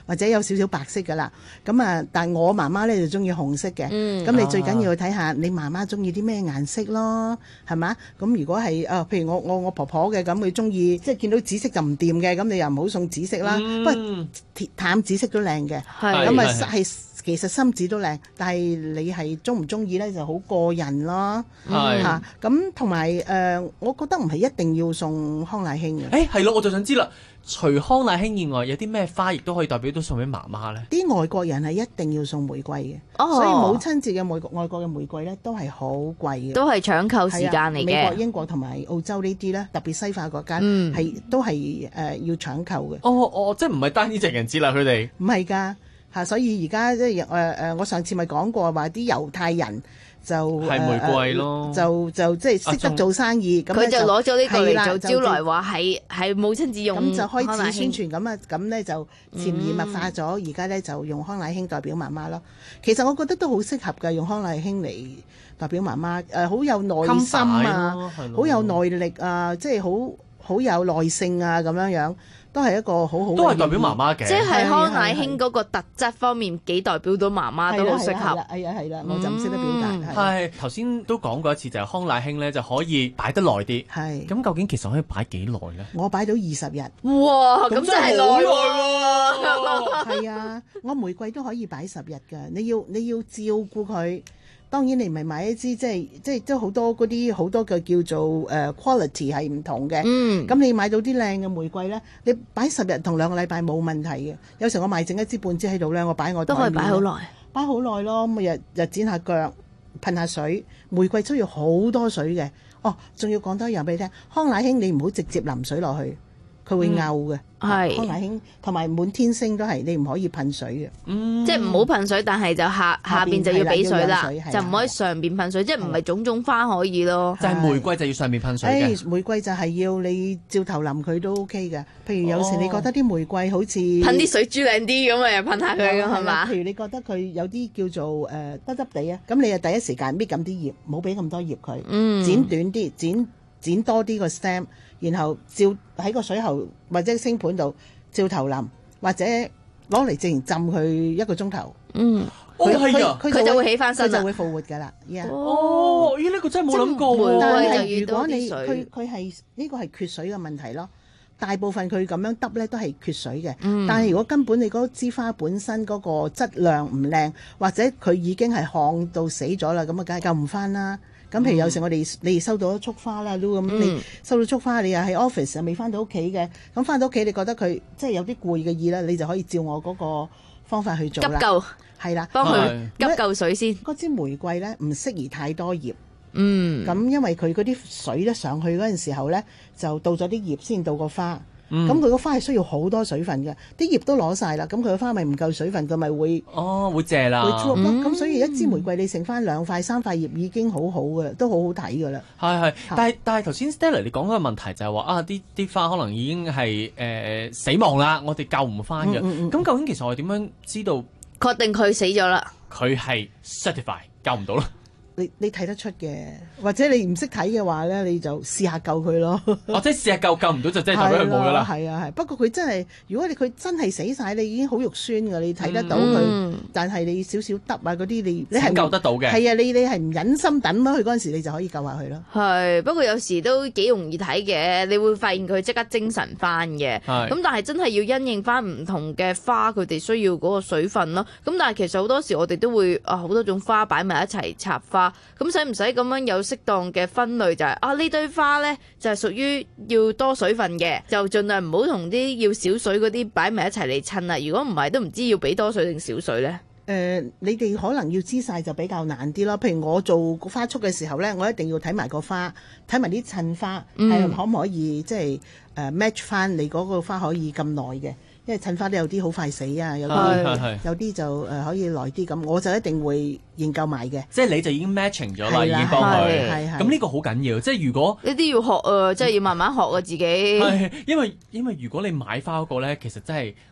或者有少少白色㗎啦。咁啊，但係我媽媽咧就中意紅色嘅。咁、嗯、你最緊要睇下你媽媽中意啲咩顏色咯，係嘛？咁如果係啊，譬如我我我婆婆嘅咁，佢中意即係見到紫色就唔掂嘅，咁你又唔好送紫色啦。嗯、不過淡紫色都靚嘅，咁啊係。其實深紫都靚，但係你係中唔中意咧就好個人咯。係嚇，咁同埋誒，我覺得唔係一定要送康乃馨嘅。 誒係咯，我就想知啦，除康乃馨以外，有啲咩花亦都可以代表到送俾媽媽咧？啲外國人係一定要送玫瑰嘅，哦、所以母親節嘅外國外國嘅玫瑰咧都係好貴嘅， 都係搶購時間嚟嘅。 美國、英國同埋澳洲呢啲咧，特別西化國家係、嗯、都係誒、呃、要搶購嘅。 哦哦，即係唔係單呢情人節啦？佢哋唔係㗎。嚇！所以而家即係誒誒，我上次咪講過話啲猶太人就係玫瑰咯， 呃、就就即係識得做生意，咁佢、啊、就攞咗呢個嚟做招來， 就話係係母親節用， 咁就開始宣傳咁啊，咁咧就潛移默化咗，而家咧就用康乃馨代表媽媽咯。其實我覺得都好適合嘅，用康乃馨嚟代表媽媽，誒、呃、好有耐心啊，好有耐力啊，即係好好有耐性啊，咁樣樣。都係一個好好， 都係代表媽媽嘅， 即係康乃馨嗰個特質方面幾代表到媽媽都好適合。 係啊係啦，我就唔識得表達。 係頭先都講過一次，就係康乃馨咧就可以擺得耐啲。係咁，究竟其實可以擺幾耐咧？ 我擺到二十日。 哇！咁真係耐喎。 係啊，我玫瑰都可以擺十日㗎。你要你要照顧佢。當然你唔係買一支即係即係都好多嗰啲好多嘅叫做誒、uh, quality 係唔同嘅。嗯，咁你買到啲靚嘅玫瑰咧，你擺十日同兩個禮拜冇問題嘅。有時我買剩一支半支喺度咧，我擺我都可以擺好耐， 擺好耐咯。咁日日剪下腳，噴下水。玫瑰需要好多水嘅。哦，仲要講多一樣俾你聽，康乃馨你唔好直接淋水落去，佢會漚嘅。係、嗯、康乃馨同埋滿天星都係你唔可以噴水嘅， 嗯，即係唔好噴水，但係就下下邊就要俾水啦，就唔可以上邊噴水，即係唔係種種花可以咯。 就係玫瑰就要上邊噴水嘅、 哎。玫瑰就係要你照頭淋佢都 OK 嘅。譬如有時你覺得啲玫瑰好似噴啲水珠靚啲咁啊，又噴下佢咁係嘛？ 譬如你覺得佢有啲叫做誒得得地啊，咁你啊第一時間搣咁啲葉，唔好俾咁多葉佢，嗯，剪短啲，剪剪多啲個 stem， 然後照喺個水喉或者星盤度。照頭淋，或者攞嚟直情浸佢一個鐘頭。嗯， 佢佢佢就會起翻身啦， 佢就會復活㗎啦。Yeah. 哦，咦？呢、呢個真係冇諗過。 但係如果你佢佢係呢個係缺水嘅問題咯。大部分佢咁樣揼咧都係缺水嘅。嗯、但係如果根本你嗰支花本身嗰個質量唔靚，或者佢已經係烘到死咗啦，咁啊梗係救唔翻啦。咁譬如有時我哋、嗯、你哋收到束花啦，咁、嗯、你收到束花，你又喺 office 又未翻到屋企嘅，咁翻到屋企你覺得佢即係有啲攰嘅意啦，你就可以照我嗰個方法去做啦。 急救係啦， 幫佢急救水先。 嗰支玫瑰咧唔適宜太多葉。嗯，咁因為佢嗰啲水咧上去嗰陣時候咧，就到咗啲葉先到個花。咁佢個花係需要好多水分嘅，啲葉都攞晒啦，咁佢個花咪唔夠水分，佢咪會哦會謝啦， 會 drop 咯。咁、嗯、所以一支玫瑰你剩翻兩塊三塊葉已經好好嘅，都好好睇㗎啦。 係係，但係但係頭先 Stella 你講嗰個問題就係話啊，啲啲花可能已經係誒、呃、死亡啦，我哋救唔翻嘅。咁、嗯嗯嗯、究竟其實我哋點樣知道確定佢死咗啦？ 佢係 certify 救唔到啦。 你你睇得出嘅，或者你唔識睇嘅話咧，你就試下救佢咯。 哦，即係試下救救唔到就真係代表佢冇㗎啦。 係啊係，不過佢真係，如果你佢真係死晒，你已經好肉酸㗎，你睇得到佢、嗯，但係你少少得啊嗰啲，你你係救得到嘅。係啊，你你係唔忍心等咗佢嗰陣時，你就可以救下佢咯。 係，不過有時都幾容易睇嘅，你會發現佢即刻精神翻嘅。咁但係真係要因應翻唔同嘅花，佢哋需要嗰個水分咯。咁但係其實好多時我哋都會啊好多種花擺埋一齊插花。咁使唔使咁樣有適當嘅分類？就係、是、啊呢堆花呢，就係屬於要多水分嘅，就盡量唔好同啲要少水嗰啲擺埋一齊嚟襯啦。如果唔係，都唔知要俾多水定少水呢？誒、 呃，你哋可能要知晒就比較難啲咯。譬如我做花束嘅時候呢，我一定要睇埋個花，睇埋啲襯花，係、嗯、可唔可以即係誒 match 翻你嗰個花可以咁耐嘅？因為襯花都有啲好快死啊，有啲有啲就誒可以耐啲咁，我就一定會研究埋嘅。 即係你就已經 matching 咗啦，已經幫佢。咁呢個好緊要，即係如果呢啲要學啊，即係要慢慢學啊自己。 係，因為因為如果你買花嗰個咧，其實真係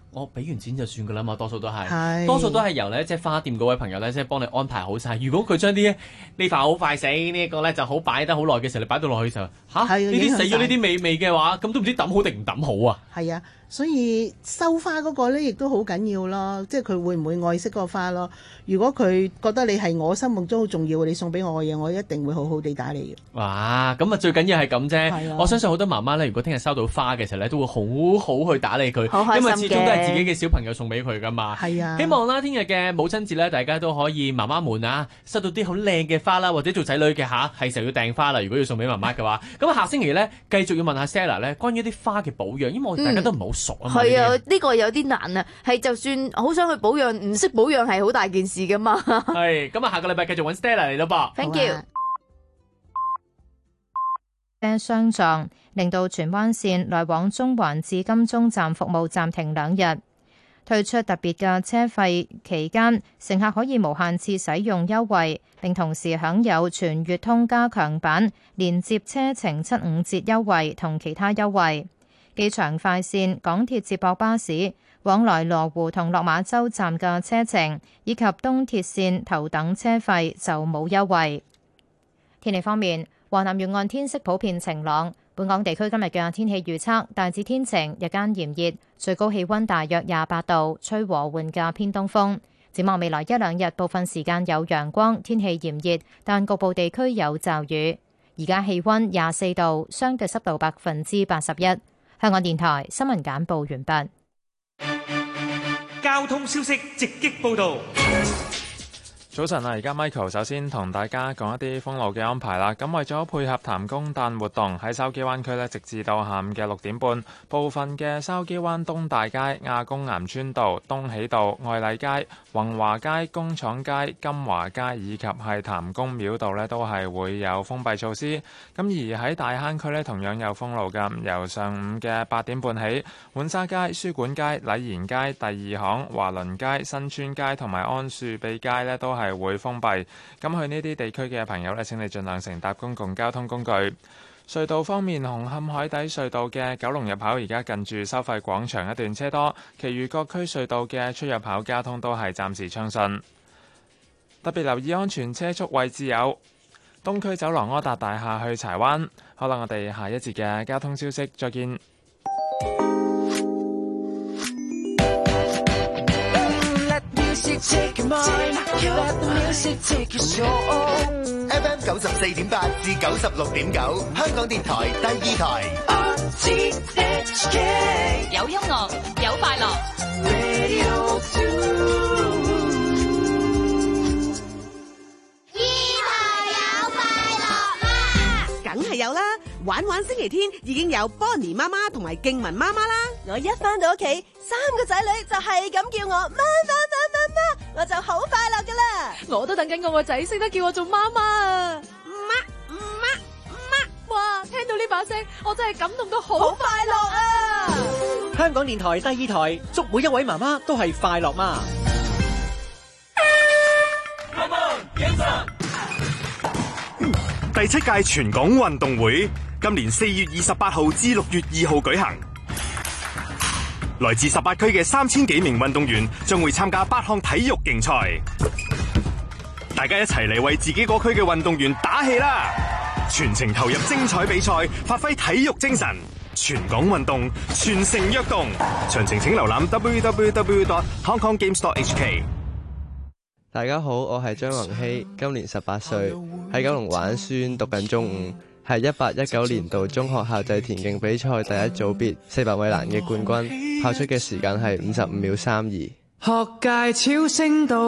我俾完錢就算噶啦嘛，多數都係， 係多數都係由咧即係花店嗰位朋友咧即係幫你安排好晒。如果佢將啲呢塊好快死，呢、這、一個咧就好擺得好耐嘅時候，你擺到落去就嚇呢啲死咗呢啲味味嘅話，咁都唔知抌好定唔抌好啊？ 係啊，所以收花嗰個咧亦都好緊要咯，即係佢會唔會愛惜嗰個花咯？如果佢覺得你係我心目中好重要，你送俾我嘅嘢，我一定會好好地打理嘅。 哇！咁啊最緊要係咁啫。我相信好多媽媽咧，如果聽日收到花嘅時候咧，都會好好去打理佢，因為始終都係自己嘅小朋友送俾佢噶嘛。 係啊。 希望啦，聽日嘅母親節咧，大家都可以媽媽們啊，收到啲好靚嘅花啦，或者做仔女嘅嚇，係時候要訂花啦。如果要送俾媽媽嘅話，咁下星期咧繼續要問下 Stella 咧，關於啲花嘅保養，因為我哋大家都唔係好熟啊嘛。 係啊，呢個有啲難啊，係就算好想去保養，唔識保養係好大件事噶嘛。 係，咁啊，下個禮拜繼續揾 Stella 嚟咯噃。 Thank you。 車相撞，令到荃灣線來往中環至金鐘站服務暫停兩日。推出特別嘅車費期間，乘客可以無限次使用優惠，並同時享有全月通加強版連接車程七五折優惠同其他優惠。機場快線、港鐵接駁巴士往來羅湖同落馬洲站嘅車程，以及東鐵線頭等車費就冇優惠。天氣方面，華南沿岸天色普遍晴朗。本港地區今日嘅天氣預測大致天晴，日間炎熱，最高氣溫大約廿八度，吹和緩嘅偏東風。展望未來一兩日，部分時間有陽光，天氣炎熱，但局部地區有驟雨。而家氣溫廿四度，相對濕度百分之八十一。香港電台新聞簡報完畢。 交通消息直擊報道。 早晨啊，而家 Michael 首先同大家講一啲封路嘅安排啦。咁為咗配合譚公誕活動，喺筲箕灣區呢，直至到下午嘅六點半，部分嘅筲箕灣東大街、亞公岩村道、東喜道、愛麗街、宏華街、工廠街、金華街以及係譚公廟道呢，都係會有封閉措施。咁而喺大坑區呢，同樣有封路㗎。由上午嘅八點半起，浣紗街、書館街、禮賢街、第二行、華倫街、新村街同埋安樹庇街呢，都係會封閉。咁去呢啲地區嘅朋友呢，請你盡量乘搭公共交通工具。隧道方面，紅磡海底隧道嘅九龍入口而家近住收費廣場一段車多，其餘各區隧道嘅出入口交通都係暫時暢順。特別留意安全車速位置有東區走廊柯達大廈去柴灣。好啦，我哋下一節嘅交通消息再見。 F M 九十四點八至九十六點九，香港電台第二台。 有音樂，有快樂。 二台有快樂嗎？梗係有啦！玩玩星期天已經有 Bonnie 媽媽同埋敬文媽媽啦。 我一返到屋企，三個仔女就係咁叫我媽媽媽媽媽，我就好快樂噶啦。 我都等緊我個仔識得叫我做媽媽啊！ 媽媽媽！ 哇，聽到呢把聲，我真係感動到好快樂啊！ 香港電台第二台，祝每一位媽媽都係快樂媽。 第七屆全港運動會今年四月二十八號至六月二號舉行，來自十八區嘅三千幾名運動員將會參加八項體育競賽，大家一齊嚟為自己嗰區嘅運動員打氣啦！全程投入精彩比賽，發揮體育精神，全港運動，全城躍動。詳情請瀏覽 w w w dot hong kong games dot h k。 大家好，我係張宏熙，今年十八歲，喺九龍玩孫，讀緊中五，係一八一九年度中學校際田徑比賽第一組別四百米欄嘅冠軍，跑出嘅時間係五十五秒三二。 學界超聲道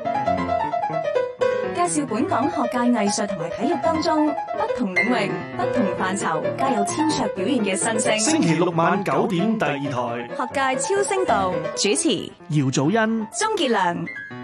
介紹本港學界藝術同埋體育當中不同領域、不同範疇皆有超卓表現嘅新星。 星期六晚九點第二台學界超聲道主持姚祖恩、 鍾傑良。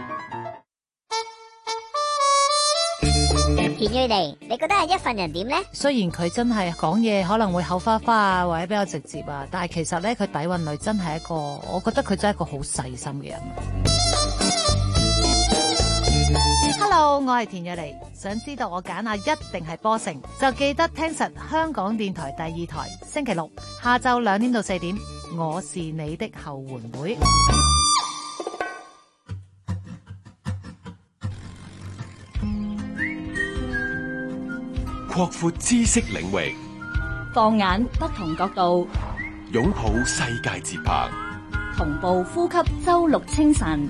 田蕊妮，你覺得係一份人點呢？ 雖然佢真係講嘢可能會口花花啊，或者比較直接啊，但係其實咧佢底蘊裏真係一個，我覺得佢真係一個好細心嘅人。Hello， 我係田蕊妮，想知道我揀啊一定係波城，就記得聽實香港電台第二台，星期六下晝兩點到四點， 我是你的後援會。 擴闊知識領域， 放眼不同角度， 擁抱世界節拍， 同步呼吸周六清晨。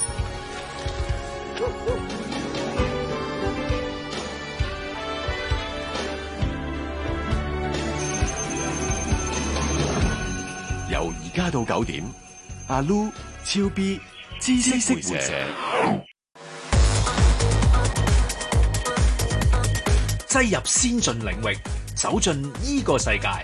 由而家到九點，阿 Lu、超 B、知識會社， 擠入先進領域，走進依個世界。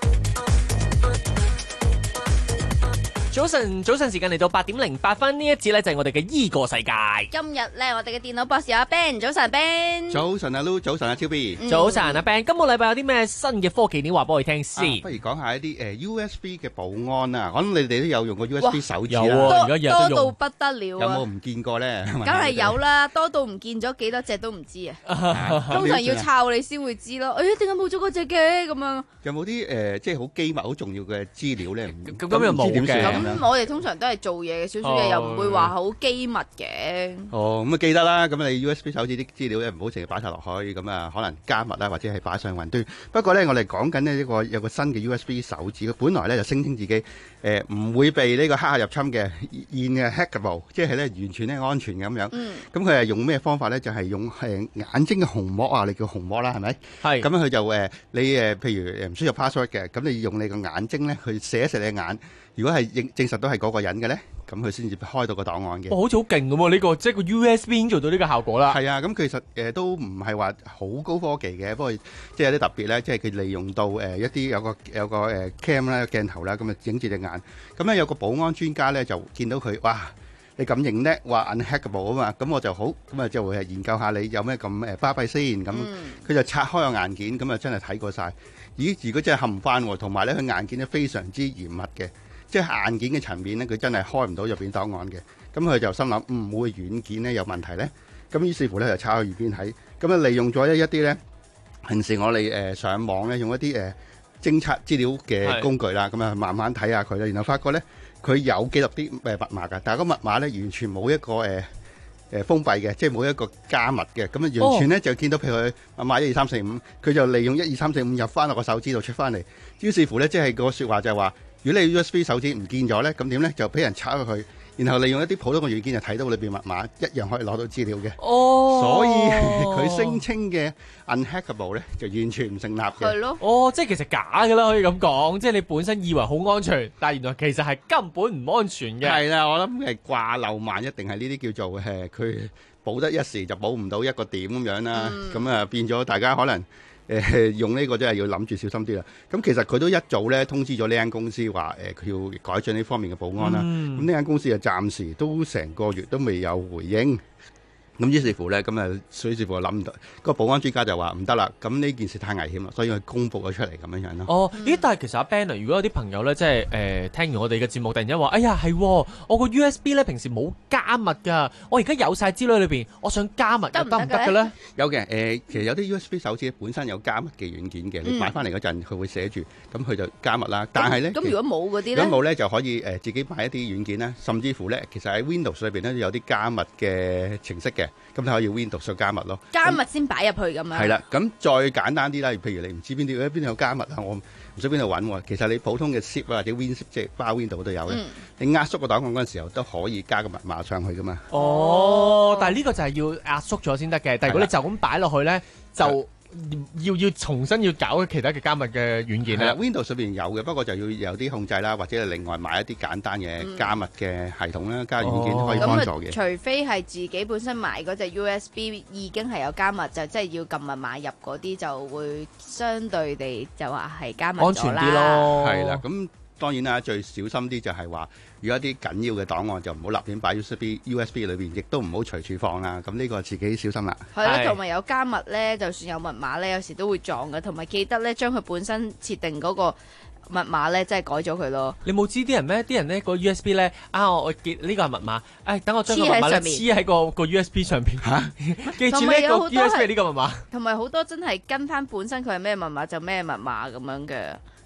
早晨，早晨時間嚟到八點零八分，呢一節咧就係我哋嘅依個世界。 今日咧，我哋嘅電腦博士阿 Ben， 早晨 Ben。 早晨阿 Lu， 早晨阿超 B。 早晨阿 Ben， 今個禮拜有啲咩新嘅科技料話俾我哋聽先？ 啊、不如講下一啲誒 U S B 嘅保安啊！我諗你哋都有用過 U S B 手指啦， 有啊， 而家多到不得了啊！ 有冇唔見過咧？ 梗係有啦，多到唔見咗幾多隻都唔知啊！通常要抄你先會知咯。誒，點解冇咗嗰隻嘅咁樣？ 有冇啲誒即係好機密、好重要嘅資料咧？ 咁咁又冇嘅。 咁我哋通常都係做嘢嘅，少少嘢又唔會話好機密嘅。 哦，咁啊記得啦。咁你 U S B 手指啲資料咧唔好成日擺晒落去，咁啊可能加密啦，或者係擺上雲端。不過咧，我哋講緊呢一個有個新嘅 U S B 手指，佢本來咧就聲稱自己誒唔會被呢個黑客入侵嘅，現嘅 hackable， 即係咧完全咧安全嘅咁樣。嗯。咁佢係用咩方法咧？就係用誒眼睛嘅虹膜啊，你叫虹膜啦，係咪？係。咁樣佢就誒你誒譬如誒唔需要 password 嘅，咁你用你個眼睛咧去射一射你眼。如果係認證實到係嗰個人嘅咧，咁佢先至開到個檔案嘅。 哦，好似好勁嘅喎，呢個即係個 U S B 已經做到呢個效果啦。 係啊，咁其實誒、呃、都唔係話好高科技嘅，不過即係有啲特別咧，即係佢利用到誒、呃、一啲有個有個誒 cam 啦鏡頭啦，咁啊影住隻眼。咁咧有個保安專家咧就見到佢，哇！你咁認叻，話 unhackable 啊嘛，咁我就好，咁啊就會係研究下你有咩咁誒巴閉先。咁佢、嗯、就拆開個硬件，咁啊真係睇過晒。咦？如果真係冚翻喎，同埋咧佢硬件咧非常之嚴密嘅。即係硬件嘅層面咧，佢真係開唔到入邊檔案嘅。咁佢就心諗唔會軟件咧有問題咧。咁於是乎咧就抄去軟件睇。咁啊利用咗一一啲咧，平時我哋誒上網咧用一啲誒偵測資料嘅工具啦。咁啊慢慢睇下佢啦，然後發覺咧佢有記錄啲誒密碼㗎，但係個密碼咧完全冇一個誒誒封閉嘅，即係冇一個加密嘅。咁啊完全咧就見到譬如佢密碼一二三四五，佢就利用一二三四五入翻落個手指度出翻嚟。於是乎咧即係個説話就係話。如果你 U S B 手指唔見咗咧，咁點咧就俾人拆咗佢，然後利用一啲普通嘅軟件就睇到裏邊密碼，一樣可以攞到資料嘅。哦，所以佢聲稱嘅 unhackable 咧就完全唔成立嘅。 係咯。 哦，即係其實假㗎啦，可以咁講，即係你本身以為好安全，但係原來其實係根本唔安全嘅。 係啦，我諗係掛漏萬一定係呢啲叫做誒，佢保得一時就保唔到一個點咁樣啦。咁啊、嗯、變咗大家可能。誒、呃、用呢個真係要諗住小心啲啦。咁其實佢都一早咧通知咗呢間公司話誒佢要改進呢方面嘅保安啦。咁呢間公司就暫時都成個月都未有回應。咁於是乎咧，咁啊，所以似乎諗唔到，個保安專家就話唔得啦。咁呢件事太危險啦，所以佢公佈咗出嚟咁樣樣咯。 哦，咦？但係其實阿 Ben 啊，如果有啲朋友咧，即係誒、呃、聽完我哋嘅節目，突然間話：哎呀，係我個 U S B 咧，平時冇加密㗎，我而家有晒資料裏邊，我想加密得唔得嘅咧？ 有嘅，誒、呃，其實有啲 U S B 手指本身有加密嘅軟件嘅，嗯、你買翻嚟嗰陣佢會寫住，咁佢就加密啦。但係咧， 咁如果冇嗰啲咧， 如果冇咧就可以誒、呃、自己買一啲軟件啦，甚至乎咧，其實喺 Windows 裏邊咧有啲加密嘅程式嘅，咁你可以 Windows 讀上加密咯， 加密先擺入去咁樣。 係啦，咁再簡單啲啦，譬如你唔知邊啲邊度有加密啊，我唔知邊度揾喎。其實你普通嘅 zip 或者 WinZip 即係包 Window 都有嘅。嗯、你壓縮個檔案嗰陣時候都可以加個密碼上去噶嘛。 哦，但係呢個就係要壓縮咗先得嘅。但係如果你就咁擺落去咧，就要要重新要搞其他嘅加密嘅軟件啦。 Windows 上邊有嘅，不過就要有啲控制啦，或者係另外買一啲簡單嘅加密嘅系統啦，加軟件可以幫助嘅。 除非係自己本身買嗰隻 U S B 已經係有加密，就即係要撳密碼入嗰啲，就會相對地就話係加密咗啦。 安全啲咯， 係啦，咁。當然啦，最小心啲就係話，如果一啲緊要嘅檔案就唔好立亂擺 U S B U S B 裏邊，亦都唔好隨處放啦。咁呢個自己小心啦。 係啦，同埋有加密咧，就算有密碼咧，有時都會撞嘅。同埋記得咧，將佢本身設定嗰個密碼咧，即係改咗佢咯。 你冇知啲人咩？啲人咧個 U S B 咧啊，我記呢個係密碼，誒等我將個密碼黐喺個個 U S B 上邊嚇。記住呢個 U S B 呢個密碼。 同埋好多真係跟翻本身佢係咩密碼就咩密碼咁樣嘅。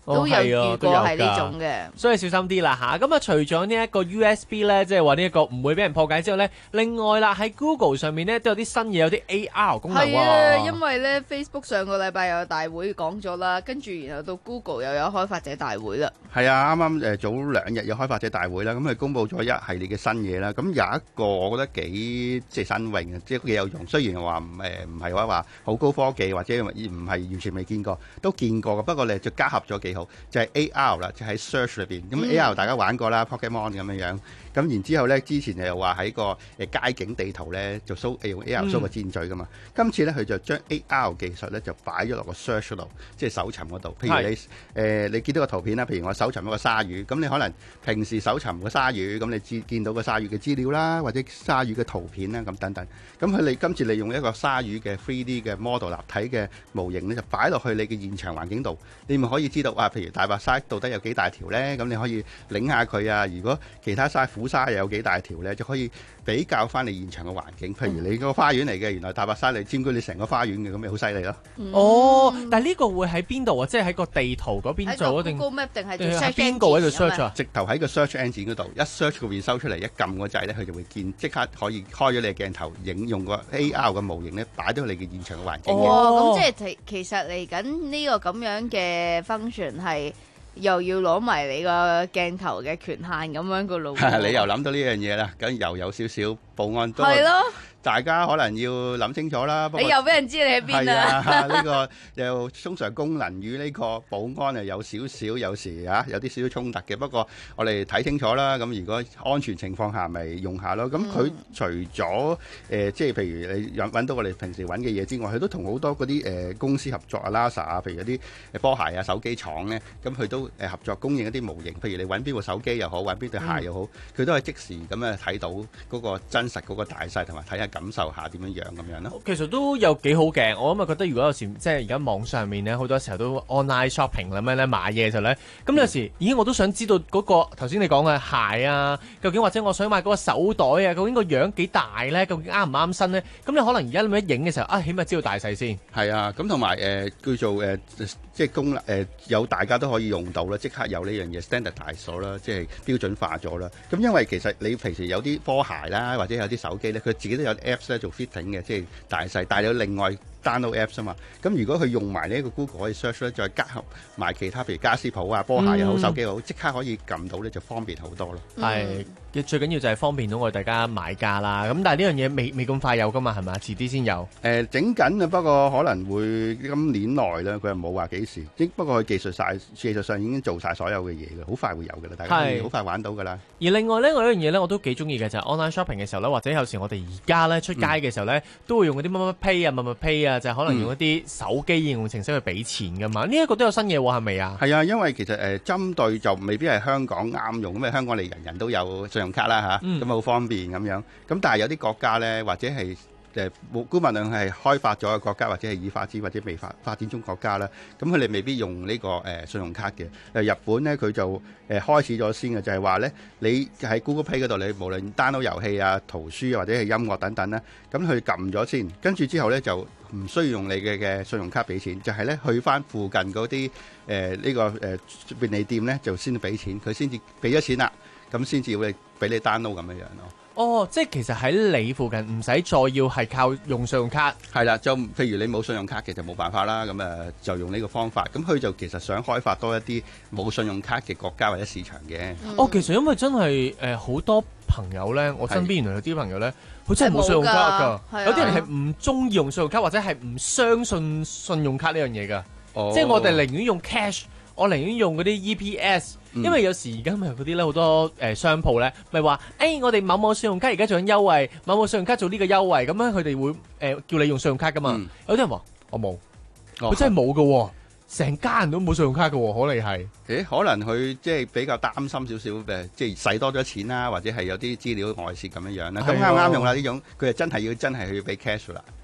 都有遇過係呢種嘅， 所以小心啲啦嚇。咁啊，除咗呢一個 U S B 咧，即係話呢一個唔會俾人破解之後咧，另外啦喺 Google 上面咧都有啲新嘢，有啲 A R 功能喎。 係啊，因為咧 Facebook 上個禮拜又有大會講咗啦，跟住然後到 Google 又有開發者大會啦。 係啊，啱啱誒早兩日有開發者大會啦，咁佢公佈咗一系列嘅新嘢啦。咁有一個我覺得幾即係新穎嘅，即係幾有用。雖然話唔誒唔係話話好高科技或者唔係完全未見過，都見過嘅。不過你就加合咗幾好，就係 A R 啦，就喺 search 裏邊。咁 A R 大家玩過啦 ，Pokemon 咁樣樣。咁然之後咧，之前又話喺個誒街景地圖咧就 show 用 A R show 個箭嘴噶嘛。今次咧佢就將 A R 技術咧就擺咗落個 search 度，即係搜尋嗰度。譬如你誒、呃、你見到個圖片啦，譬如我搜尋一個鯊魚，咁你可能平時搜尋個鯊魚，咁你見見到個鯊魚嘅資料啦，或者鯊魚嘅圖片啦，咁等等。咁佢哋今次利用一個鯊魚嘅 three D 嘅 model 立體嘅模型咧，就擺落去你嘅現場環境度，你咪可以知道啊，譬如大白鯊到底有幾大條咧？咁你可以擰下佢啊。如果其他鯊虎鯊又有幾大條咧，就可以比較翻你現場嘅環境。譬如你個花園嚟嘅，原來大白鯊你佔據你成個花園嘅，咁咪好犀利咯。 哦，但係呢個會喺邊度啊？即係喺個地圖嗰邊做定？ 喺 Google Map 定係喺邊個喺度 search 啊？ 直頭喺個 search engine 嗰度，一 search 個 result 出嚟，一撳個掣咧，佢就會見，即刻可以開咗你嘅鏡頭，影用個 A R 嘅模型咧，擺到你嘅現場嘅環境嘅。 哦，咁即係其其實嚟緊呢個咁樣嘅 function 係又要攞埋你個鏡頭嘅權限咁樣個路。 你又諗到呢樣嘢啦，咁又有少少保安都係咯。 大家可能要諗清楚啦。 你又俾人知你喺邊啊？ 呢個又通常功能與呢個保安係有少少有時啊，有啲少少衝突嘅。不過我哋睇清楚啦。咁如果安全情況下，咪用下咯。咁佢除咗誒，即係譬如你揾到我哋平時揾嘅嘢之外，佢都同好多嗰啲誒公司合作啊 ，NASA 啊，譬如嗰啲波鞋啊、手機廠咧，咁佢都誒合作供應一啲模型。譬如你揾邊部手機又好，揾邊對鞋又好，佢都係即時咁樣睇到嗰個真實嗰個大細，同埋睇下感受下點樣樣咁樣咯。 其實都有幾好嘅，我咁啊覺得如果有時即係而家網上面咧，好多時候都 online shopping 咁樣咧買嘢嘅時候咧，咁有時咦我都想知道嗰個頭先你講嘅鞋啊，究竟或者我想買嗰個手袋啊，究竟個樣幾大咧？究竟啱唔啱身咧？咁你可能而家咁樣影嘅時候啊，起碼知道大細先。 係啊，咁同埋誒叫做誒、呃、即係功能誒有大家都可以用到啦，即刻有呢樣嘢 standard 大咗啦，即係標準化咗啦。咁因為其實你平時有啲波鞋啦，或者有啲手機咧，佢自己都有 apps 咧做 fitting 嘅，即係大細，但係有另外 download apps 啊嘛。咁如果佢用埋呢一個 Google 可以 search 咧，再加合埋其他譬如家私鋪啊、波鞋又好、嗯、手機又好，即刻可以撳到咧，就方便好多咯。 係、嗯，最緊要就係方便到我哋大家買家啦。咁但係呢樣嘢未未咁快有噶嘛，係咪？遲啲先有。誒、 呃，整緊啊，不過可能會今年內咧，佢又冇話幾時。不過佢技術晒，技術上已經做晒所有嘅嘢嘅，好快會有嘅啦，大家好快玩到噶啦。 而另外咧，我有一樣嘢咧，我都幾中意嘅就係、是、online shopping 嘅時候咧，或者有時我哋而家咧出街嘅時候咧、嗯，都會用嗰啲乜乜 pay 啊、乜乜 pay 啊，就係、是、可能用一啲手機應用程式去俾錢噶嘛。呢、嗯、一、這個都有新嘢喎，係咪啊？ 係啊，因為其實誒、呃、針對就未必係香港啱用，咁啊香港你人人都有信用卡啦嚇，咁啊好方便咁樣。咁但係有啲國家咧，或者係誒冇估問量係開發咗嘅國家，或者係已發展或者未發發展中國家啦，咁佢哋未必用呢、這個誒、呃、信用卡嘅。誒日本咧佢就誒、呃、開始咗先嘅，就係話咧你喺 Google Play 嗰度，你無論 download 遊戲啊、圖書或者係音樂等等咧，咁佢撳咗先，跟住之後咧就唔需要用你嘅嘅信用卡俾錢，就係、是、咧去翻附近嗰啲誒呢個誒、呃、便利店咧就先俾錢，佢先至俾咗錢啦，咁先至會俾你 download 咁樣樣咯。 哦，即係其實喺你附近唔使再要係靠用信用卡， 係啦，就譬如你冇信用卡嘅就冇辦法啦，咁誒就用呢個方法。咁佢就其實想開發多一啲冇信用卡嘅國家或者市場嘅。 哦，其實因為真係誒好多朋友咧，我身邊原來有啲朋友咧，佢真係冇信用卡㗎，有啲人係唔中意用信用卡或者係唔相信信用卡呢樣嘢㗎。哦，即係我哋寧願用 cash。我寧願用嗰啲 E P S，因為有時而家咪嗰啲咧好多誒、呃、商鋪咧，咪話誒我哋某某信用卡而家做緊優惠，某某信用卡做呢個優惠，咁樣佢哋會誒、呃、叫你用信用卡噶嘛。嗯、有啲人話我冇，佢、哦、真係冇㗎，成家人都冇信用卡㗎，可能係誒，可能佢即係比較擔心少少嘅，即係使多咗錢啦，或者係有啲資料外泄咁樣樣啦。咁啱啱用啦呢種，佢係真係要真係要俾 cash 啦。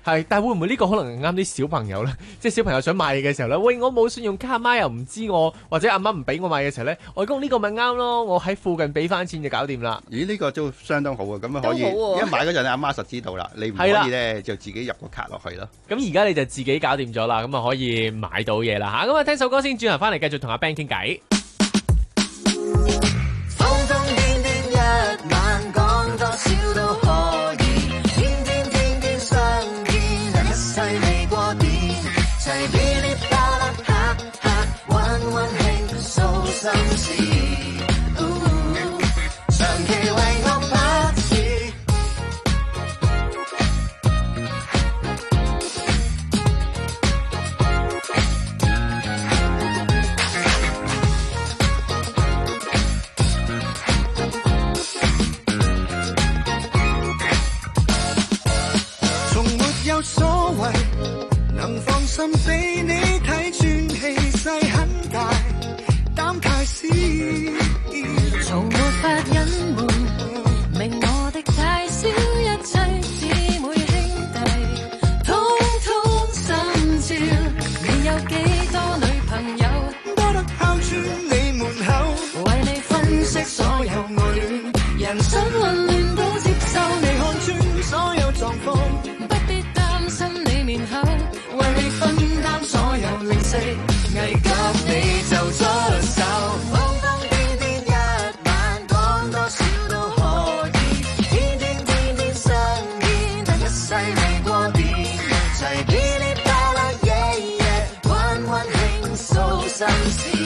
係，但係會唔會呢個可能啱啲小朋友咧？即係小朋友想買嘢嘅時候咧，喂，我冇信用卡，媽又唔知我，或者阿媽唔俾我買嘅時候咧，外公呢個咪啱咯，我喺附近俾翻錢就搞掂啦。 咦，呢、呢個都相當好啊！咁啊可以， 啊、 一買嗰陣阿媽實知道啦，你唔可以咧就自己入個卡落去咯。 咁而家你就自己搞掂咗啦，咁啊可以買到嘢啦嚇。咁啊聽首歌先，轉頭翻嚟繼續同阿 Ben 傾偈。 所謂能放心俾你睇穿，氣勢很大，膽太小， 從沒法隱瞞，明我的大小一切姊妹兄弟，通通心照。你有幾多女朋友， 多得敲穿你門口， 為你分析所有愛戀，人生混亂都接受， 你看穿所有狀況。 為你分擔所有零食，危急你就出手，瘋瘋癲癲一晚，講多少都可以，天天天天相見，但一世未過電，齊噼里啪啦夜夜，溫溫傾訴心事，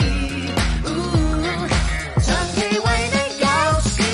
長期為你搞事。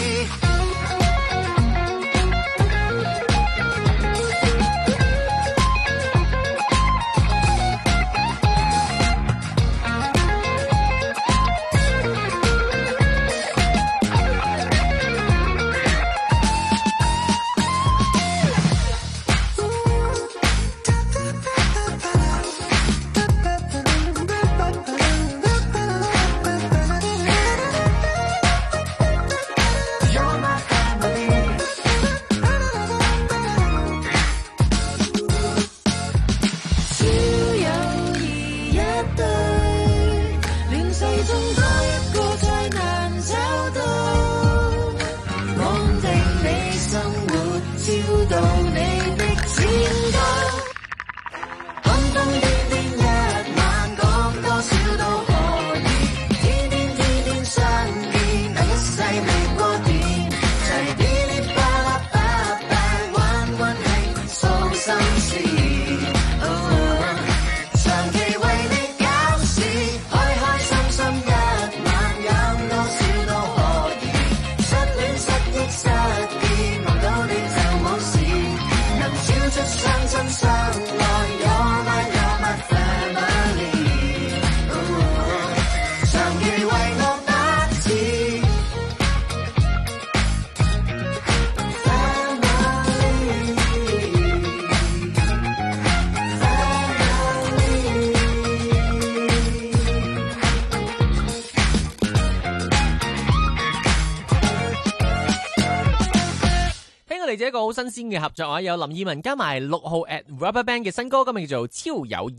嚟自一個好新鮮嘅合作啊！有林二汶加埋六號 at RubberBand 嘅新歌，今日叫做《超友誼》。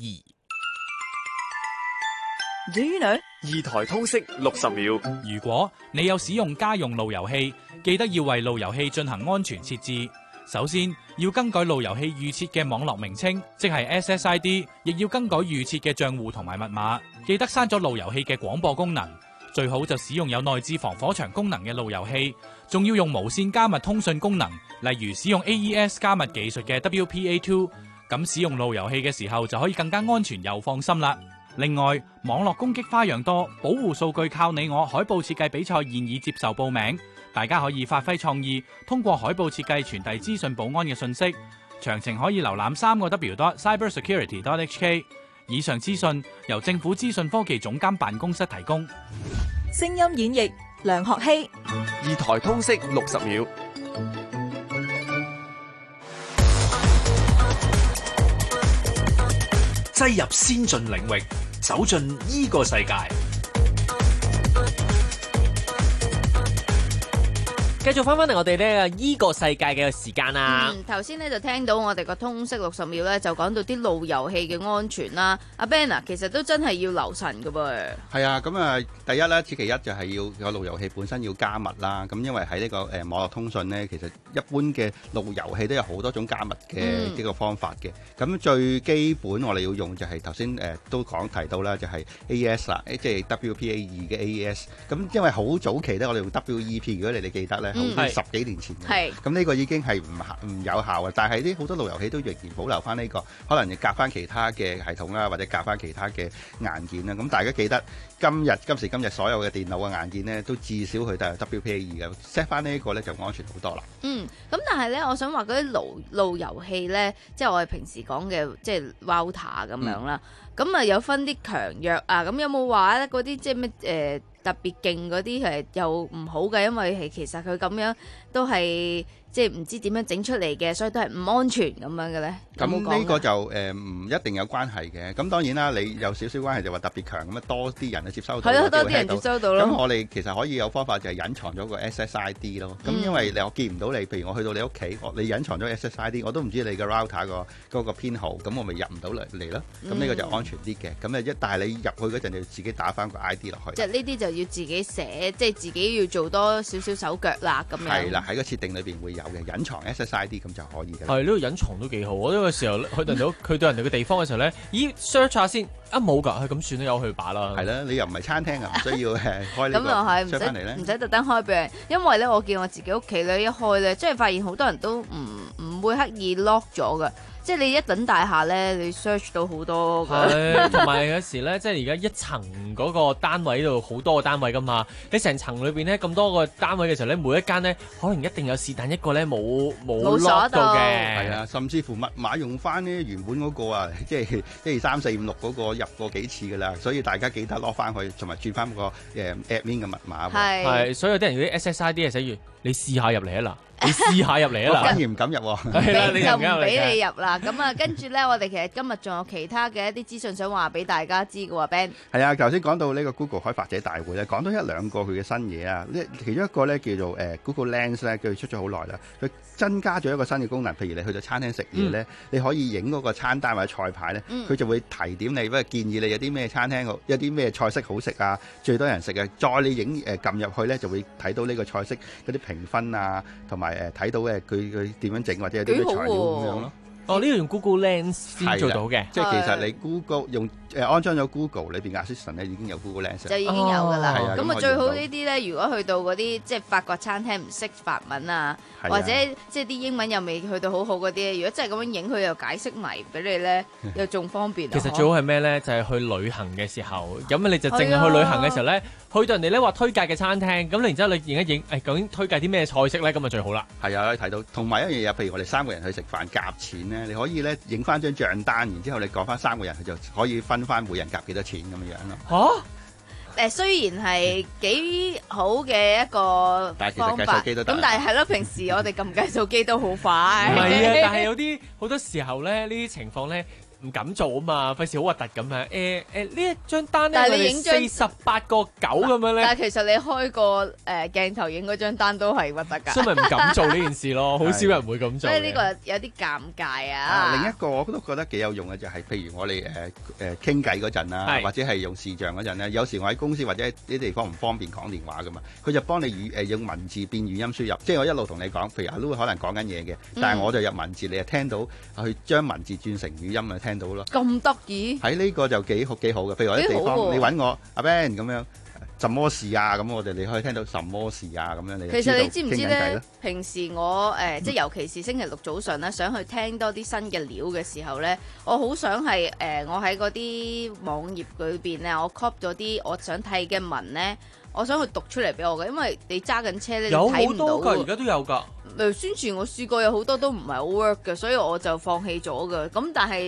至於呢？ 二台通識六十秒。 如果你有使用家用路由器，記得要為路由器進行安全設置。首先要更改路由器預設嘅網絡名稱，即係 S S I D， 亦要更改預設嘅賬戶同埋密碼。記得刪咗路由器嘅廣播功能。最好就使用有內置防火牆功能嘅路由器，仲要用無線加密通訊功能，例如使用 A E S 加密技術嘅 W P A 二，咁使用路由器嘅時候就可以更加安全又放心啦。另外，網絡攻擊花樣多，保護數據靠你我。海報設計比賽現已接受報名，大家可以發揮創意，通過海報設計傳遞資訊保安嘅信息。詳情可以瀏覽三個 W dot cybersecurity dot H K。以上資訊由政府資訊科技總監辦公室提供。 聲音演繹梁學希。 二台通識六十秒。 擠入先進領域，走進呢個世界。 繼續翻翻嚟我哋呢依個世界嘅時間啊！ 嗯，頭先咧就聽到我哋個通識六十秒咧，就講到啲路由器嘅安全啦。阿 Ben 啊，其實都真係要留神噶噃。係啊，咁啊，第一咧，此其一就係要個路由器本身要加密啦。咁因為喺呢、這個誒、呃、網絡通訊咧，其實一般嘅路由器都有好多種加密嘅呢個方法嘅。咁、嗯、最基本我哋要用就係頭先誒都講提到啦，就係 A E S 啦，即係 W P A 二嘅 A E S。咁因為好早期咧，我哋用 W E P， 如果你哋記得咧。好似十幾年前嘅，咁呢個已經係唔唔有效嘅。但係啲好多路由器都仍然保留翻呢個，可能要夾翻其他嘅系統啦，或者夾翻其他嘅硬件啦。咁大家記得今日今時今日所有嘅電腦嘅硬件咧，都至少佢都係 W P A 二嘅 set 翻呢一個咧就安全好多啦。 嗯，咁但係咧，我想話嗰啲路路由器咧，即係我哋平時講嘅，即係 router 咁樣啦。咁啊、嗯、有分啲強弱啊，咁有冇話咧嗰啲即係咩誒？特別勁嗰啲係又唔好嘅，因為係其實佢咁樣都係即係唔知點樣整出嚟嘅，所以都係唔安全咁樣嘅咧。 咁呢個就誒唔、呃、一定有關係嘅。咁當然啦，你有少少關係就話特別強咁啊，多啲人去接收到。係咯，多啲人接收到咯。咁我哋其實可以有方法就係隱藏咗個 S S I D 咯。咁、嗯、因為你我見唔到你，譬如我去到你屋企，你隱藏咗 S S I D， 我都唔知你嘅 router 個嗰個編號，咁我咪入唔到嚟嚟咯。咁呢個就安全啲嘅。咁啊一，但係你入去嗰陣就自己打翻個 I D 落去。即係呢啲就要自己寫，即係自己要做多少少手腳啦咁樣。係啦，喺個設定裏邊會有嘅隱藏 S S I D 咁就可以嘅。係呢個隱藏都幾好。我呢個時候去到去到人哋嘅地方嘅時候咧，咦 search 下先啊冇㗎，係咁算都有去把啦。係啦，你又唔係餐廳啊，唔需要誒開呢個 search 翻嚟咧，唔使特登開俾人。因為咧，我見我自己屋企咧一開咧，即係發現好多人都唔唔會刻意 lock 咗㗎。即係你一等大廈咧，你 search 到好多嘅， 同埋有時咧，即係而家一層嗰個單位度好多個單位噶嘛，你成層裏邊咧咁多個單位嘅時候咧，每一間咧可能一定有是但一個咧冇冇 lock 到嘅，係啊，甚至乎密碼用翻呢原本嗰個啊，即係一二三四五六嗰個入過幾次噶啦，所以大家記得攞翻去，同埋轉翻個誒 admin 嘅密碼。係，係，所以有啲人嗰啲 S S I D 係寫住你試下入嚟啊嗱。你試下入嚟啊！我反而唔敢入喎， 就唔俾你入啦。咁啊，跟住咧，我哋其實今日仲有其他嘅一啲資訊想話俾大家知嘅喎 ，Ben。係啊，頭先講到呢個 Google 開發者大會咧，講到一兩個佢嘅新嘢啊。呢其中一個咧叫做誒 Google Lens 咧，佢出咗好耐啦。佢增加咗一個新嘅功能，譬如你去到餐廳食嘢咧，你可以影嗰個餐單或者菜牌咧，佢就會提點你，不過建議你有啲咩餐廳有啲咩菜式好食啊，最多人食啊。再你影誒撳入去咧，就會睇到呢個菜式嗰啲評分啊，同埋。誒睇到嘅佢佢點樣整或者有啲咩材料咁樣咯。哦，呢個用 Google Lens 先做到嘅，即係其實你 Google 用誒、呃、安裝咗 Google 裏邊嘅 Assistant 咧已經有 Google Lens，就已經有㗎啦。咁啊、哦、最好呢啲咧，如果去到嗰啲即係法國餐廳唔識法文啊，或者即係啲英文又未去到好好嗰啲，如果真係咁樣影佢又解釋埋俾你咧，又仲方便。其實最好係咩咧？就係、是、去旅行嘅時候，咁你就淨係去旅行嘅時候咧，去到人哋咧話推介嘅餐廳，咁然之後你影一影，誒、哎、究竟推介啲咩菜式咧？咁啊最好啦。係啊，可以睇到。同埋一樣嘢，譬如我哋三個人去食飯夾錢咧，你可以咧影翻張帳單，然之後你講翻三個人，佢就可以分翻每人夾幾多錢咁樣樣咯。嚇！誒雖然係幾好嘅一個方法，咁但係係咯，平時我哋撳計數機都好快。唔係啊，但係有啲好多時候咧，呢啲情況咧。唔敢做啊嘛，費事好核突咁樣。誒誒，呢一張單咧，我哋四十八個九咁樣咧。但係其實你開個誒鏡頭影嗰張單都係核突㗎。所以咪唔敢做呢件事咯，好少人會咁做。所以呢個有啲尷尬啊。另一個我都覺得幾有用嘅就係，譬如我哋誒誒傾偈嗰陣啦，或者係用視像嗰陣咧，有時我喺公司或者啲地方唔方便講電話㗎嘛，佢就幫你語誒用文字變語音輸入，即係我一路同你講，譬如阿 Lu 可能講緊嘢嘅，但係我就入文字，你就聽到去將文字轉成語音啊。聽到咯，咁得意喺呢個就幾好幾好嘅。譬如我啲地方，你揾我阿 Ben 咁樣，什麼事啊？咁我哋你可以聽到什麼事啊？咁樣你其實你知唔知咧？平時我誒、呃、即係尤其是星期六早上咧，想去聽多啲新嘅料嘅時候咧，我好想係誒、呃、我喺嗰啲網頁裏邊咧，我 copy 咗啲我想睇嘅文咧，我想去讀出嚟俾我嘅，因為你揸緊車咧，你睇唔到。有好多㗎，而家都有㗎。誒宣傳我試過有好多都唔係好 work 嘅，所以我就放棄咗㗎。咁但係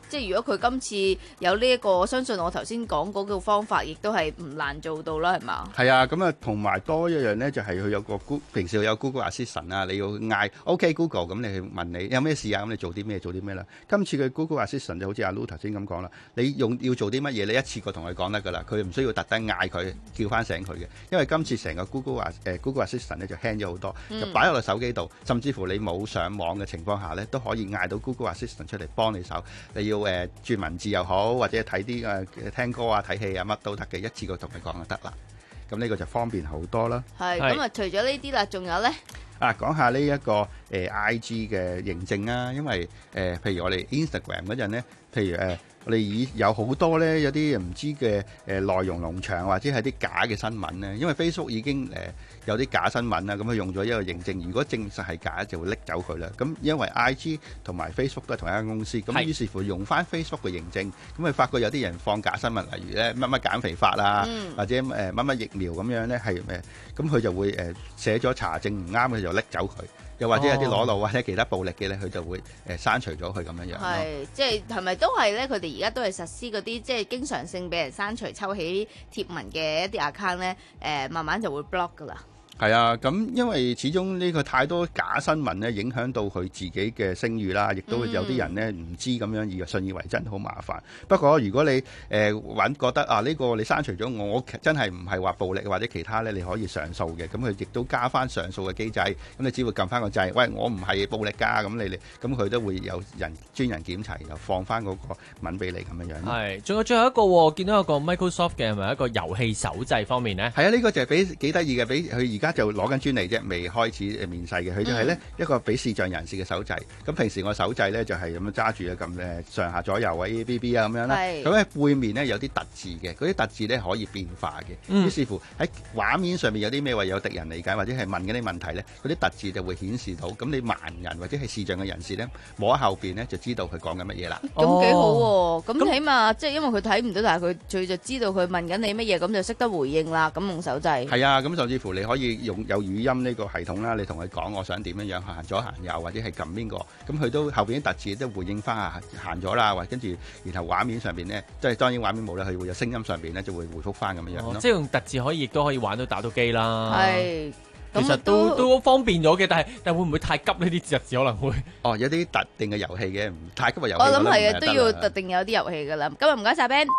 即係如果佢今次有呢、這、一個，我相信我頭先講嗰個方法，亦都係唔難做到啦，係嘛？ 係啊，咁啊同埋多一樣咧，就係佢有個 Google，平時有 Google Assistant 啊，你要嗌 OK Google， 咁你去問你有咩事啊，咁你做啲咩做啲咩啦。今次嘅 Google Assistant 就好似阿 Lu 頭先咁講啦，你用要做啲乜嘢，你一次過同佢講得㗎啦，佢唔需要特登嗌佢叫翻醒佢嘅，因為今次成個 Google 啊誒 Google Assistant 咧就輕咗好多，就擺喺個手機度，甚至乎你冇上網嘅情況下咧，都可以嗌到 Google Assistant 出嚟幫你手。你要誒轉、呃、文字又好，或者睇啲誒聽歌啊、睇戲啊乜都得嘅，一次過同佢講就得啦。咁呢個就方便好多啦。 係咁啊，除咗呢啲啦，仲有咧？ 啊，講下呢、這、一個誒、呃、I G 嘅認證啦，因為誒、呃、譬如我哋 Instagram 嗰陣咧，譬如誒。呃我哋已有好多咧，有啲唔知嘅誒內容農場，或者係啲假嘅新聞咧。因為 Facebook 已經誒、呃、有啲假新聞啦，咁佢用咗一個認證，如果證實係假，就會拎走佢啦。咁因為 I G 同埋 Facebook 都係同一間公司，咁於是乎用翻 Facebook 嘅認證，咁佢發覺有啲人放假新聞，例如咧乜乜減肥法啊，嗯、或者誒乜乜疫苗咁樣咧，係誒咁佢就會誒寫咗查證唔啱，佢就拎走佢。又或者有啲裸露或者其他暴力嘅咧，佢就會誒刪除咗佢咁樣樣。 係，即係係咪都係咧？佢哋而家都係實施嗰啲即係經常性俾人刪除、抽起貼文嘅一啲 account 咧，誒慢慢就會 block 噶啦。 係啊，咁因為始終呢個太多假新聞咧，影響到佢自己嘅聲譽啦，亦都有啲人咧唔知咁樣而信以為真，好麻煩。不過如果你誒揾、呃、覺得啊呢、呢個你刪除咗，我真係唔係話暴力或者其他咧，你可以上訴嘅。咁佢亦都加翻上訴嘅機制，咁你只會撳翻個掣，喂我唔係暴力㗎，咁你你咁佢都會有人專人檢查，然後放翻嗰個文俾你咁樣樣。 係，仲有最後一個喎，見到一個 Microsoft 嘅係咪一個遊戲手掣方面咧？ 係啊，呢、呢個就係俾幾得意嘅，俾佢而家。就攞緊專利啫，未開始誒面世嘅。佢就係咧一個俾視障人士嘅手掣。咁平時我手掣咧就係咁樣揸住啊，咁誒上下左右啊 A B B 啊咁樣啦。咁喺背面咧有啲特字嘅，嗰啲特字咧可以變化嘅。嗯、於是乎喺畫面上面有啲咩話有敵人理解或者係問緊啲問題咧，嗰啲特字就會顯示到。咁你盲人或者係視障嘅人士咧，摸喺後邊咧就知道佢講緊乜嘢啦。 咁幾好喎！咁起碼即係因為佢睇唔到，但係佢佢就知道佢問緊你乜嘢，咁就識得回應啦。咁用手掣。係啊，咁甚至乎你可以用有語音呢個系統啦，你同佢講我想點樣樣行左行右或者係撳邊個，咁佢都後邊啲特字都回應翻啊行咗啦，或跟住然後畫面上邊咧，即係當然畫面冇啦，佢會有聲音上邊咧就會回覆翻咁樣樣咯。 即係用特字可以亦都可以玩到打到機啦。 係， 其實都都方便咗嘅，但係但係會唔會太急呢啲特字可能會？ 哦，有啲特定嘅遊戲嘅，唔太急嘅遊戲。 我諗係啊，都要特定有啲遊戲噶啦。今日唔該晒 Ben。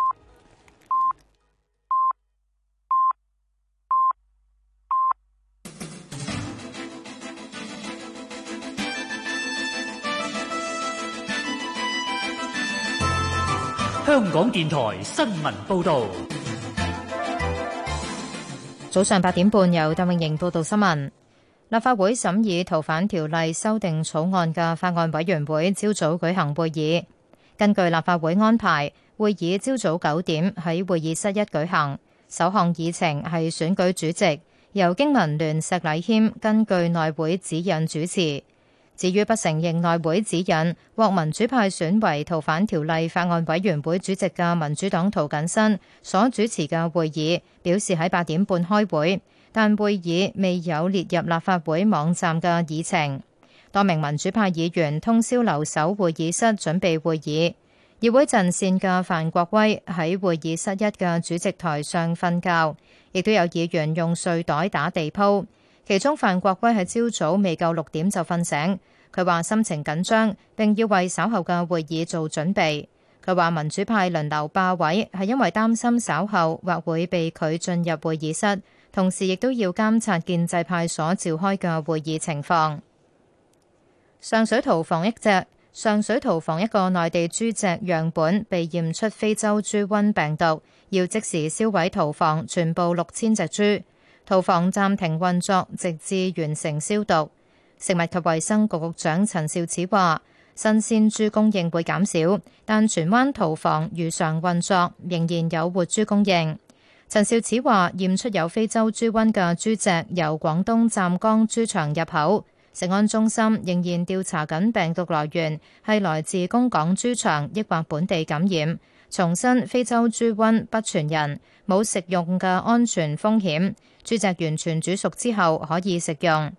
香港電台新聞報道。 早上八點半，由鄧永盈報道新聞。立法會審議逃犯條例修訂草案嘅法案委員會朝早舉行會議。根據立法會安排，會議朝早九點喺會議室一舉行。首項議程係選舉主席，由經民聯石禮謙根據內會指引主持。至於不承認內會指引，獲民主派選為逃犯條例法案委員會主席嘅民主黨涂謹申所主持嘅會議，表示喺八點半開會，但會議未有列入立法會網站嘅議程。多名民主派議員通宵留守會議室準備會議。議會陣線嘅范國威喺會議室一嘅主席台上瞓覺，亦都有議員用睡袋打地鋪。其中范國威喺朝早未夠六點就瞓醒。佢話心情緊張，並要為稍後嘅會議做準備。佢話民主派輪流霸位係因為擔心稍後或會被拒進入會議室，同時亦都要監察建制派所召開嘅會議情況。上水屠房一隻上水屠房一個內地豬隻樣本被驗出非洲豬瘟病毒，要即時銷毀屠房全部六千隻豬。屠房暫停運作，直至完成消毒。食物及衛生局局長陳肇始話：新鮮豬供應會減少，但荃灣屠房如常運作，仍然有活豬供應。陳肇始話：驗出有非洲豬瘟嘅豬隻由廣東湛江豬場入口，食安中心仍然調查緊病毒來源係來自公港豬場抑或本地感染。重申非洲豬瘟不傳人，冇食用嘅安全風險，豬隻完全煮熟之後可以食用。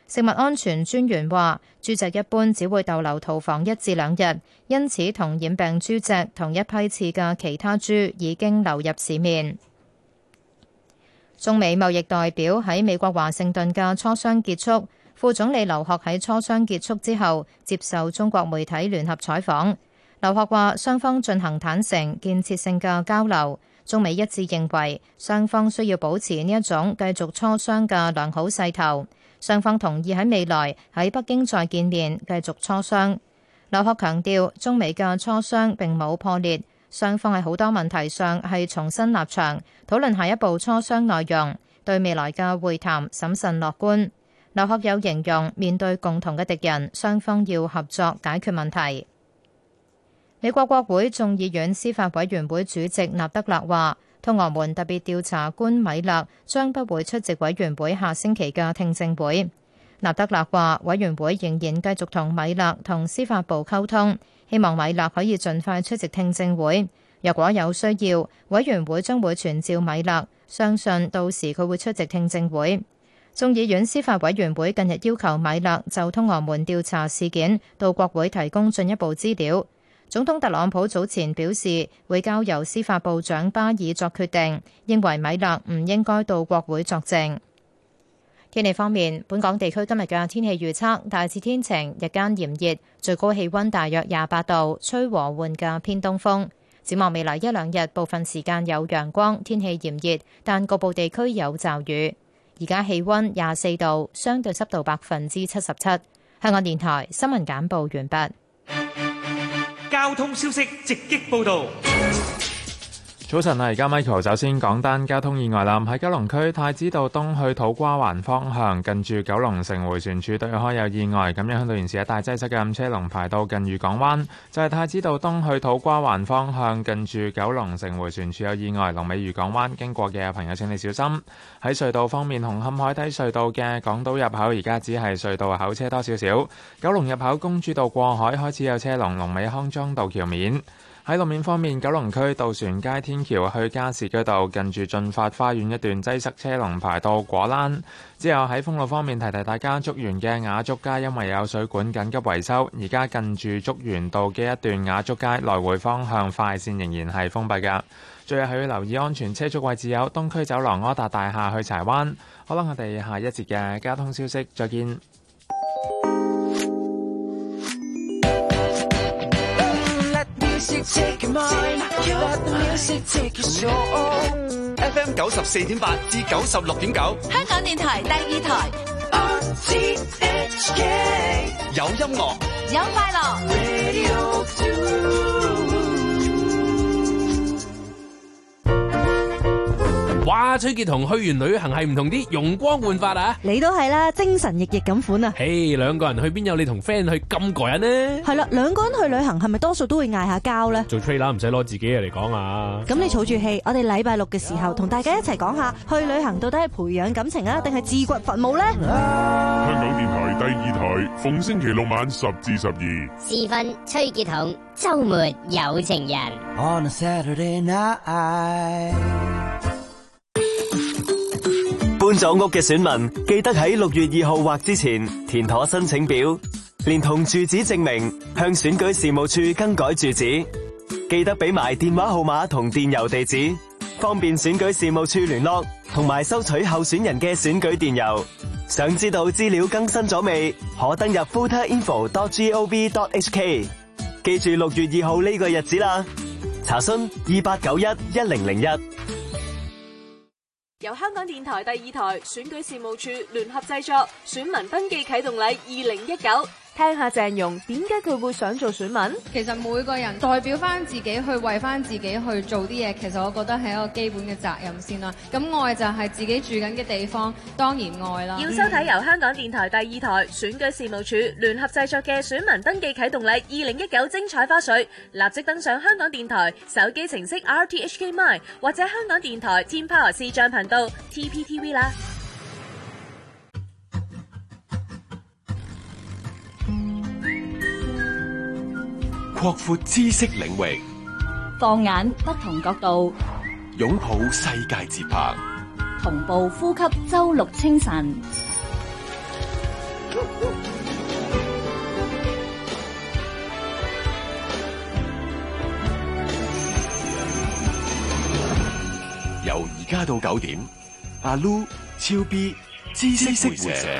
食物安全專員話，豬隻一般只會逗留屠房一至兩日，因此同染病豬隻同一批次嘅其他豬已經流入市面。中美貿易代表喺美國華盛頓嘅磋商結束，副總理劉鶴喺磋商結束之後接受中國媒體聯合採訪。劉鶴話，雙方進行坦誠、建設性嘅交流，中美一致認為雙方需要保持呢一種繼續磋商嘅良好勢頭。雙方同意喺未來喺北京再見面，繼續磋商。劉鶴強調，中美嘅磋商並冇破裂，雙方喺好多問題上係重新立場，討論下一步磋商內容，對未來嘅會談審慎樂觀。劉鶴有形容，面對共同嘅敵人，雙方要合作解決問題。美國國會眾議院司法委員會主席納德勒話，通俄門特別調查官米勒將不會出席委員會下星期嘅聽證會。納德勒話，委員會仍然繼續同米勒同司法部溝通，希望米勒可以盡快出席聽證會。若果有需要，委員會將會傳召米勒，相信到時佢會出席聽證會。眾議院司法委員會近日要求米勒就通俄門調查事件到國會提供進一步資料。總統特朗普早前表示會交由司法部長巴爾作決定，認為米勒唔應該到國會作證。天氣方面，本港地區今日嘅天氣預測大致天晴，日間炎熱，最高氣溫大約廿八度，吹和緩嘅偏東風。展望未來一兩日，部分時間有陽光，天氣炎熱，但局部地區有驟雨。而家氣溫廿四度，相對濕度百分之七十七。香港電台新聞簡報完畢。 交通消息直擊報道。 早晨啊，而家 Michael 首先講單交通意外啦，喺九龍區太子道東去土瓜灣方向，近住九龍城迴旋處對開有意外，咁樣響到現時一帶擠塞嘅車龍排到近裕港灣，就係、是、太子道東去土瓜灣方向，近住九龍城迴旋處有意外，龍尾裕港灣，經過嘅朋友請你小心。喺隧道方面，紅磡海底隧道嘅港島入口而家只係隧道口車多少少，九龍入口公主道過海開始有車龍，龍尾康莊道橋面。喺路面方面，九龍區渡船街天橋去加士居道近住進發花園一段擠塞車龍排到果欄。之後喺封路方面，提提大家，竹園嘅雅竹街因為有水管緊急維修，而家近住竹園道嘅一段雅竹街來回方向快線仍然係封閉㗎。最後係要留意安全車速位置有東區走廊柯達大廈去柴灣。好啦，我哋下一節嘅交通消息再見。 F M 九十四點八至九十六點九， 香港電台第二台。 R T H K 有音樂， 有快樂。Radio two 哇！崔潔彤去完旅行係唔同啲，容光煥發啊！ 你都係啦，精神奕奕咁款啊！ 嘿，兩個人去邊有你同 friend 去咁過癮呢？ 係啦，兩個人去旅行係咪多數都會嗌下交呢？ 做 trailer 唔使攞自己嘢嚟講啊！ 咁你儲住氣，我哋禮拜六嘅時候同大家一齊講下，去旅行到底係培養感情啊，定係自掘墳墓呢？ 香港電台第二台，逢星期六晚十至十二時分，崔潔彤周末有情人。 On a Saturday night。 搬咗屋嘅選民記得喺六月二號或之前填妥申請表，連同住址證明向選舉事務處更改住址，記得俾埋電話號碼同電郵地址，方便選舉事務處聯絡同埋收取候選人嘅選舉電郵。想知道資料更新咗未？可登入 voterinfo dot gov dot hk。記住六月二號呢個日子啦。查詢二八九一一零零一。 由香港電台第二台選舉事務處聯合製作選民登記啟動禮二零一九，聽下鄭融點解佢會想做選民。 其實每個人代表翻自己去為翻自己去做啲嘢，其實我覺得係一個基本嘅責任先啦。咁愛就係自己住緊嘅地方，當然愛啦。 要收睇由香港電台第二台選舉事務處聯合製作嘅選民登記啟動禮二零一九精彩花絮，立即登上香港電台手機程式 R T H K My 或者香港電台天 Power 視像頻道 T P T V 啦。 擴闊知識領域， 放眼不同角度， 擁抱世界節拍， 同步呼吸周六清晨。 由而家到九點，阿 Lu、超 B、知識會社。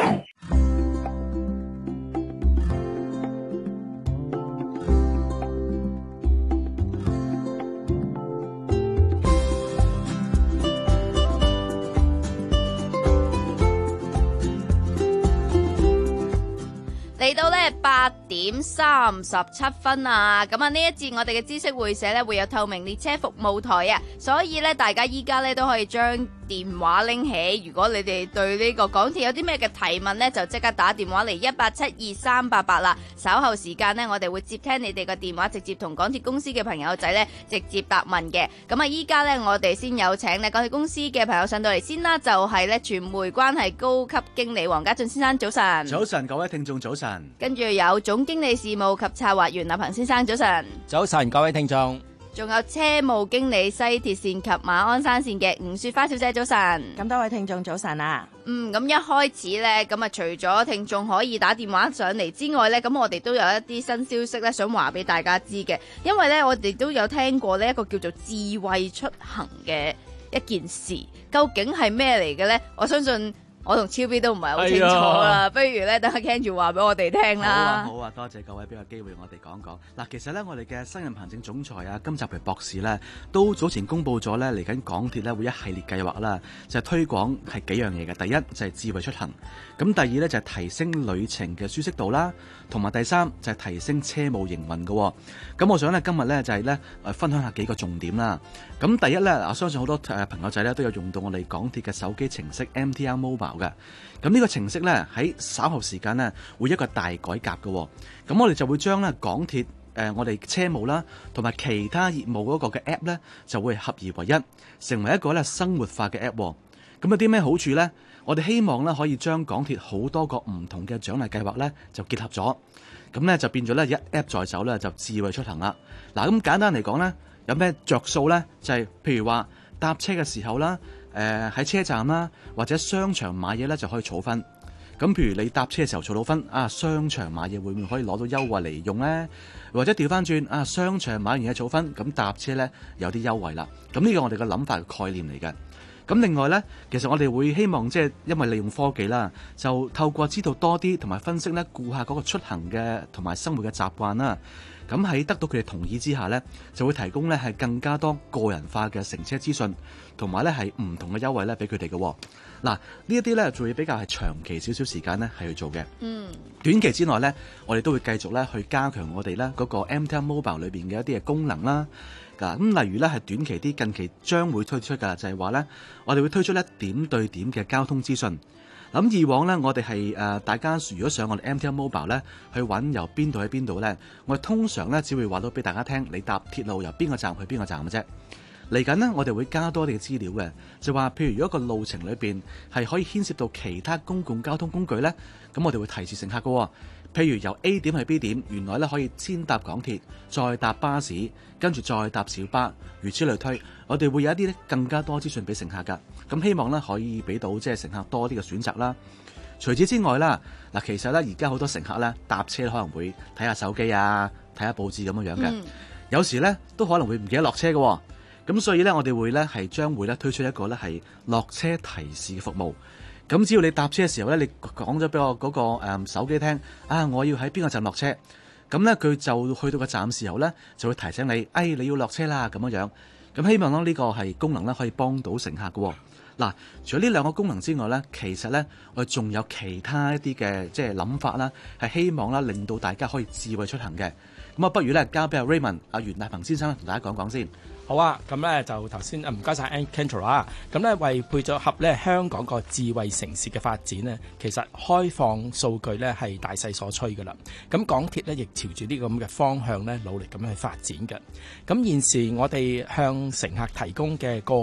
嚟到咧八點三十七分啊！咁啊呢一節我哋嘅知識會社咧會有透明列車服務台啊，所以咧大家依家咧都可以將電話拎起。如果你哋對呢個港鐵有啲咩嘅提問呢，就即刻打電話嚟一八七二三八八啦。稍後時間呢，我哋會接聽你哋嘅電話，直接同港鐵公司嘅朋友仔咧直接答問嘅。咁啊依家咧我哋先有請咧港鐵公司嘅朋友上到嚟先啦，就係咧傳媒關係高級經理黃家俊先生，早晨。 早晨，各位聽眾早晨。 跟住有總經理事務及策劃袁立恒先生，早晨。 早晨，各位聽眾。 仲有車務經理西鐵線及馬鞍山線嘅吳雪花小姐，早晨。 咁多位聽眾早晨啊。 嗯，咁一開始呢，咁啊除咗聽眾可以打電話上嚟之外呢，咁我哋都有一啲新消息呢，想話俾大家知嘅。因為呢，我哋都有聽過呢一個叫做智慧出行嘅一件事，究竟係咩嚟嘅呢？我相信我同超 B 都唔係好清楚啦，不如咧等阿 Ken 住話俾我哋聽啦。 好啊，好啊，多謝各位俾個機會我哋講講。嗱，其實咧我哋嘅新任行政總裁啊，金澤培博士咧，都早前公布咗咧嚟緊港鐵咧會一系列計劃啦，就係推廣係幾樣嘢嘅。第一就係智慧出行，咁第二咧就係提升旅程嘅舒適度啦，同埋第三就係提升車務營運嘅。咁我想咧今日咧就係咧誒分享下幾個重點啦。咁第一咧，我相信好多誒朋友仔咧都有用到我哋港鐵嘅手機程式 M T R Mobile 嘅。咁呢個程式咧喺稍後時間咧會一個大改革嘅。咁我哋就會將咧港鐵誒我哋車務啦同埋其他業務嗰個嘅 app 咧就會合而為一，成為一個咧生活化嘅 app。咁有啲咩好處咧？我哋希望咧可以將港鐵好多個唔同嘅獎勵計劃咧就結合咗，咁咧就變咗咧一 app 在手咧就智慧出行啦。嗱，咁簡單嚟講咧，有咩着數咧？就係譬如話搭車嘅時候啦，誒喺車站啦或者商場買嘢咧就可以儲分。咁譬如你搭車嘅時候儲到分，啊商場買嘢會唔會可以攞到優惠嚟用咧？或者調翻轉啊，商場買完嘢儲分，咁搭車咧有啲優惠啦。咁呢個我哋嘅諗法嘅概念嚟嘅。咁另外呢，其實我哋會希望即係因為利用科技啦，就透過知道多啲同埋分析呢顧客嗰個出行嘅同埋生活嘅習慣啦。咁喺得到佢哋同意之下呢，就會提供呢係更加多個人化嘅乘車資訊，同埋呢係唔同嘅優惠呢俾佢哋嘅。嗱，呢一啲呢仲要比較係長期少少時間呢係去做嘅。嗯。短期之內呢，我哋都會繼續呢去加強我哋呢嗰個 M T R Mobile 裏邊嘅一啲嘅功能啦。咁例如咧係短期啲，近期將會推出㗎，就係話咧，我哋會推出咧點對點嘅交通資訊。咁以往咧，我哋係誒大家如果上我哋 M T R Mobile 咧，去揾由邊度去邊度咧，我哋通常咧只會話到俾大家聽，你搭鐵路由邊個站去邊個站嘅啫。嚟緊呢，我哋會加多啲嘅資料嘅，就話譬如如果個路程裏邊係可以牽涉到其他公共交通工具咧，咁我哋會提示乘客嘅。譬如由 A 點去 B 點，原來咧可以先搭港鐵，再搭巴士，跟住再搭小巴，如此類推。我哋會有一啲咧更加多資訊俾乘客㗎。咁希望咧可以俾到即係乘客多啲嘅選擇啦。除此之外啦，嗱其實咧而家好多乘客咧搭車可能會睇下手機啊，睇下報紙咁樣樣嘅。嗯、有時咧都可能會唔記得落車嘅。咁所以咧我哋會咧係將會咧推出一個咧係落車提示嘅服務。咁只要你搭車嘅時候咧，你講咗俾我嗰個誒手機聽，啊，我要喺邊個站落車，咁咧佢就去到個站時候咧，就會提醒你，哎，你要落車啦咁樣樣。咁希望咧呢個係功能咧可以幫到乘客嘅。嗱，除咗呢兩個功能之外咧，其實咧我哋仲有其他一啲嘅即係諗法啦，係希望啦令到大家可以智慧出行嘅。咁啊，不如咧交俾阿 Raymond 阿袁立恒先生同大家講講先。 好啊，咁咧就頭先唔該晒 Andrew 啦。咁咧為配咗合咧香港個智慧城市嘅發展呢，其實開放數據咧係大勢所趨噶啦。咁港鐵咧亦朝住呢個咁嘅方向咧努力咁樣去發展嘅。咁現時我哋向乘客提供嘅個別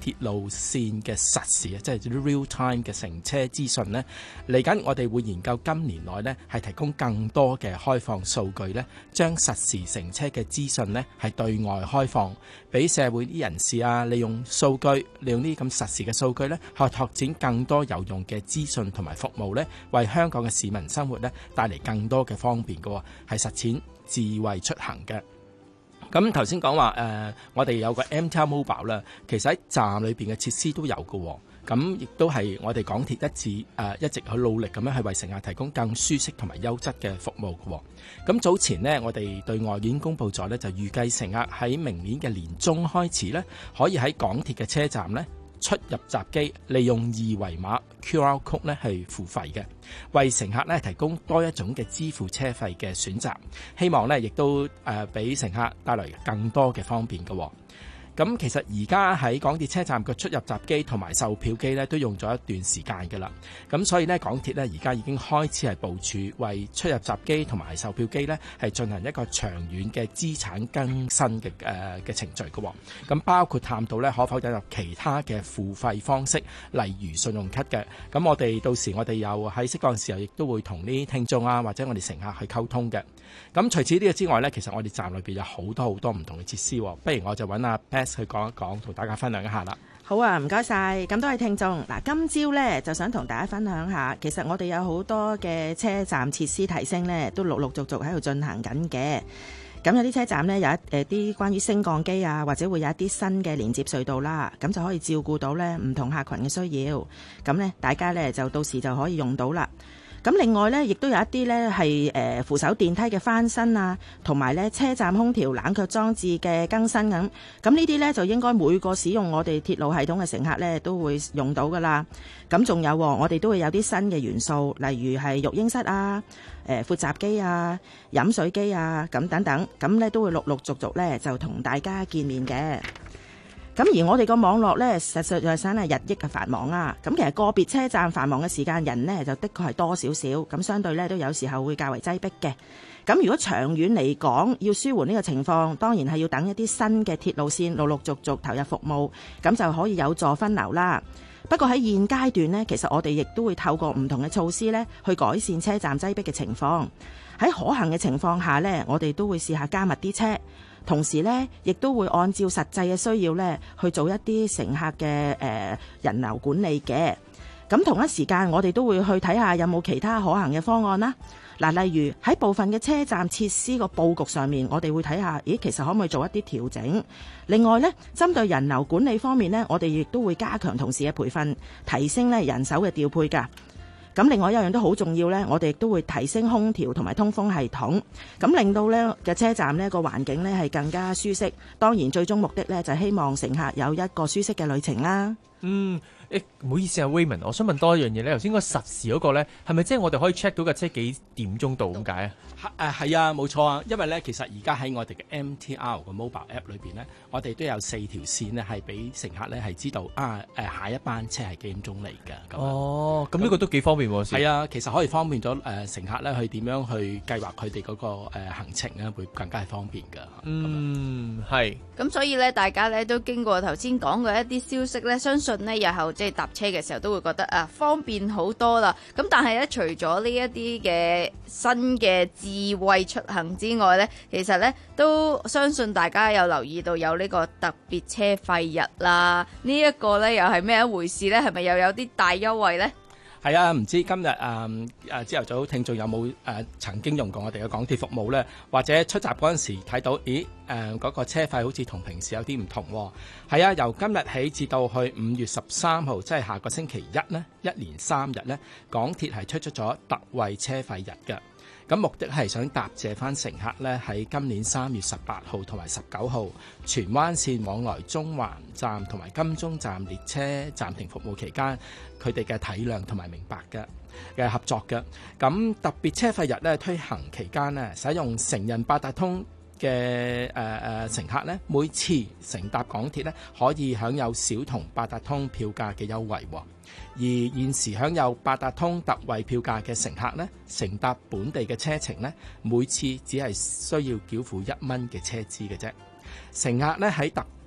鐵路線嘅實時啊，即係 real time 嘅乘車資訊呢，嚟緊我哋會研究今年內呢係提供更多嘅開放數據呢，將實時乘車嘅資訊呢係對外開放，俾社會啲人士啊，利用數據，利用呢啲咁實時嘅數據呢，去拓展更多有用嘅資訊同埋服務呢，為香港嘅市民生活呢帶嚟更多嘅方便嘅，係實踐智慧出行嘅。咁頭先講話誒，我哋有個 M T R Mobile 啦，其實喺站裏邊嘅設施都有嘅，咁亦都係我哋港鐵一致誒、呃、一直去努力咁樣去為乘客提供更舒適同埋優質嘅服務嘅。咁早前呢，我哋對外已經公佈咗呢，就預計乘客喺明年嘅年中開始呢，可以喺港鐵嘅車站呢出入閘機利用二維碼 Q R code 咧係付費嘅，為乘客咧提供多一種嘅支付車費嘅選擇，希望咧亦都誒俾乘客帶來更多嘅方便嘅。咁其實而家喺港鐵車站嘅出入閘機同埋售票機咧都用咗一段時間㗎啦，咁所以咧港鐵咧而家已經開始係部署為出入閘機同埋售票機咧係進行一個長遠嘅資產更新嘅誒嘅程序嘅，咁包括探討咧可否引入其他嘅付費方式，例如信用卡嘅，咁我哋到時我哋又喺適當時候亦都會同啲聽眾啊或者我哋乘客去溝通嘅。咁除此呢個之外咧，其實我哋站裏邊有好多好多唔同嘅設施，不如我就揾阿去講一講，同大家分享一下啦。 好啊，唔該晒。咁多位聽眾，嗱，今朝呢就想同大家分享下，其實我哋有好多嘅車站設施提升呢，都陸陸續續喺度進行緊嘅。咁有啲車站呢，有一誒啲關於升降機啊，或者會有一啲新嘅連接隧道啦，咁就可以照顧到呢唔同客群嘅需要。咁呢，大家呢就到時就可以用到啦。咁另外咧，亦都有一啲咧係誒扶手電梯嘅翻新啊，同埋咧車站空調冷卻裝置嘅更新咁。咁呢啲咧就應該每個使用我哋鐵路系統嘅乘客咧都會用到噶啦。咁仲有我哋都會有啲新嘅元素，例如係育嬰室啊、誒闊閘機啊、飲水機啊咁等等。咁咧都會陸陸續續咧就同大家見面嘅。咁而我哋個網絡咧，實實在在係日益嘅繁忙啊！咁其實個別車站繁忙嘅時間人呢，就的確係多少少，咁相對咧都有時候會較為擠迫嘅。咁如果長遠嚟講，要舒緩呢個情況，當然係要等一啲新嘅鐵路線陸陸續續投入服務，咁就可以有助分流啦。不過喺現階段呢，其實我哋亦都會透過唔同嘅措施呢，去改善車站擠迫嘅情況。喺可行嘅情況下呢，我哋都會試下加密啲車。同時咧，亦都會按照實際嘅需要咧，去做一啲乘客嘅誒人流管理嘅。咁同一時間，我哋都會去睇下有冇其他可行嘅方案啦。嗱，例如喺部分嘅車站設施個佈局上面，我哋會睇下，咦，其實可唔可以做一啲調整？另外咧，針對人流管理方面咧，我哋亦都會加強同事嘅培訓，提升咧人手嘅調配㗎。咁另外一樣都好重要呢，我哋亦都會提升空調同埋通風系統，咁令到呢嘅車站呢個環境呢係更加舒適。當然最終目的呢就係希望乘客有一個舒適嘅旅程啦。 嗯。誒，唔好意思啊 Raymond， 我想問多一樣嘢咧。頭先嗰個實時嗰個咧，係咪即係我哋可以 check 到架車幾點鐘到咁解啊？ 誒係啊，冇錯啊。因為咧，其實而家喺我哋嘅 M T R 個 mobile app 裏邊咧，我哋都有四條線咧，係俾乘客咧係知道啊誒下一班車係幾點鐘嚟㗎。 哦，咁呢個都幾方便喎。 係啊，其實可以方便咗誒乘客咧去點樣去計劃佢哋嗰個誒行程咧，會更加係方便㗎。 嗯，係。 咁所以咧，大家咧都經過頭先講嘅一啲消息咧，相信呢日後即係搭車嘅時候都會覺得啊方便好多啦。咁但係咧，除咗呢一啲嘅新嘅智慧出行之外咧，其實咧都相信大家有留意到有呢個特別車費日啦。呢一個咧又係咩一回事咧？係咪又有啲大優惠咧？ 係啊，唔知今日誒誒朝頭早聽眾有冇誒、呃、曾經用過我哋嘅港鐵服務咧？或者出閘嗰陣時睇到，咦誒嗰、呃嗰個車費好似同平時有啲唔同喎。係啊，由今日起至到去五月十三號，即係下個星期一呢，一連三日呢，港鐵係推出咗特惠車費日嘅。咁目的係想答謝翻乘客咧，喺今年三月十八號同埋十九號荃灣線往來中環站同埋金鐘站列車暫停服務期間，佢哋嘅體諒同埋明白嘅嘅合作嘅。咁特別車費日咧推行期間咧，使用成人八達通嘅誒誒乘客咧，每次乘搭港鐵咧可以享有小童八達通票價嘅優惠喎。而現時享有八達通特惠票價嘅乘客呢，乘搭本地嘅車程呢，每次只係需要繳付一蚊嘅車資嘅啫。乘客呢喺特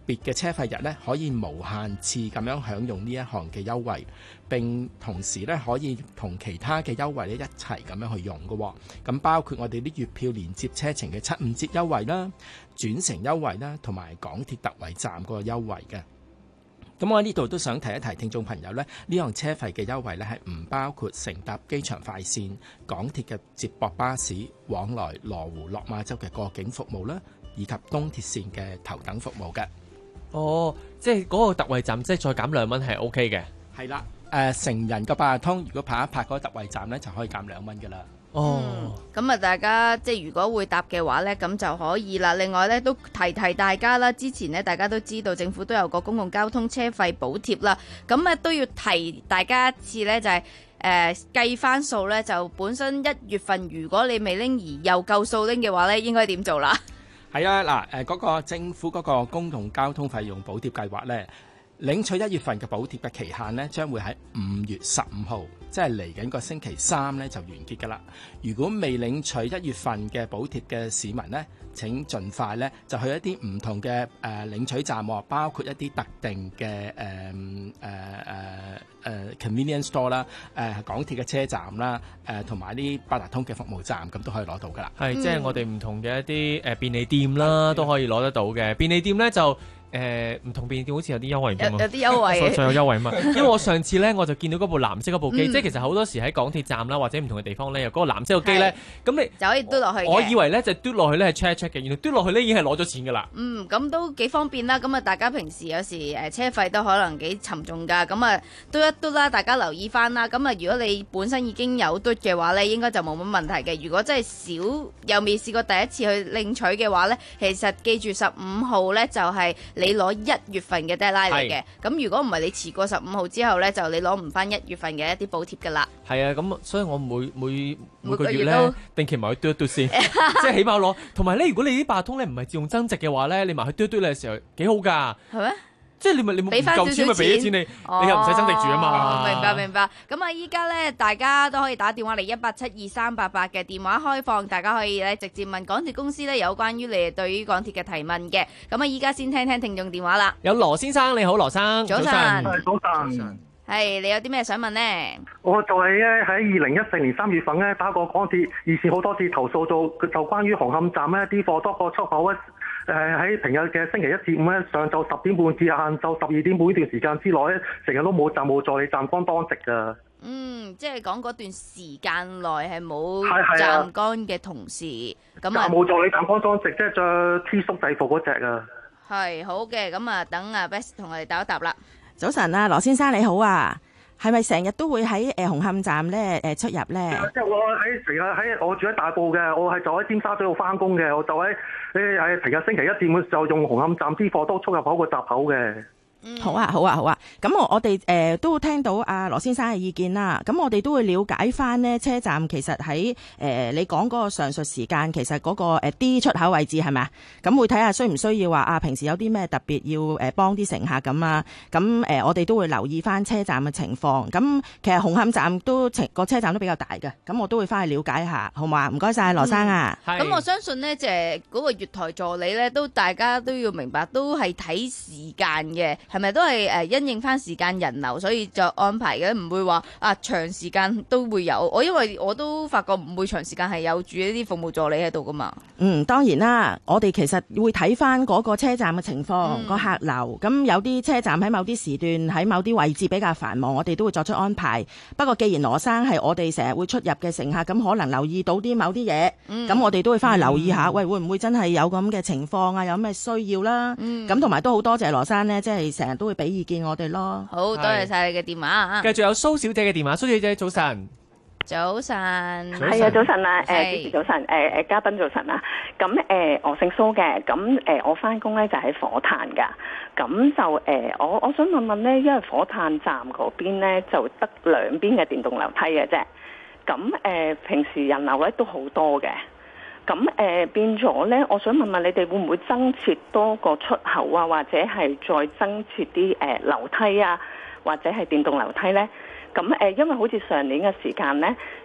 別嘅車費日呢，可以無限次咁樣享用呢一項嘅優惠，並同時呢可以同其他嘅優惠咧一齊咁樣去用嘅。咁包括我哋啲月票連接車程嘅七五折優惠啦、轉乘優惠啦，同埋港鐵特惠站嗰個優惠嘅。咁我喺呢度都想提一提聽眾朋友呢，呢項車費嘅優惠呢係唔包括乘搭機場快線、港鐵嘅接駁巴士往來羅湖、落馬洲嘅過境服務啦，以及東鐵線嘅頭等服務嘅。 哦，即係嗰個特惠站，即係再減兩蚊係 O K 嘅。 係啦，誒、呃、成人嘅八達通，如果拍一拍嗰個特惠站呢，就可以減兩蚊㗎啦。 哦， 咁啊、嗯，大家即係如果會搭嘅話呢，咁就可以啦。另外呢，都提提大家啦，之前呢，大家都知道政府都有個公共交通車費補貼啦，咁啊都要提大家一次呢，就係、是、誒、呃、計翻數呢，就本身一月份如果你未拎而又夠數拎嘅話呢，應該點做啦？ 係啊，嗱誒嗰個政府嗰個公共交通費用補貼計劃呢，領取一月份嘅補貼嘅期限呢，將會喺五月十五號，即係嚟緊個星期三呢就完結㗎啦。如果未領取一月份嘅補貼嘅市民呢，請盡快呢就去一啲唔同嘅誒、呃、領取站，包括一啲特定嘅誒誒誒誒 convenience store 啦、呃，誒港鐵嘅車站啦，誒同埋啲八達通嘅服務站，咁都可以攞到㗎啦。 係，即係我哋唔同嘅一啲誒便利店啦，都可以攞得到嘅。便利店呢就。誒、呃、唔同便利店好似有啲優惠㗎嘛， 有啲優惠， 仲有優惠嘛。因為我上次咧我就見到嗰部藍色嗰部機，嗯、即係其實好多時喺港鐵站啦或者唔同嘅地方咧有嗰個藍色嘅機咧，咁你就可以嘟落去。 我以為咧就嘟落去咧係 check check 嘅，原來嘟落去咧已經係攞咗錢㗎啦。 嗯，咁都幾方便啦。咁啊，大家平時有時誒車費都可能幾沉重㗎，咁啊嘟一嘟啦，大家留意翻啦。咁啊，如果你本身已經有嘟嘅話咧，應該就冇乜問題嘅。如果真係少又未試過第一次去領取嘅話咧，其實記住十五號咧就係你攞一月份嘅 deadline 嚟嘅，咁如果唔係你遲過十五號之後呢，就你攞唔翻一月份嘅一啲補貼噶啦。 係啊，咁所以我每每每個月呢，定期埋去嘟一嘟先，即係起碼攞。同埋呢，如果你啲八達通呢唔係自動增值嘅話呢，你埋去嘟一嘟你嘅時候幾好噶。係咩？即係你咪你冇唔夠錢咪俾啲錢你，哦、你又唔使增值住啊嘛。 明白明白。咁啊，依家咧大家都可以打電話嚟一八七二三八八嘅電話開放，大家可以咧直接問港鐵公司咧有關於你哋對於港鐵嘅提問嘅。咁啊，依家先聽聽聽眾電話啦。 有羅先生，你好，羅生。 早晨。 早晨。 係，你有啲咩想問呢？ 我就係咧喺二零一四年三月份咧打過港鐵二線好多次投訴，就就關於紅磡站咧啲貨多過出口咧。誒喺平日嘅星期一至五咧，上晝十點半至晏晝十二點半呢段時間之內咧，成日都冇站務助理站崗當值㗎。 嗯，即係講嗰段時間內係冇站崗嘅同事，咁啊。站務助理站崗當值，即係着 T 恤制服嗰隻啊。 係好嘅，咁啊，等阿 Best 同我哋答一答啦。 早晨啊，羅先生你好啊。係咪成日都會喺誒紅磡站咧誒出入咧？ 即係我喺成日喺我住喺大埔嘅，我係就喺尖沙咀度翻工嘅，我就喺誒喺平日星期一至五就用紅磡站啲貨都出入口個閘口嘅。 嗯、好啊，好啊，好啊！咁我我哋誒、呃、都聽到阿羅先生嘅意見啦。咁我哋都會了解翻呢車站其實喺誒、呃、你講嗰個上述時間，其實嗰個 D 出口位置係咪？咁會睇下需唔需要話啊？平時有啲咩特別要誒幫啲乘客咁啊？咁誒、呃、我哋都會留意翻車站嘅情況。咁其實紅磡站都個車站都比較大嘅，咁我都會翻去了解一下，好嘛？唔該晒羅生啊！ 咁、嗯、我相信呢，就係嗰個月台助理咧，都大家都要明白，都係睇時間嘅。係咪都係誒因應翻時間人流，所以就安排嘅，唔會話啊長時間都會有。我因為我都發覺唔會長時間係有住一啲服務助理喺度噶嘛。 嗯，當然啦，我哋其實會睇翻嗰個車站嘅情況，個、嗯、客流。咁有啲車站喺某啲時段喺某啲位置比較繁忙，我哋都會作出安排。不過既然羅生係我哋成日會出入嘅乘客，咁可能留意到啲某啲嘢，咁、嗯、我哋都會翻去留意下，嗯、喂會唔會真係有咁嘅情況啊？有咩需要啦？咁同埋都好多謝羅生呢，即係成日都會俾意見我哋咯。 好多謝晒你嘅電話啊！ 繼續有蘇小姐嘅電話，蘇小姐早晨。 早晨， 係啊，早晨啊，誒，主持早晨，誒誒，嘉賓早晨啊。咁誒、呃，我姓蘇嘅，咁誒、呃，我翻工咧就喺火炭噶。咁就誒、呃，我我想問問咧，因為火炭站嗰邊咧就得兩邊嘅電動樓梯嘅啫。咁誒、呃，平時人流咧都好多嘅。咁誒、呃、變咗咧，我想問問你哋會唔會增設多個出口啊，或者係再增設啲誒樓梯啊，或者係電動樓梯咧？咁誒，因為好似上年嘅時間咧，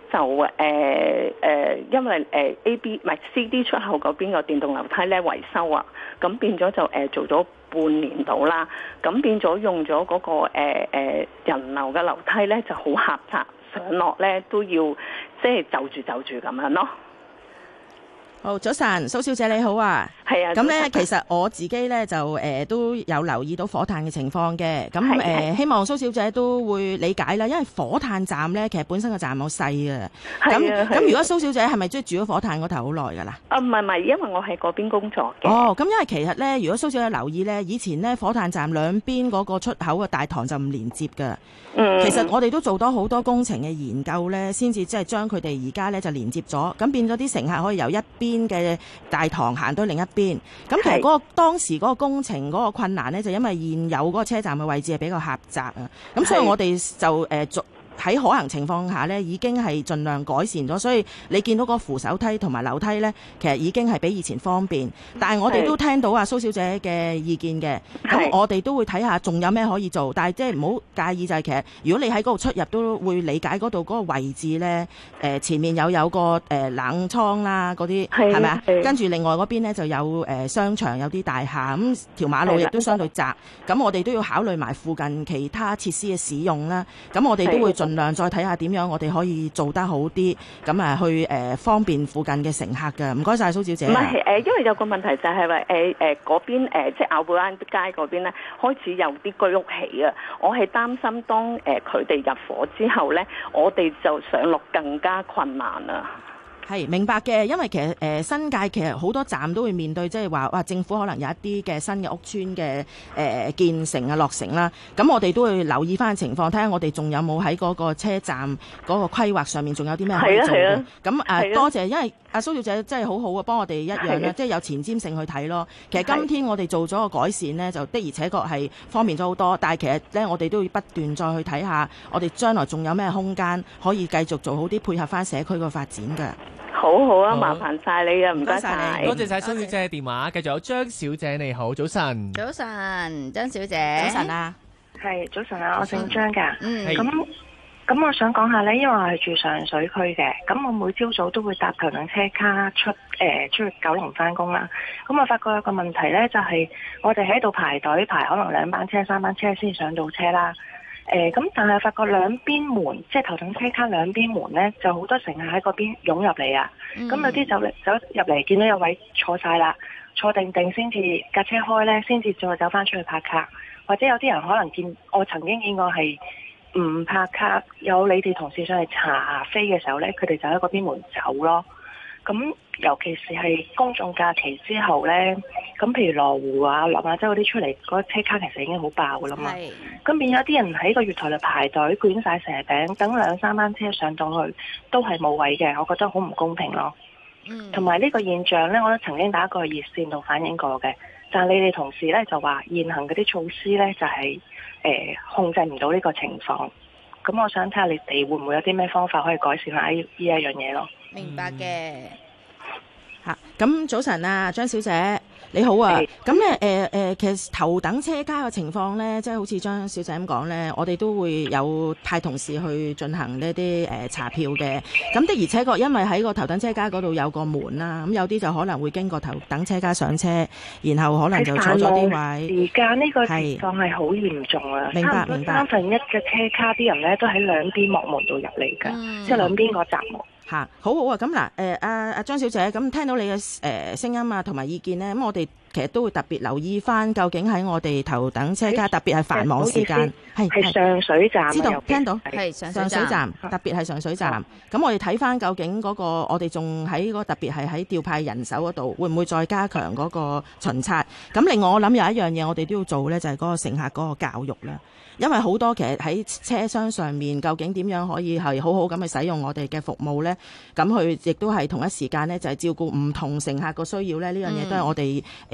就誒誒、呃呃，因為誒、呃、A B 唔係 C D 出口嗰邊個電動樓梯咧維修啊，咁變咗就誒、呃、做咗半年到啦，咁變咗用咗嗰、那個誒誒、呃呃、人流嘅樓梯咧就好狹窄，上落咧都要即係就住就住咁樣咯。 好，早晨，蘇小姐你好啊。 係啊。 咁咧，其實我自己咧就誒、呃、都有留意到火炭嘅情況嘅。咁誒、呃，希望蘇小姐都會理解啦。因為火炭站咧，其實本身個站好細嘅。咁咁，如果蘇小姐係咪即係住咗火炭嗰頭好耐㗎啦？ 啊，唔係唔係，因為我喺嗰邊工作嘅。 哦，咁因為其實咧，如果蘇小姐留意咧，以前咧火炭站兩邊嗰個出口嘅大堂就唔連接㗎。嗯。其實我哋都做到好多工程嘅研究咧，先至即係將佢哋而家咧就連接咗，咁變咗啲乘客可以由一邊嘅大堂行到另一邊。咁其實嗰個當時嗰個工程嗰個困難呢，就因為現有嗰個車站嘅位置係比較狹窄啊。咁所以我哋就誒逐喺可行情況下呢，已經係盡量改善咗，所以你見到個扶手梯同埋樓梯呢，其實已經係比以前方便。但係我哋都聽到啊蘇小姐嘅意見嘅，咁我哋都會睇下仲有咩可以做。但係即係唔好介意就係其實如果你喺嗰度出入都會理解嗰度嗰個位置呢，誒前面有有個誒冷倉啦嗰啲係咪啊？跟住另外嗰邊呢就有誒商場有啲大廈，咁條馬路亦都相對窄，咁我哋都要考慮埋附近其他設施嘅使用啦。咁我哋都會盡量再睇下點樣我哋可以做得好啲，咁啊去誒、呃、方便附近嘅乘客嘅。唔該晒蘇小姐。 唔係誒，因為有個問題就係話誒誒嗰邊誒即係奧布蘭街嗰邊咧，開始有啲居屋起啊。我係擔心當誒佢哋入伙之後咧，我哋就上落更加困難啊。 係明白嘅，因為其實誒、呃、新界其實好多站都會面對即係話哇政府可能有一啲嘅新嘅屋邨嘅誒建成啊落成啦，咁我哋都會留意翻情況，睇下我哋仲有冇喺嗰個車站嗰個規劃上面仲有啲咩可以做嘅。咁誒多謝，因為阿蘇小姐真係好好啊，幫我哋一樣啦，即係有前瞻性去睇咯。其實今天我哋做咗個改善呢，就的而且確係方便咗好多，但係其實咧我哋都要不斷再去睇下，我哋將來仲有咩空間可以繼續做好啲配合翻社區個發展嘅。 好好啊，麻煩晒你啊，唔該晒， 多謝晒蘇小姐嘅電話，繼續有張小姐你好，早晨。 早晨，張小姐。 早晨啊， 係早晨啊，我姓張噶。 嗯。 咁咁，我想講下咧，因為我係住上水區嘅，咁我每朝早都會搭頭等車卡出誒、呃、出去九龍翻工啦。咁我發覺有個問題咧，就係、是、我哋喺度排隊排可能兩班車、三班車先上到車啦。誒、呃、咁，但係發覺兩邊門，即係頭等車卡兩邊門咧，就好多乘客喺嗰邊湧入嚟啊！咁、嗯、有啲走嚟走入嚟，見到有位坐晒啦，坐定定先至架車開咧，先至再走翻出去拍卡。或者有啲人可能見我曾經見過係唔拍卡，有你哋同事上嚟查飛嘅時候咧，佢哋就喺嗰邊門走咯。咁尤其是係公眾假期之後呢，咁譬如羅湖啊、落馬洲嗰啲出嚟，嗰個車卡其實已經好爆噶啦嘛。咁變咗啲人喺個月台度排隊，捲晒蛇餅，等兩三班車上到去，都係冇位嘅，我覺得好唔公平咯。同埋呢個現象呢，我都曾經打過熱線度反映過嘅，但係你哋同事呢，就話現行嗰啲措施呢，就係、是呃、控制唔到呢個情況。咁我想睇下你哋會唔會有啲咩方法可以改善下呢呢一樣嘢咯。 明白嘅。 嚇，咁早晨啊，張小姐你好啊。咁咧誒誒，其實頭等車卡嘅情況咧，即係好似張小姐咁講咧，我哋都會有派同事去進行呢啲誒查票嘅。咁的而且確，因為喺個頭等車卡嗰度有個門啦，咁有啲就可能會經過頭等車卡上車，然後可能就坐咗啲位。 時間呢個情況係好嚴重啊！ 明白明白。 三分一嘅車卡啲人咧都喺兩邊幕門度入嚟㗎，嗯、即係兩邊個閘門。 嚇，好好啊！咁嗱，誒阿阿張小姐，咁聽到你嘅誒、呃、聲音啊，同埋意見咧，咁我哋其實都會特別留意翻，究竟喺我哋頭等車卡，特別係繁忙時間，係係上水站， 知道聽到係上水站，特別係上水站。咁我哋睇翻究竟嗰、嗰個，我哋仲喺嗰個特別係喺調派人手嗰度，會唔會再加強嗰個巡查？咁另外我諗有一樣嘢，我哋都要做咧，就係、係、嗰個乘客嗰個教育啦。因為好多其實喺車廂上面，究竟點樣可以係好好咁去使用我哋嘅服務呢？咁佢亦都係同一時間呢，就係照顧唔同乘客個需要呢。呢樣嘢都係我哋誒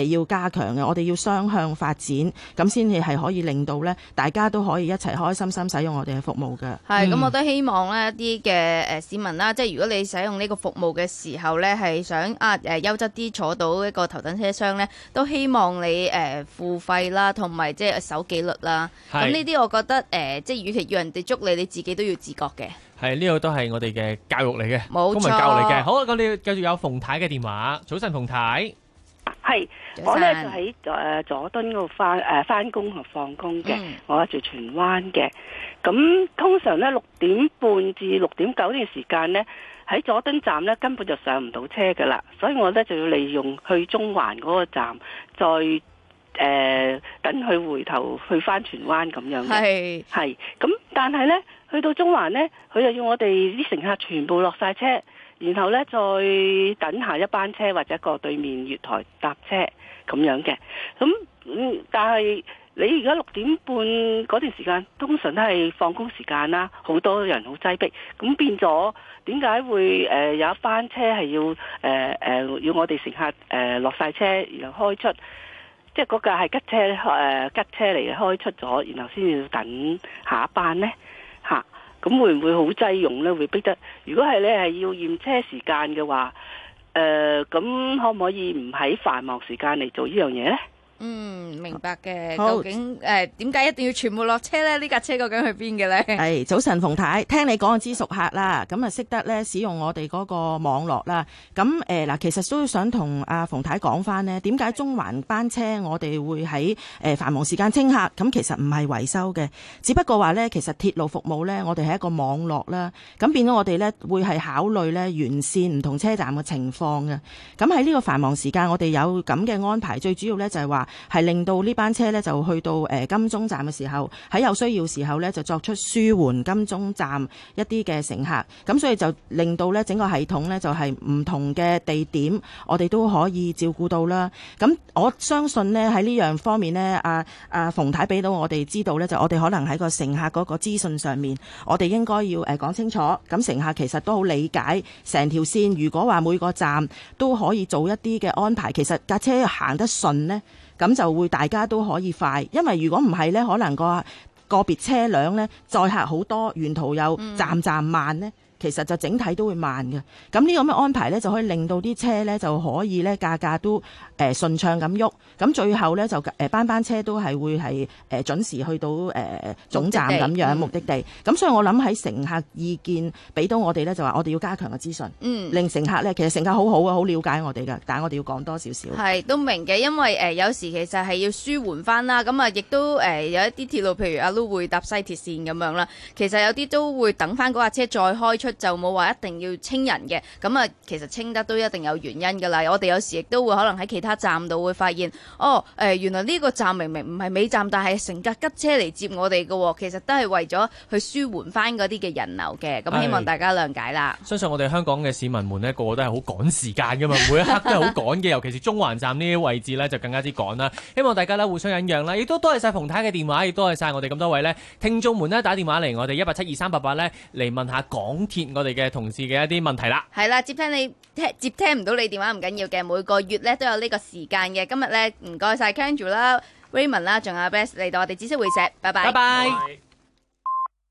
要加強嘅，我哋要雙向發展，咁先至係可以令到咧大家都可以一齊開開心心使用我哋嘅服務嘅。 係咁，我都希望咧一啲嘅誒市民啦，即係如果你使用呢個服務嘅時候咧，係想啊誒優質啲坐到一個頭等車廂咧，都希望你誒付費啦，同埋即係守紀律啦。咁呢啲我覺得誒，即係與其要人哋捉你，你自己都要自覺嘅。 係呢個都係我哋嘅教育嚟嘅， 冇錯， 公民教育嚟嘅。好，咁你繼續有馮太嘅電話。早晨，馮太。 係，我咧就喺誒佐敦嗰度翻誒翻工同放工嘅，嗯、我係住荃灣嘅。咁通常咧六點半至六點九呢段時間咧，喺佐敦站咧根本就上唔到車噶啦，所以我咧就要利用去中環嗰個站，再誒、呃、等佢回頭去翻荃灣咁樣嘅。係係，咁但係咧去到中環咧，佢又要我哋啲乘客全部落晒車。然後咧，再等下一班車或者過對面月台搭車咁樣嘅。咁、嗯、但係你而家六點半嗰段時間，通常都係放工時間啦，好多人好擠迫。咁變咗點解會誒、呃、有一班車係要誒誒、呃、要我哋乘客誒落晒車，然後開出，即係嗰架係吉車誒、呃、吉車嚟嘅開出咗，然後先要等下一班呢？嚇、啊。咁會唔會好擠擁呢？會逼得，如果係你係要驗車時間嘅話，誒、呃，咁可唔可以唔喺繁忙時間嚟做呢樣嘢呢？ 嗯，明白嘅。究竟誒點解一定要全部落車咧？呢架車究竟去邊嘅咧？ 係早晨，馮太，聽你講知熟客啦，咁啊識得咧使用我哋嗰個網絡啦。咁誒嗱，其實都想同阿馮太講翻呢，點解中環班車我哋會喺誒繁忙時間清客？咁其實唔係維修嘅，只不過話咧，其實鐵路服務咧，我哋係一個網絡啦。咁變咗我哋咧會係考慮咧完善唔同車站嘅情況嘅。咁喺呢個繁忙時間，我哋有咁嘅安排，最主要咧就係話，係令到呢班車咧就去到誒金鐘站嘅時候，喺有需要時候咧就作出舒緩金鐘站一啲嘅乘客，咁所以就令到咧整個系統咧就係唔同嘅地點，我哋都可以照顧到啦。咁我相信呢，喺呢樣方面呢，阿阿馮太俾到我哋知道咧，就我哋可能喺個乘客嗰個資訊上面，我哋應該要誒講清楚。咁乘客其實都好理解成條線，如果話每個站都可以做一啲嘅安排，其實架車行得順呢，咁就會大家都可以快，因為如果唔係呢，可能個個別車輛呢載客好多，沿途有站站慢呢。嗯其實就整體都會慢嘅，咁呢個咁嘅安排呢，就可以令到啲車呢就可以呢價格都誒順暢咁喐，咁最後呢，就誒班班車都係會係誒準時去到誒總站咁樣目的地，咁、嗯、所以我諗喺乘客意見俾到我哋呢，就話我哋要加強個資訊，嗯，令乘客呢，其實乘客好好啊，好了解我哋噶，但係我哋要講多少少，係都明嘅，因為誒有時其實係要舒緩翻啦，咁啊亦都誒有一啲鐵路，譬如阿 Lu 會搭西鐵線咁樣啦，其實有啲都會等翻嗰架車再開出。就冇話一定要清人嘅，咁啊，其實清得都一定有原因噶啦。我哋有時亦都會可能喺其他站度會發現，哦，誒、呃，原來呢個站明明唔係尾站，但係成架吉車嚟接我哋嘅，其實都係為咗去舒緩翻嗰啲嘅人流嘅。咁希望大家諒解啦。 相信我哋香港嘅市民們呢，個個都係好趕時間噶嘛，每一刻都係好趕嘅，尤其是中環站呢啲位置呢，就更加之趕啦。希望大家呢互相忍讓啦，亦都多謝晒馮太嘅電話，亦多謝晒我哋咁多位呢聽眾們呢打電話嚟我哋一八七二三八八呢嚟問下港鐵我哋嘅同事嘅一啲問題啦，係啦， 接聽你聽接聽唔到你電話唔緊要嘅，每個月咧都有呢個時間嘅。今日咧唔該晒 Kendra 啦、Raymond 啦，仲有 Best 嚟到我哋知識會社，拜拜。拜拜。